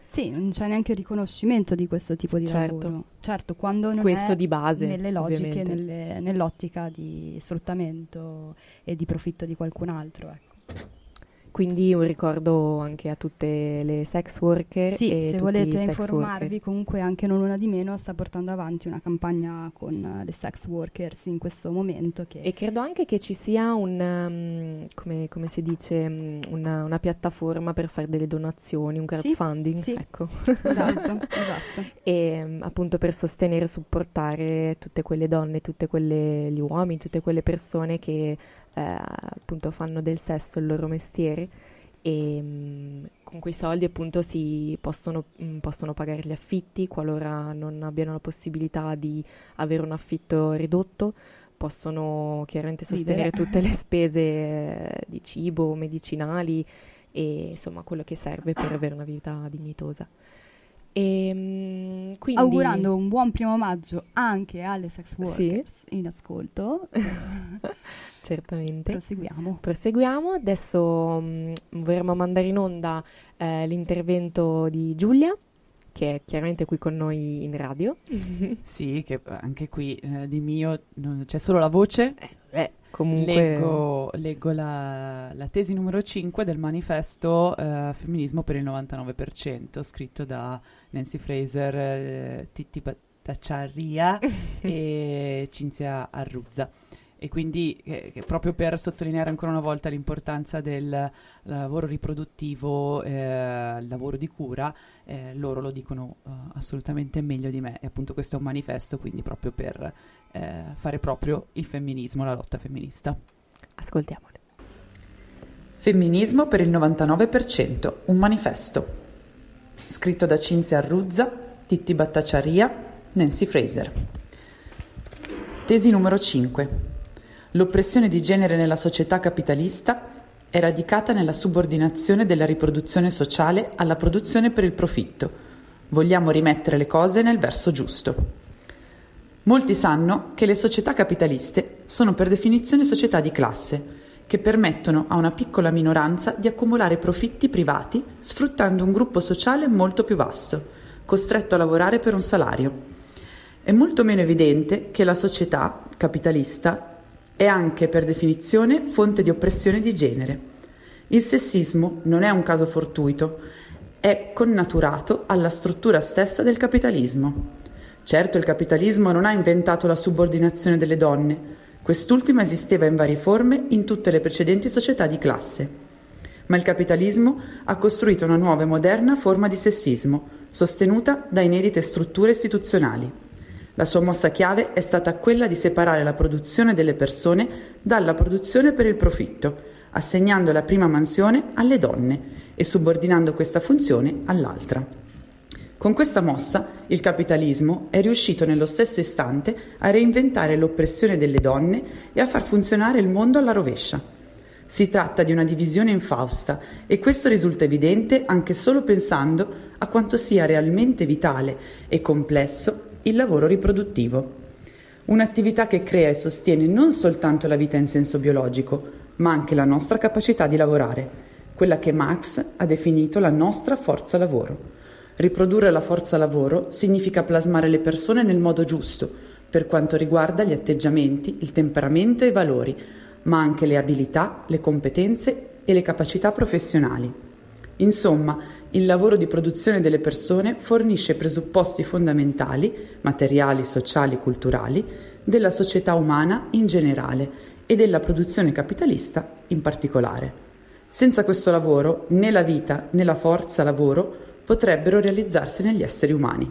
Sì, non c'è neanche il riconoscimento di questo tipo di Certo. lavoro. Certo, quando non Questo è di base, nelle logiche, ovviamente. nelle- nell'ottica di sfruttamento e di profitto di qualcun altro, ecco. Quindi un ricordo anche a tutte le sex worker Sì, e se tutti volete i sex informarvi, worker. comunque anche Non Una di Meno sta portando avanti una campagna con eh, le sex workers in questo momento che E credo anche che ci sia un, um, come, come si dice, um, una, una piattaforma per fare delle donazioni, un Sì, crowdfunding, sì. ecco. Esatto, esatto. E um, appunto per sostenere e supportare tutte quelle donne, tutte quelle gli uomini, tutte quelle persone che eh, appunto fanno del sesso il loro mestiere e mh, con quei soldi appunto si possono, mh, possono pagare gli affitti qualora non abbiano la possibilità di avere un affitto ridotto, possono chiaramente sostenere Vivere. tutte le spese eh, di cibo, medicinali e insomma quello che serve per avere una vita dignitosa. E, mh, quindi Augurando un buon primo maggio anche alle sex Sì. workers in ascolto. eh, Certamente. Proseguiamo. Proseguiamo. Adesso mh, vorremmo mandare in onda eh, l'intervento di Giulia, che è chiaramente qui con noi in radio. Sì, che anche qui eh, di mio non- c'è solo la voce. Eh, comunque- Leggo, leggo la, la tesi numero cinque del manifesto eh, Femminismo per il novantanove per cento, scritto da Nancy Fraser, eh, Titti Battaglia e Cinzia Arruzza. E quindi eh, che proprio per sottolineare ancora una volta l'importanza del lavoro riproduttivo, eh, il lavoro di cura, eh, loro lo dicono eh, assolutamente meglio di me. E appunto questo è un manifesto, quindi proprio per eh, fare proprio il femminismo, la lotta femminista. Ascoltiamole. Femminismo per il novantanove per cento, un manifesto. Scritto da Cinzia Arruzza, Titti Battaglia, Nancy Fraser. Tesi numero cinque. L'oppressione di genere nella società capitalista è radicata nella subordinazione della riproduzione sociale alla produzione per il profitto. Vogliamo rimettere le cose nel verso giusto. Molti sanno che le società capitaliste sono per definizione società di classe, che permettono a una piccola minoranza di accumulare profitti privati sfruttando un gruppo sociale molto più vasto, costretto a lavorare per un salario. È molto meno evidente che la società capitalista è anche per definizione fonte di oppressione di genere. Il sessismo non è un caso fortuito, è connaturato alla struttura stessa del capitalismo. Certo, il capitalismo non ha inventato la subordinazione delle donne, quest'ultima esisteva in varie forme in tutte le precedenti società di classe. Ma il capitalismo ha costruito una nuova e moderna forma di sessismo, sostenuta da inedite strutture istituzionali. La sua mossa chiave è stata quella di separare la produzione delle persone dalla produzione per il profitto, assegnando la prima mansione alle donne e subordinando questa funzione all'altra. Con questa mossa il capitalismo è riuscito nello stesso istante a reinventare l'oppressione delle donne e a far funzionare il mondo alla rovescia. Si tratta di una divisione infausta e questo risulta evidente anche solo pensando a quanto sia realmente vitale e complesso il lavoro riproduttivo. Un'attività che crea e sostiene non soltanto la vita in senso biologico, ma anche la nostra capacità di lavorare, quella che Marx ha definito la nostra forza lavoro. Riprodurre la forza lavoro significa plasmare le persone nel modo giusto, per quanto riguarda gli atteggiamenti, il temperamento e i valori, ma anche le abilità, le competenze e le capacità professionali. Insomma, il lavoro di produzione delle persone fornisce presupposti fondamentali, materiali, sociali, culturali, della società umana in generale e della produzione capitalista in particolare. Senza questo lavoro, né la vita né la forza lavoro potrebbero realizzarsi negli esseri umani.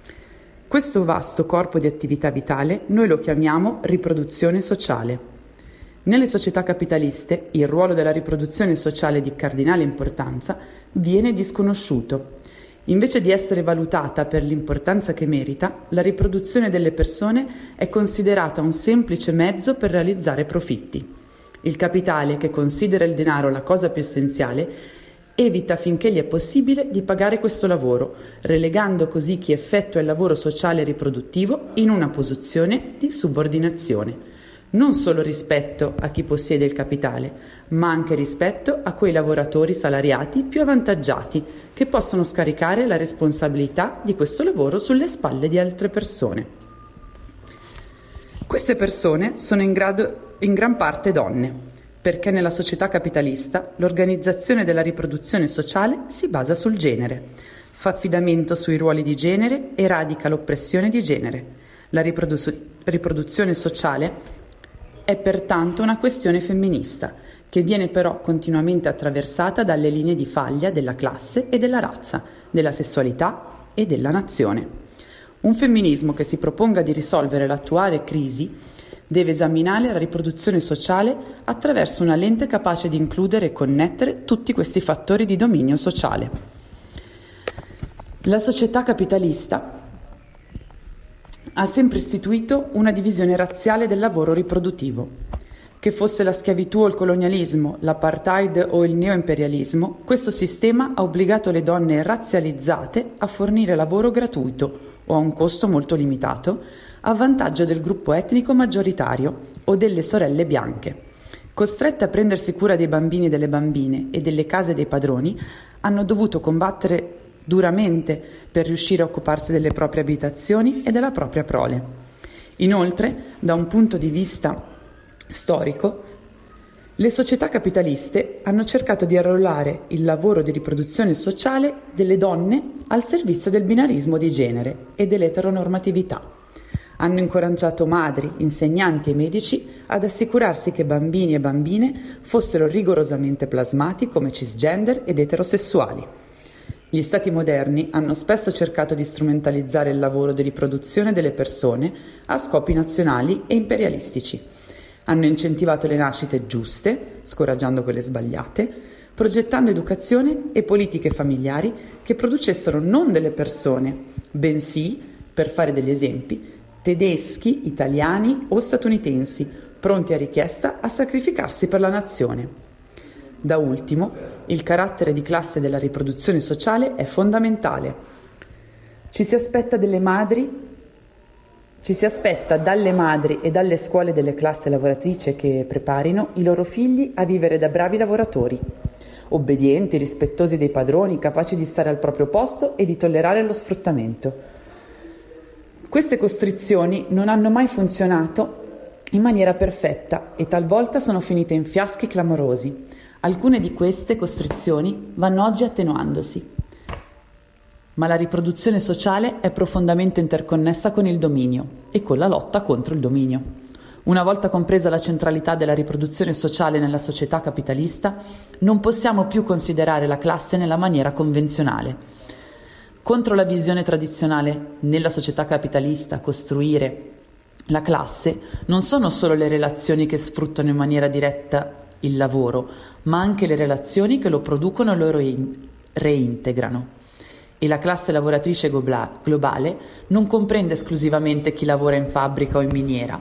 Questo vasto corpo di attività vitale noi lo chiamiamo riproduzione sociale. Nelle società capitaliste il ruolo della riproduzione sociale di cardinale importanza viene disconosciuto. Invece di essere valutata per l'importanza che merita, la riproduzione delle persone è considerata un semplice mezzo per realizzare profitti. Il capitale, che considera il denaro la cosa più essenziale, evita finché gli è possibile di pagare questo lavoro, relegando così chi effettua il lavoro sociale e riproduttivo in una posizione di subordinazione. non solo rispetto a chi possiede il capitale, ma anche rispetto a quei lavoratori salariati più avvantaggiati che possono scaricare la responsabilità di questo lavoro sulle spalle di altre persone. Queste persone sono in, grado, in gran parte donne, perché nella società capitalista l'organizzazione della riproduzione sociale si basa sul genere, fa affidamento sui ruoli di genere e radica l'oppressione di genere. La riprodu- riproduzione sociale è pertanto una questione femminista, che viene però continuamente attraversata dalle linee di faglia della classe e della razza, della sessualità e della nazione. Un femminismo che si proponga di risolvere l'attuale crisi deve esaminare la riproduzione sociale attraverso una lente capace di includere e connettere tutti questi fattori di dominio sociale. La società capitalista ha sempre istituito una divisione razziale del lavoro riproduttivo. Che fosse la schiavitù o il colonialismo, l'apartheid o il neoimperialismo, questo sistema ha obbligato le donne razzializzate a fornire lavoro gratuito o a un costo molto limitato, a vantaggio del gruppo etnico maggioritario o delle sorelle bianche. Costrette a prendersi cura dei bambini e delle bambine e delle case dei padroni, hanno dovuto combattere duramente per riuscire a occuparsi delle proprie abitazioni e della propria prole. Inoltre, da un punto di vista storico, le società capitaliste hanno cercato di arruolare il lavoro di riproduzione sociale delle donne al servizio del binarismo di genere e dell'eteronormatività. Hanno incoraggiato madri, insegnanti e medici ad assicurarsi che bambini e bambine fossero rigorosamente plasmati come cisgender ed eterosessuali. Gli stati moderni hanno spesso cercato di strumentalizzare il lavoro di riproduzione delle persone a scopi nazionali e imperialistici. Hanno incentivato le nascite giuste, scoraggiando quelle sbagliate, progettando educazione e politiche familiari che producessero non delle persone, bensì, per fare degli esempi, tedeschi, italiani o statunitensi, pronti a richiesta a sacrificarsi per la nazione. Da ultimo, il carattere di classe della riproduzione sociale è fondamentale. Ci si aspetta delle madri Ci si aspetta dalle madri e dalle scuole delle classi lavoratrici che preparino i loro figli a vivere da bravi lavoratori, obbedienti, rispettosi dei padroni, capaci di stare al proprio posto e di tollerare lo sfruttamento. Queste costrizioni non hanno mai funzionato in maniera perfetta e talvolta sono finite in fiaschi clamorosi. Alcune di queste costrizioni vanno oggi attenuandosi. Ma la riproduzione sociale è profondamente interconnessa con il dominio e con la lotta contro il dominio. Una volta compresa la centralità della riproduzione sociale nella società capitalista, non possiamo più considerare la classe nella maniera convenzionale. Contro la visione tradizionale nella società capitalista costruire la classe non sono solo le relazioni che sfruttano in maniera diretta il lavoro, ma anche le relazioni che lo producono e lo reintegrano. E la classe lavoratrice globale non comprende esclusivamente chi lavora in fabbrica o in miniera.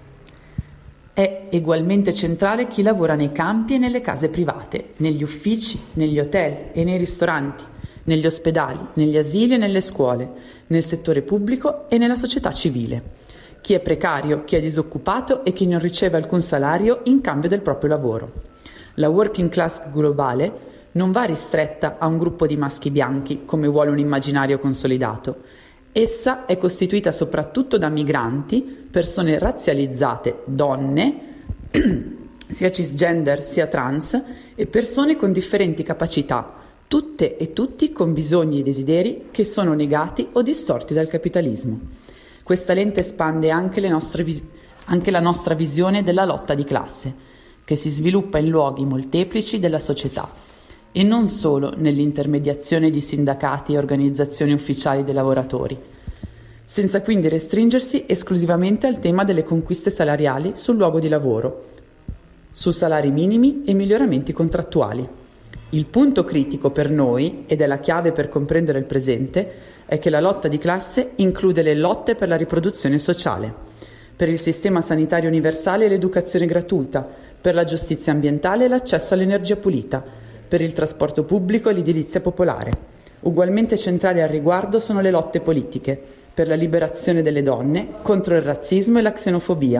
È ugualmente centrale chi lavora nei campi e nelle case private, negli uffici, negli hotel e nei ristoranti, negli ospedali, negli asili e nelle scuole, nel settore pubblico e nella società civile. Chi è precario, chi è disoccupato e chi non riceve alcun salario in cambio del proprio lavoro. La working class globale non va ristretta a un gruppo di maschi bianchi, come vuole un immaginario consolidato. Essa è costituita soprattutto da migranti, persone razzializzate, donne, sia cisgender sia trans, e persone con differenti capacità, tutte e tutti con bisogni e desideri che sono negati o distorti dal capitalismo. Questa lente espande anche, le nostre vis- anche la nostra visione della lotta di classe, che si sviluppa in luoghi molteplici della società, e non solo nell'intermediazione di sindacati e organizzazioni ufficiali dei lavoratori, senza quindi restringersi esclusivamente al tema delle conquiste salariali sul luogo di lavoro, su salari minimi e miglioramenti contrattuali. Il punto critico per noi, ed è la chiave per comprendere il presente, è che la lotta di classe include le lotte per la riproduzione sociale, per il sistema sanitario universale e l'educazione gratuita, per la giustizia ambientale e l'accesso all'energia pulita, per il trasporto pubblico e l'edilizia popolare. Ugualmente centrali al riguardo sono le lotte politiche, per la liberazione delle donne, contro il razzismo e la xenofobia,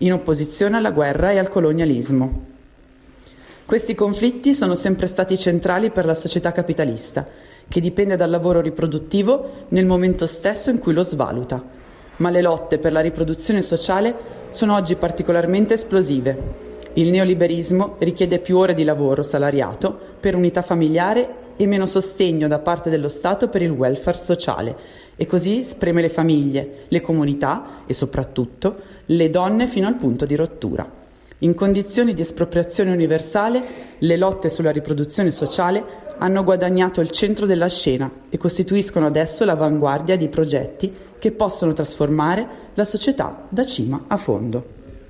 in opposizione alla guerra e al colonialismo. Questi conflitti sono sempre stati centrali per la società capitalista, che dipende dal lavoro riproduttivo nel momento stesso in cui lo svaluta. Ma le lotte per la riproduzione sociale sono oggi particolarmente esplosive. Il neoliberismo richiede più ore di lavoro salariato per unità familiare e meno sostegno da parte dello Stato per il welfare sociale, e così spreme le famiglie, le comunità e soprattutto le donne fino al punto di rottura. In condizioni di espropriazione universale, le lotte sulla riproduzione sociale hanno guadagnato il centro della scena e costituiscono adesso l'avanguardia di progetti che possono trasformare la società da cima a fondo.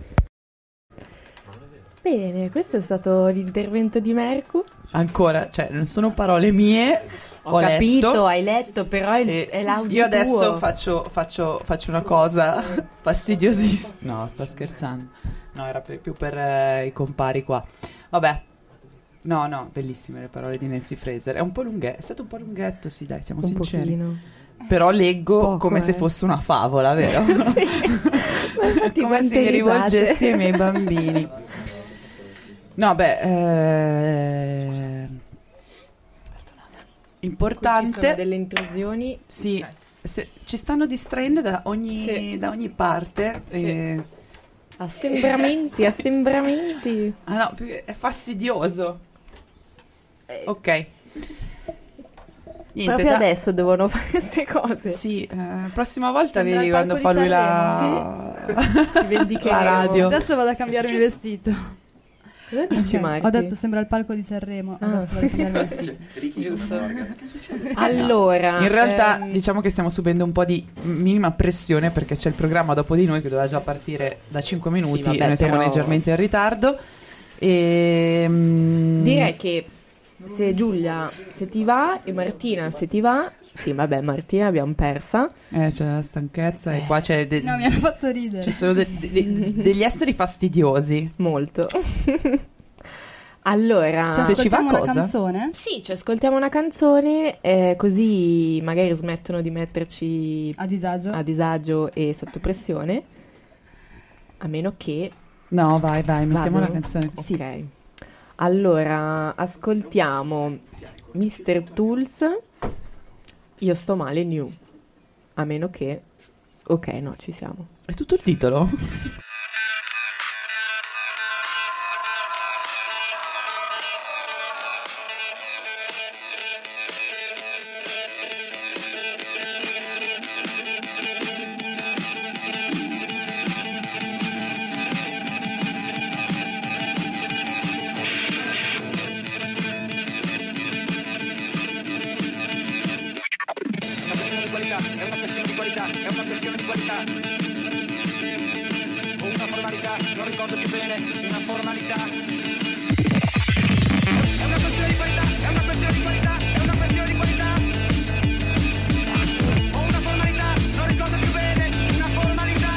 Bene, questo è stato l'intervento di Mercu. Ancora, cioè non sono parole mie. Ho, ho capito, letto, hai letto, però è, è l'audio Io adesso tuo. Faccio, faccio, faccio una cosa fastidiosissima. No, sto scherzando. No, era per, più per eh, i compari qua. Vabbè. No, no, bellissime le parole di Nancy Fraser. È un po' lunghetto, è stato un po' lunghetto, sì, dai, siamo un sinceri. Pochino. Però leggo Poco, come eh. se fosse una favola, vero? Sì. Come se mi rivolgessi ai miei bambini. No, beh, eh... importante. Qui ci sono delle intrusioni. Sì, se, ci stanno distraendo da ogni, sì. da ogni parte. Sì. E... Assembramenti, assembramenti. Ah no, è fastidioso. Eh. Ok. Niente, Proprio da... adesso devono fare queste cose. Sì, eh, prossima volta Sembra vedi il quando palco fa di lui la... Sì. Ci vendicheremo. la radio. Adesso vado a cambiarmi il vestito. Cosa dici, Ok, Marti? Ho detto sembra il palco di Sanremo. Ah. Adesso vado a cambiarmi il vestito. Giusto. Allora, in realtà ehm... diciamo che stiamo subendo un po' di minima pressione perché c'è il programma dopo di noi che doveva già partire da cinque minuti Sì, vabbè, e noi siamo però... leggermente in ritardo. E... Direi che se Giulia se ti va e Martina se ti va, sì vabbè Martina abbiamo persa. Eh, c'è la stanchezza e qua c'è... De... No, mi hanno fatto ridere. Ci sono de- de- degli esseri fastidiosi. Molto. Allora, ci se ci va una cosa? canzone? Sì, ci ascoltiamo una canzone, eh, così magari smettono di metterci a disagio. a disagio e sotto pressione, a meno che... No, vai, vai, mettiamo Vado? la canzone. Ok. Sì. Allora, ascoltiamo mister Tools, Io sto male new, a meno che... Ok, no, ci siamo. È tutto il titolo? È una questione di qualità, è una questione di qualità. O una formalità, non ricordo più bene, una formalità. È una questione di qualità, è una questione di qualità, è una questione di qualità. O una formalità, non ricordo più bene, una formalità.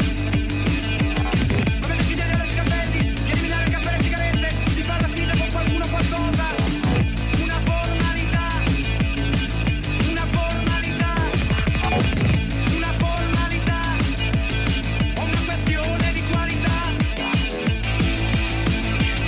Come decidere alle scapelli, di eliminare il caffè e le sigarette, di far la fine con qualcuno o qualcosa. Una formalità. Una formalità. Una formalità o una questione di qualità.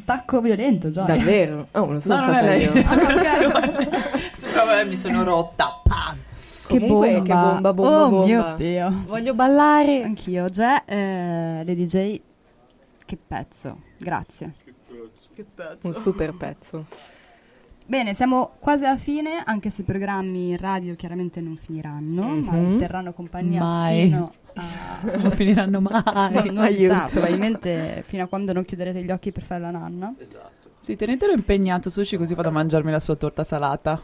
stacco violento, Gioia. Davvero? Oh, non sono No, non stata è io. lei. Sembrava mi sono rotta. Pam. Che Comunque, bomba. che bomba, bomba, oh bomba. mio Dio. Voglio ballare. Anch'io. Già, eh, le D J, che pezzo. Grazie. Che pezzo. Un super pezzo. Bene, siamo quasi alla fine, anche se i programmi in radio chiaramente non finiranno, ma Mhm. vi terranno compagnia Mai. fino a... Non finiranno mai. Non, non si sa, Aiuto. probabilmente fino a quando non chiuderete gli occhi per fare la nanna. Sì, tenetelo impegnato, Sushi, così vado a mangiarmi la sua torta salata.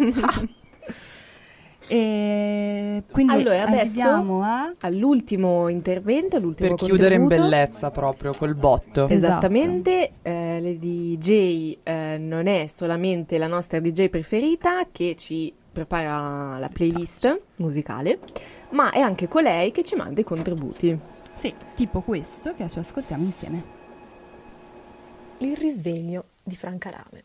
E quindi Allora, adesso arriviamo a... all'ultimo intervento, all'ultimo Per chiudere in contributo. bellezza proprio, col botto. Esattamente, eh, le D J eh, non è solamente la nostra D J preferita che ci prepara la playlist musicale, ma è anche colei che ci manda i contributi. Sì, tipo questo che ci ascoltiamo insieme. Il risveglio di Franca Rame.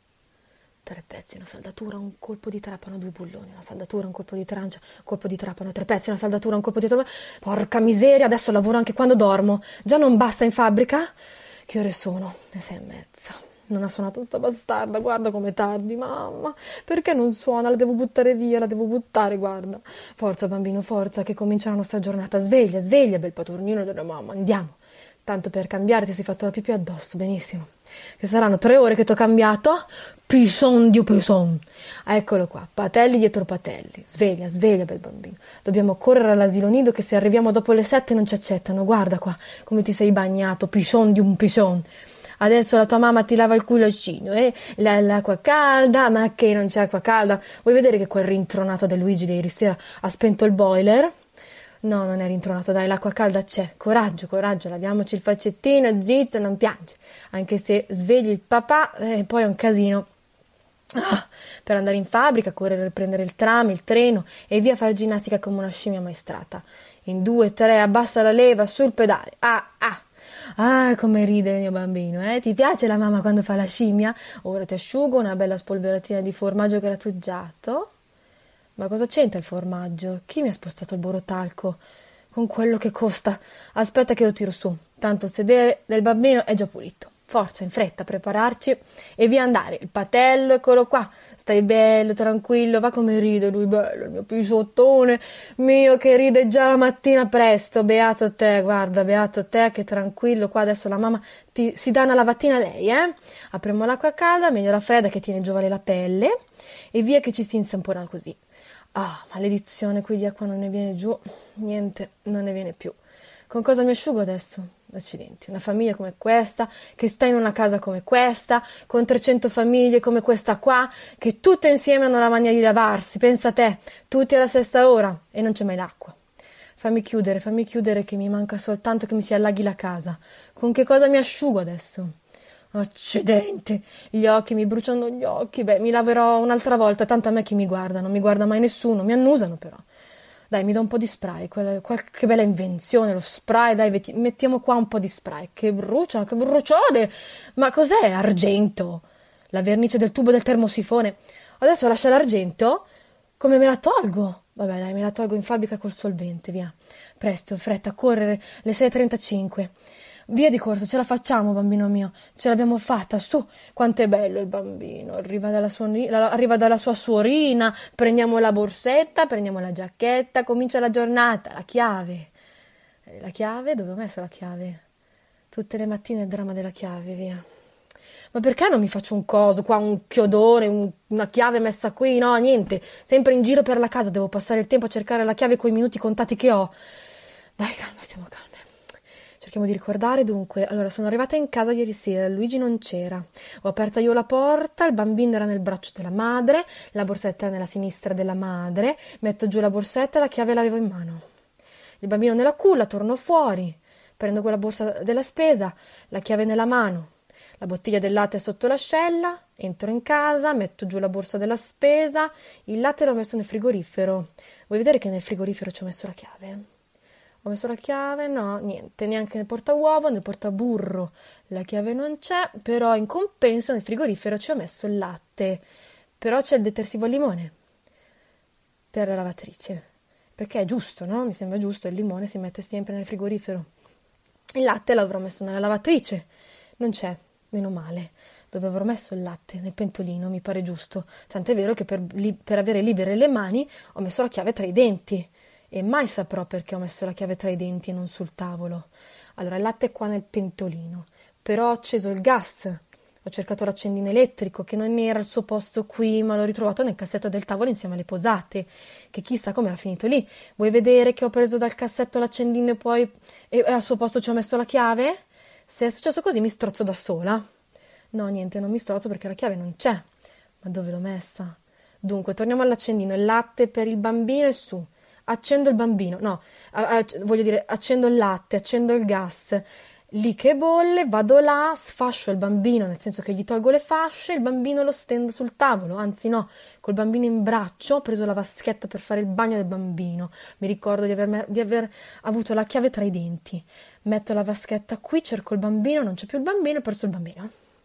Tre pezzi, una saldatura, un colpo di trapano, due bulloni, una saldatura, un colpo di trancia, un colpo di trapano, tre pezzi, una saldatura, un colpo di trapano. Porca miseria, adesso lavoro anche quando dormo. Già non basta in fabbrica? Che ore sono? Le sei e mezza. Non ha suonato sta bastarda, guarda come tardi, mamma. Perché non suona? La devo buttare via, la devo buttare, guarda. Forza bambino, forza, che comincia la nostra giornata. Sveglia, sveglia, bel padronino della mamma, andiamo. Tanto per cambiare ti sei fatto la pipì addosso, benissimo. Che saranno tre ore che ti ho cambiato? Pison di pison. Eccolo qua, patelli dietro patelli. Sveglia, sveglia, bel bambino. Dobbiamo correre all'asilo nido che se arriviamo dopo le sette non ci accettano. Guarda qua, come ti sei bagnato, pison di un pison. Adesso la tua mamma ti lava il culocino, eh? La- l'acqua calda, ma che non c'è acqua calda? Vuoi vedere che quel rintronato del Luigi di ieri sera ha spento il boiler? No, non è rintronato, dai, l'acqua calda c'è. Coraggio, coraggio, laviamoci il facettino, zitto, non piangi. Anche se svegli il papà, eh, poi è un casino. Ah, per andare in fabbrica, correre per prendere il tram, il treno e via a fare ginnastica come una scimmia maestrata. In due, tre, abbassa la leva, sul pedale. Ah, ah. Ah, come ride il mio bambino, eh? Ti piace la mamma quando fa la scimmia? Ora ti asciugo una bella spolveratina di formaggio grattugiato. Ma cosa c'entra il formaggio? Chi mi ha spostato il borotalco? Con quello che costa. Aspetta che lo tiro su. Tanto il sedere del bambino è già pulito. Forza, in fretta, prepararci e via andare. Il patello, eccolo qua. Stai bello, tranquillo. Va come ride lui, bello, il mio pisottone mio che ride già la mattina presto. Beato te, guarda, beato te, che tranquillo. Qua adesso la mamma ti, si dà una lavatina lei, eh? Apriamo l'acqua calda, meglio la fredda che tiene giovane la pelle. E via che ci si insampona così. Ah, maledizione, qui di acqua non ne viene giù, niente, non ne viene più. Con cosa mi asciugo adesso? Accidenti, una famiglia come questa, che sta in una casa come questa, con trecento famiglie come questa qua, che tutte insieme hanno la mania di lavarsi, pensa a te, tutti alla stessa ora, e non c'è mai l'acqua. Fammi chiudere, fammi chiudere che mi manca soltanto che mi si allaghi la casa. Con che cosa mi asciugo adesso? Accidenti, gli occhi, mi bruciano gli occhi. Beh, mi laverò un'altra volta, tanto a me chi mi guarda, non mi guarda mai nessuno, mi annusano però. Dai, mi do un po' di spray, quella, qualche bella invenzione, lo spray, dai, vetti- mettiamo qua un po' di spray. Che brucia, che bruciore! Ma cos'è argento? La vernice del tubo del termosifone. Adesso lascia l'argento? Come me la tolgo? Vabbè, dai, me la tolgo in fabbrica col solvente, via. Presto, fretta, correre, le sei e trentacinque. Via di corsa, ce la facciamo, bambino mio, ce l'abbiamo fatta, su, quanto è bello il bambino, arriva dalla, suoni- la- arriva dalla sua suorina, prendiamo la borsetta, prendiamo la giacchetta, comincia la giornata, la chiave, Eh, la chiave, dove ho messo la chiave? Tutte le mattine il dramma della chiave, via. Ma perché non mi faccio un coso qua, un chiodone, un- una chiave messa qui, no, niente, sempre in giro per la casa, devo passare il tempo a cercare la chiave coi minuti contati che ho. Dai, calma, stiamo calme. Cerchiamo di ricordare, dunque, allora sono arrivata in casa ieri sera, Luigi non c'era, ho aperta io la porta, il bambino era nel braccio della madre, la borsetta era nella sinistra della madre, metto giù la borsetta e la chiave l'avevo in mano. Il bambino nella culla, torno fuori, prendo quella borsa della spesa, la chiave nella mano, la bottiglia del latte sotto l'ascella, entro in casa, metto giù la borsa della spesa, il latte l'ho messo nel frigorifero. Vuoi vedere che nel frigorifero ci ho messo la chiave? Ho messo la chiave, no, niente, neanche nel portauovo, nel portaburro la chiave non c'è, però in compenso nel frigorifero ci ho messo il latte, però c'è il detersivo al limone per la lavatrice, perché è giusto, no? Mi sembra giusto, il limone si mette sempre nel frigorifero. Il latte l'avrò messo nella lavatrice, non c'è, Meno male. Dove avrò messo il latte? Nel pentolino, mi pare giusto. Tant'è vero che per, li- per avere libere le mani ho messo la chiave tra i denti. E mai saprò perché ho messo la chiave tra i denti e non sul tavolo. Allora, il latte è qua nel pentolino. Però ho acceso il gas. Ho cercato l'accendino elettrico, che non era al suo posto qui, ma l'ho ritrovato nel cassetto del tavolo insieme alle posate, che chissà come era finito lì. Vuoi vedere che ho preso dal cassetto l'accendino e poi e al suo posto ci ho messo la chiave? Se è successo così mi strozzo da sola. No, niente, non mi strozzo perché la chiave non c'è. Ma dove l'ho messa? Dunque, torniamo all'accendino. Il latte per il bambino è su. Accendo il bambino. No, a- a- voglio dire, accendo il latte, accendo il gas. Lì che bolle, vado là, sfascio il bambino, nel senso che gli tolgo le fasce, il bambino lo stendo sul tavolo, anzi no, col bambino in braccio ho preso la vaschetta per fare il bagno del bambino. Mi ricordo di aver, di aver avuto la chiave tra i denti. Metto la vaschetta qui, cerco il bambino, non c'è più il bambino, ho perso il bambino.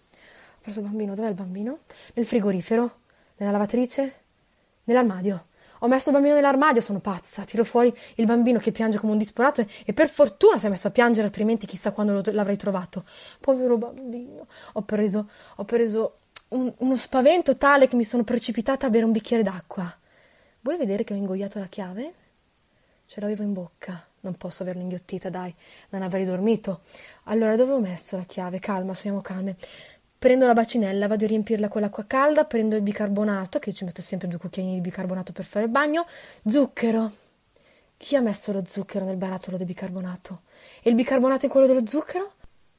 Ho perso il bambino, dov'è il bambino? Nel frigorifero? Nella lavatrice? Nell'armadio? Ho messo il bambino nell'armadio, sono pazza. Tiro fuori il bambino che piange come un disperato e, e per fortuna si è messo a piangere, altrimenti chissà quando lo, l'avrei trovato. Povero bambino. Ho preso, ho preso un, uno spavento tale che mi sono precipitata a bere un bicchiere d'acqua. Vuoi vedere che ho ingoiato la chiave? Ce l'avevo in bocca. Non posso averla inghiottita, dai. Non avrei dormito. Allora, dove ho messo la chiave? Calma, siamo calme. Prendo la bacinella, vado a riempirla con l'acqua calda, prendo il bicarbonato, che ci metto sempre due cucchiaini di bicarbonato per fare il bagno, zucchero. Chi ha messo lo zucchero nel barattolo del bicarbonato? E il bicarbonato è quello dello zucchero?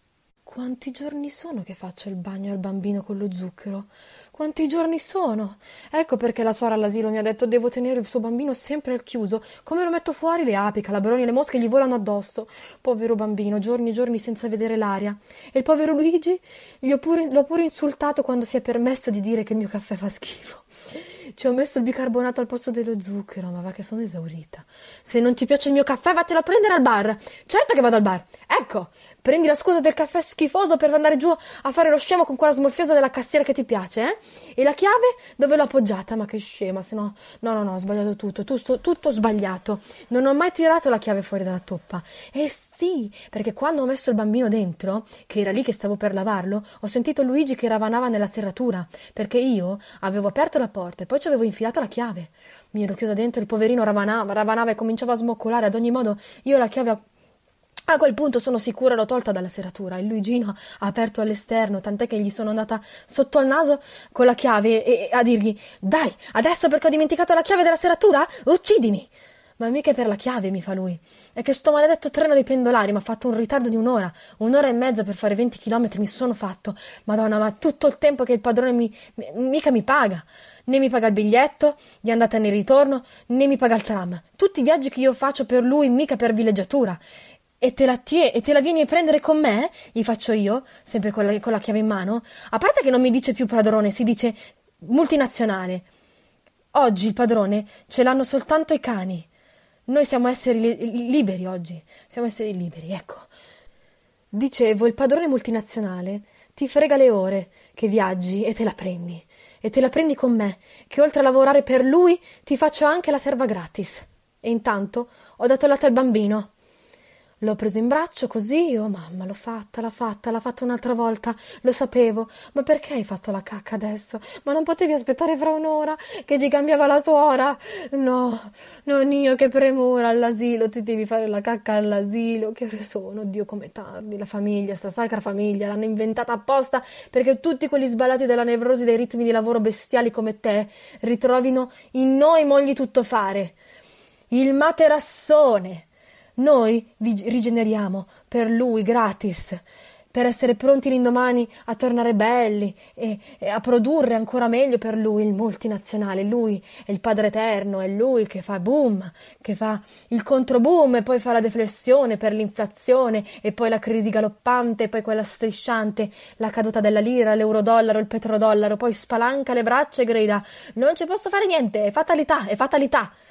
Quanti giorni sono che faccio il bagno al bambino con lo zucchero? Quanti giorni sono? Ecco perché la suora all'asilo mi ha detto devo tenere il suo bambino sempre al chiuso. Come lo metto fuori? Le api, i calabroni e le mosche gli volano addosso. Povero bambino, giorni e giorni senza vedere l'aria. E il povero Luigi? Gli ho pure, l'ho pure insultato quando si è permesso di dire che il mio caffè fa schifo. Ci ho messo il bicarbonato al posto dello zucchero, ma va che sono esaurita. Se non ti piace il mio caffè, vattelo a prendere al bar. Certo che vado al bar. Ecco, prendi la scusa del caffè schifoso per andare giù a fare lo scemo con quella smorfiosa della cassiera che ti piace, eh? E la chiave dove l'ho appoggiata? Ma che scema, se no... No, no, no, ho sbagliato tutto, tutto, tutto sbagliato. Non ho mai tirato la chiave fuori dalla toppa. Eh sì, perché quando ho messo il bambino dentro, che era lì che stavo per lavarlo, ho sentito Luigi che ravanava nella serratura, perché io avevo aperto la porta e poi ci avevo infilato la chiave. Mi ero chiusa dentro, il poverino ravanava, ravanava e cominciava a smoccolare. Ad ogni modo, io la chiave... A quel punto sono sicura l'ho tolta dalla serratura. Il Luigino ha aperto all'esterno, tant'è che gli sono andata sotto al naso con la chiave e, e a dirgli «Dai, adesso perché ho dimenticato la chiave della serratura? Uccidimi!» Ma mica per la chiave, mi fa lui. È che sto maledetto treno dei pendolari mi ha fatto un ritardo di un'ora, un'ora e mezza per fare venti chilometri mi sono fatto. Madonna, ma tutto il tempo che il padrone mi, mi mica mi paga. Né mi paga il biglietto di andata e ritorno, né mi paga il tram. Tutti i viaggi che io faccio per lui, mica per villeggiatura. E te la tie, e te la vieni a prendere con me? Gli faccio io, sempre con la, con la chiave in mano. A parte che non mi dice più padrone, si dice multinazionale. Oggi il padrone ce l'hanno soltanto i cani. Noi siamo esseri li- liberi oggi. Siamo esseri liberi, ecco. Dicevo, il padrone multinazionale ti frega le ore che viaggi e te la prendi. E te la prendi con me, che oltre a lavorare per lui ti faccio anche la serva gratis. E intanto ho dato latte al bambino. L'ho preso in braccio così, oh mamma, l'ho fatta, l'ha fatta, l'ha fatta un'altra volta, lo sapevo. Ma perché hai fatto la cacca adesso? Ma non potevi aspettare fra un'ora che ti cambiava la suora? No, non io, che premura, all'asilo, ti devi fare la cacca all'asilo. Che ore sono? Oddio, come tardi. La famiglia, sta sacra famiglia, l'hanno inventata apposta perché tutti quelli sballati della nevrosi dei ritmi di lavoro bestiali come te ritrovino in noi mogli tuttofare. Il materassone. Noi vi rigeneriamo per lui gratis, per essere pronti l'indomani a tornare belli e, e a produrre ancora meglio per lui il multinazionale. Lui è il padre eterno, è lui che fa boom, che fa il controboom e poi fa la deflessione per l'inflazione e poi la crisi galoppante e poi quella strisciante, la caduta della lira, l'eurodollaro, il petrodollaro, poi spalanca le braccia e grida «Non ci posso fare niente, è fatalità, è fatalità!»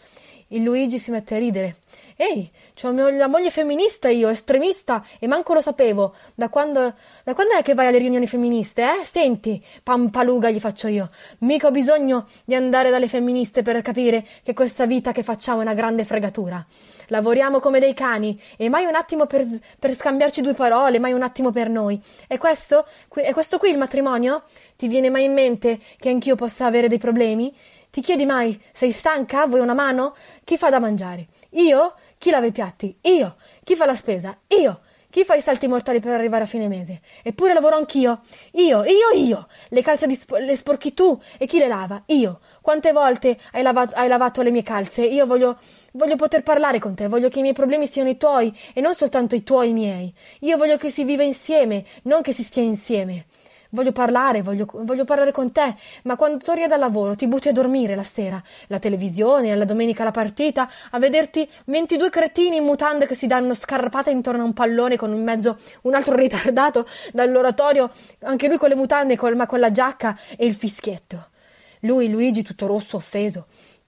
Il Luigi si mette a ridere. Ehi, c'ho mio- la moglie femminista io, estremista, e manco lo sapevo. Da quando, da quando è che vai alle riunioni femministe, eh? Senti, pampaluga gli faccio io. Mica ho bisogno di andare dalle femministe per capire che questa vita che facciamo è una grande fregatura. Lavoriamo come dei cani e mai un attimo per, s- per scambiarci due parole, mai un attimo per noi. E questo, qui- è questo qui il matrimonio? Ti viene mai in mente che anch'io possa avere dei problemi? Ti chiedi mai, sei stanca? Vuoi una mano? Chi fa da mangiare? Io? Chi lava i piatti? Io. Chi fa la spesa? Io. Chi fa i salti mortali per arrivare a fine mese? Eppure lavoro anch'io. Io, io, io. Le calze di sp- le sporchi tu e chi le lava? Io. Quante volte hai lavato, hai lavato le mie calze? Io voglio, voglio poter parlare con te, voglio che i miei problemi siano i tuoi e non soltanto i tuoi miei. Io voglio che si viva insieme, non che si stia insieme. Voglio parlare, voglio, voglio parlare con te, ma quando torni dal lavoro ti butti a dormire la sera, la televisione, la domenica la partita, a vederti ventidue cretini in mutande che si danno scarpate intorno a un pallone con in mezzo un altro ritardato dall'oratorio, anche lui con le mutande, col, ma con la giacca e il fischietto. Lui, Luigi, tutto rosso, offeso,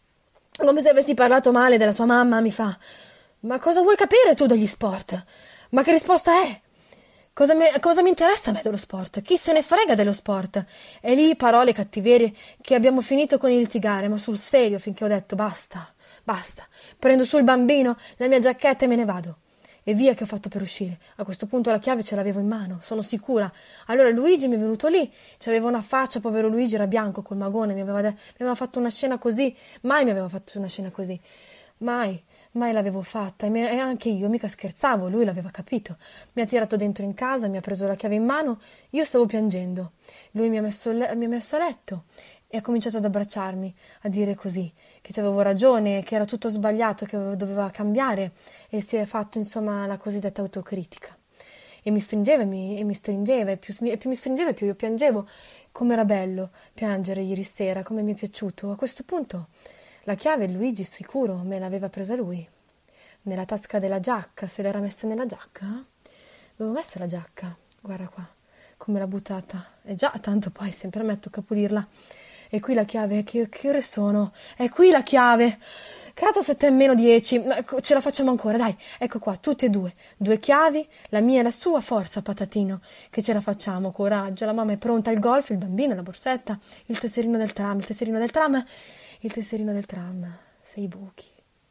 come se avessi parlato male della sua mamma, mi fa: ma cosa vuoi capire tu degli sport? Ma che risposta è? Cosa mi, cosa mi interessa a me dello sport? Chi se ne frega dello sport? E lì parole cattiverie che abbiamo finito con il litigare, ma sul serio, finché ho detto basta, basta. Prendo sul bambino, la mia giacchetta e me ne vado. E via che ho fatto per uscire. A questo punto la chiave ce l'avevo in mano, sono sicura. Allora Luigi mi è venuto lì, c'aveva una faccia, povero Luigi, era bianco col magone, mi aveva, de- mi aveva fatto una scena così, mai mi aveva fatto una scena così, mai. Mai l'avevo fatta e, me- e anche io, mica scherzavo, lui l'aveva capito. Mi ha tirato dentro in casa, mi ha preso la chiave in mano, io stavo piangendo. Lui mi ha messo, le- mi ha messo a letto e ha cominciato ad abbracciarmi, a dire così, che avevo ragione, che era tutto sbagliato, che avevo- doveva cambiare e si è fatto insomma la cosiddetta autocritica. E mi stringeva e mi, e mi stringeva e più, e più mi stringeva e più io piangevo. Com'era bello piangere ieri sera, come mi è piaciuto. A questo punto la chiave Luigi sicuro me l'aveva presa lui, nella tasca della giacca, se l'era messa nella giacca. Dove ho messo la giacca? Guarda qua, come l'ha buttata. E già, tanto poi sempre a me tocca pulirla. E qui la chiave, che, che ore sono? È qui la chiave! Cazzo, sette e meno dieci, ma ce la facciamo ancora, dai, ecco qua, tutte e due, due chiavi, la mia e la sua, forza patatino, che ce la facciamo, coraggio, la mamma è pronta, il golf, il bambino, la borsetta, il tesserino del tram, il tesserino del tram, il tesserino del tram, sei buchi,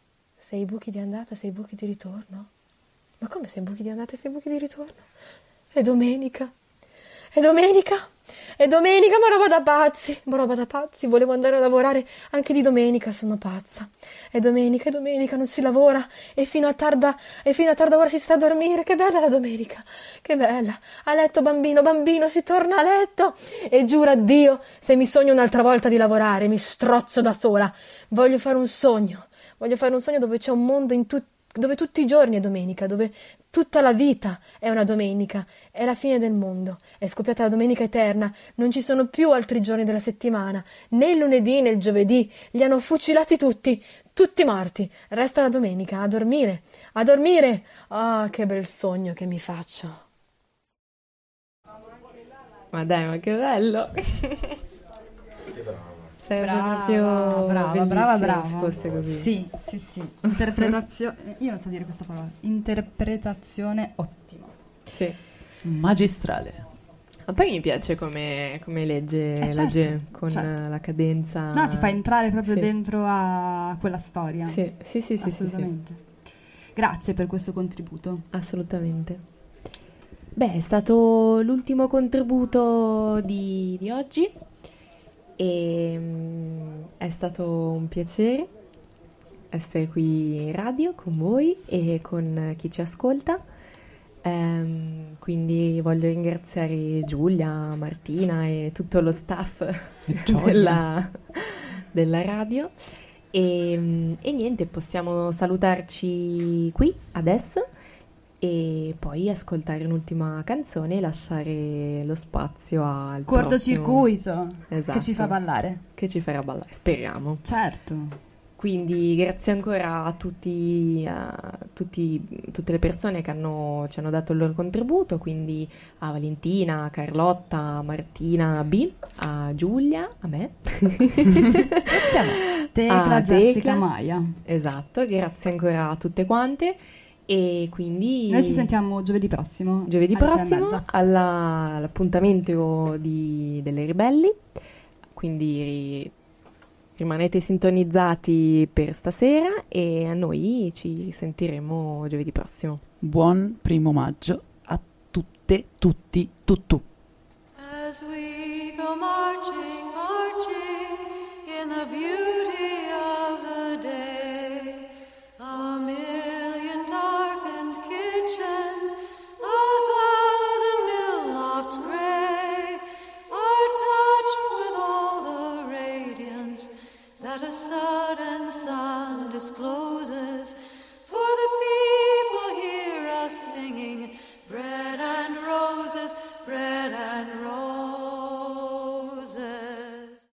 sei buchi di andata, sei buchi di ritorno, ma come sei buchi di andata e sei buchi di ritorno? È domenica, è domenica, è domenica, ma roba da pazzi, ma roba da pazzi, volevo andare a lavorare anche di domenica, sono pazza. È domenica, è domenica, non si lavora e fino a tarda, e fino a tarda ora si sta a dormire, che bella la domenica, che bella. A letto bambino, bambino, si torna a letto e giura a Dio, se mi sogno un'altra volta di lavorare, mi strozzo da sola. Voglio fare un sogno, voglio fare un sogno dove c'è un mondo in tutti, dove tutti i giorni è domenica, dove tutta la vita è una domenica, è la fine del mondo, è scoppiata la domenica eterna, non ci sono più altri giorni della settimana, né il lunedì né il giovedì, li hanno fucilati tutti, tutti morti, resta la domenica, a dormire, a dormire, ah, che bel sogno che mi faccio. Ma dai, ma che bello! Sarebbe proprio brava, bellissimo brava, se brava. fosse così. Sì, sì, sì. Interpretazione. Io non so dire questa parola. Interpretazione ottima. Sì. Magistrale. Ma poi mi piace come, come legge Eh, la certo, G con certo. la cadenza. No, ti fa entrare proprio Sì. dentro a quella storia. Sì, sì, sì, sì, sì, assolutamente. Grazie per questo contributo. Assolutamente. Beh, è stato l'ultimo contributo di, di oggi e mm, è stato un piacere essere qui in radio con voi e con chi ci ascolta. Ehm, quindi voglio ringraziare Giulia, Martina e tutto lo staff Gioia. della, della radio e, mm, e niente, possiamo salutarci qui adesso e poi ascoltare un'ultima canzone e lasciare lo spazio al Cortocircuito prossimo. Esatto. che ci fa ballare. Che ci farà ballare, speriamo. Certo. Quindi grazie ancora a tutti, a tutti, tutte le persone che hanno, ci hanno dato il loro contributo, quindi a Valentina, a Carlotta, a Martina B, a Giulia, a me. Grazie a me. Tecla, a Jessica, Maya. Esatto, grazie ancora a tutte quante. E quindi Noi ci sentiamo giovedì prossimo. giovedì alle sei e prossimo mezza. alla- all'appuntamento di- delle ribelli. Quindi ri- rimanete sintonizzati per stasera e a noi ci sentiremo giovedì prossimo. Buon primo maggio a tutte, tutti, tuttu. As we go marching, marching in the beauty of the day, a million darkened kitchens, a thousand mill lofts gray, are touched with all the radiance that a sudden sun discloses.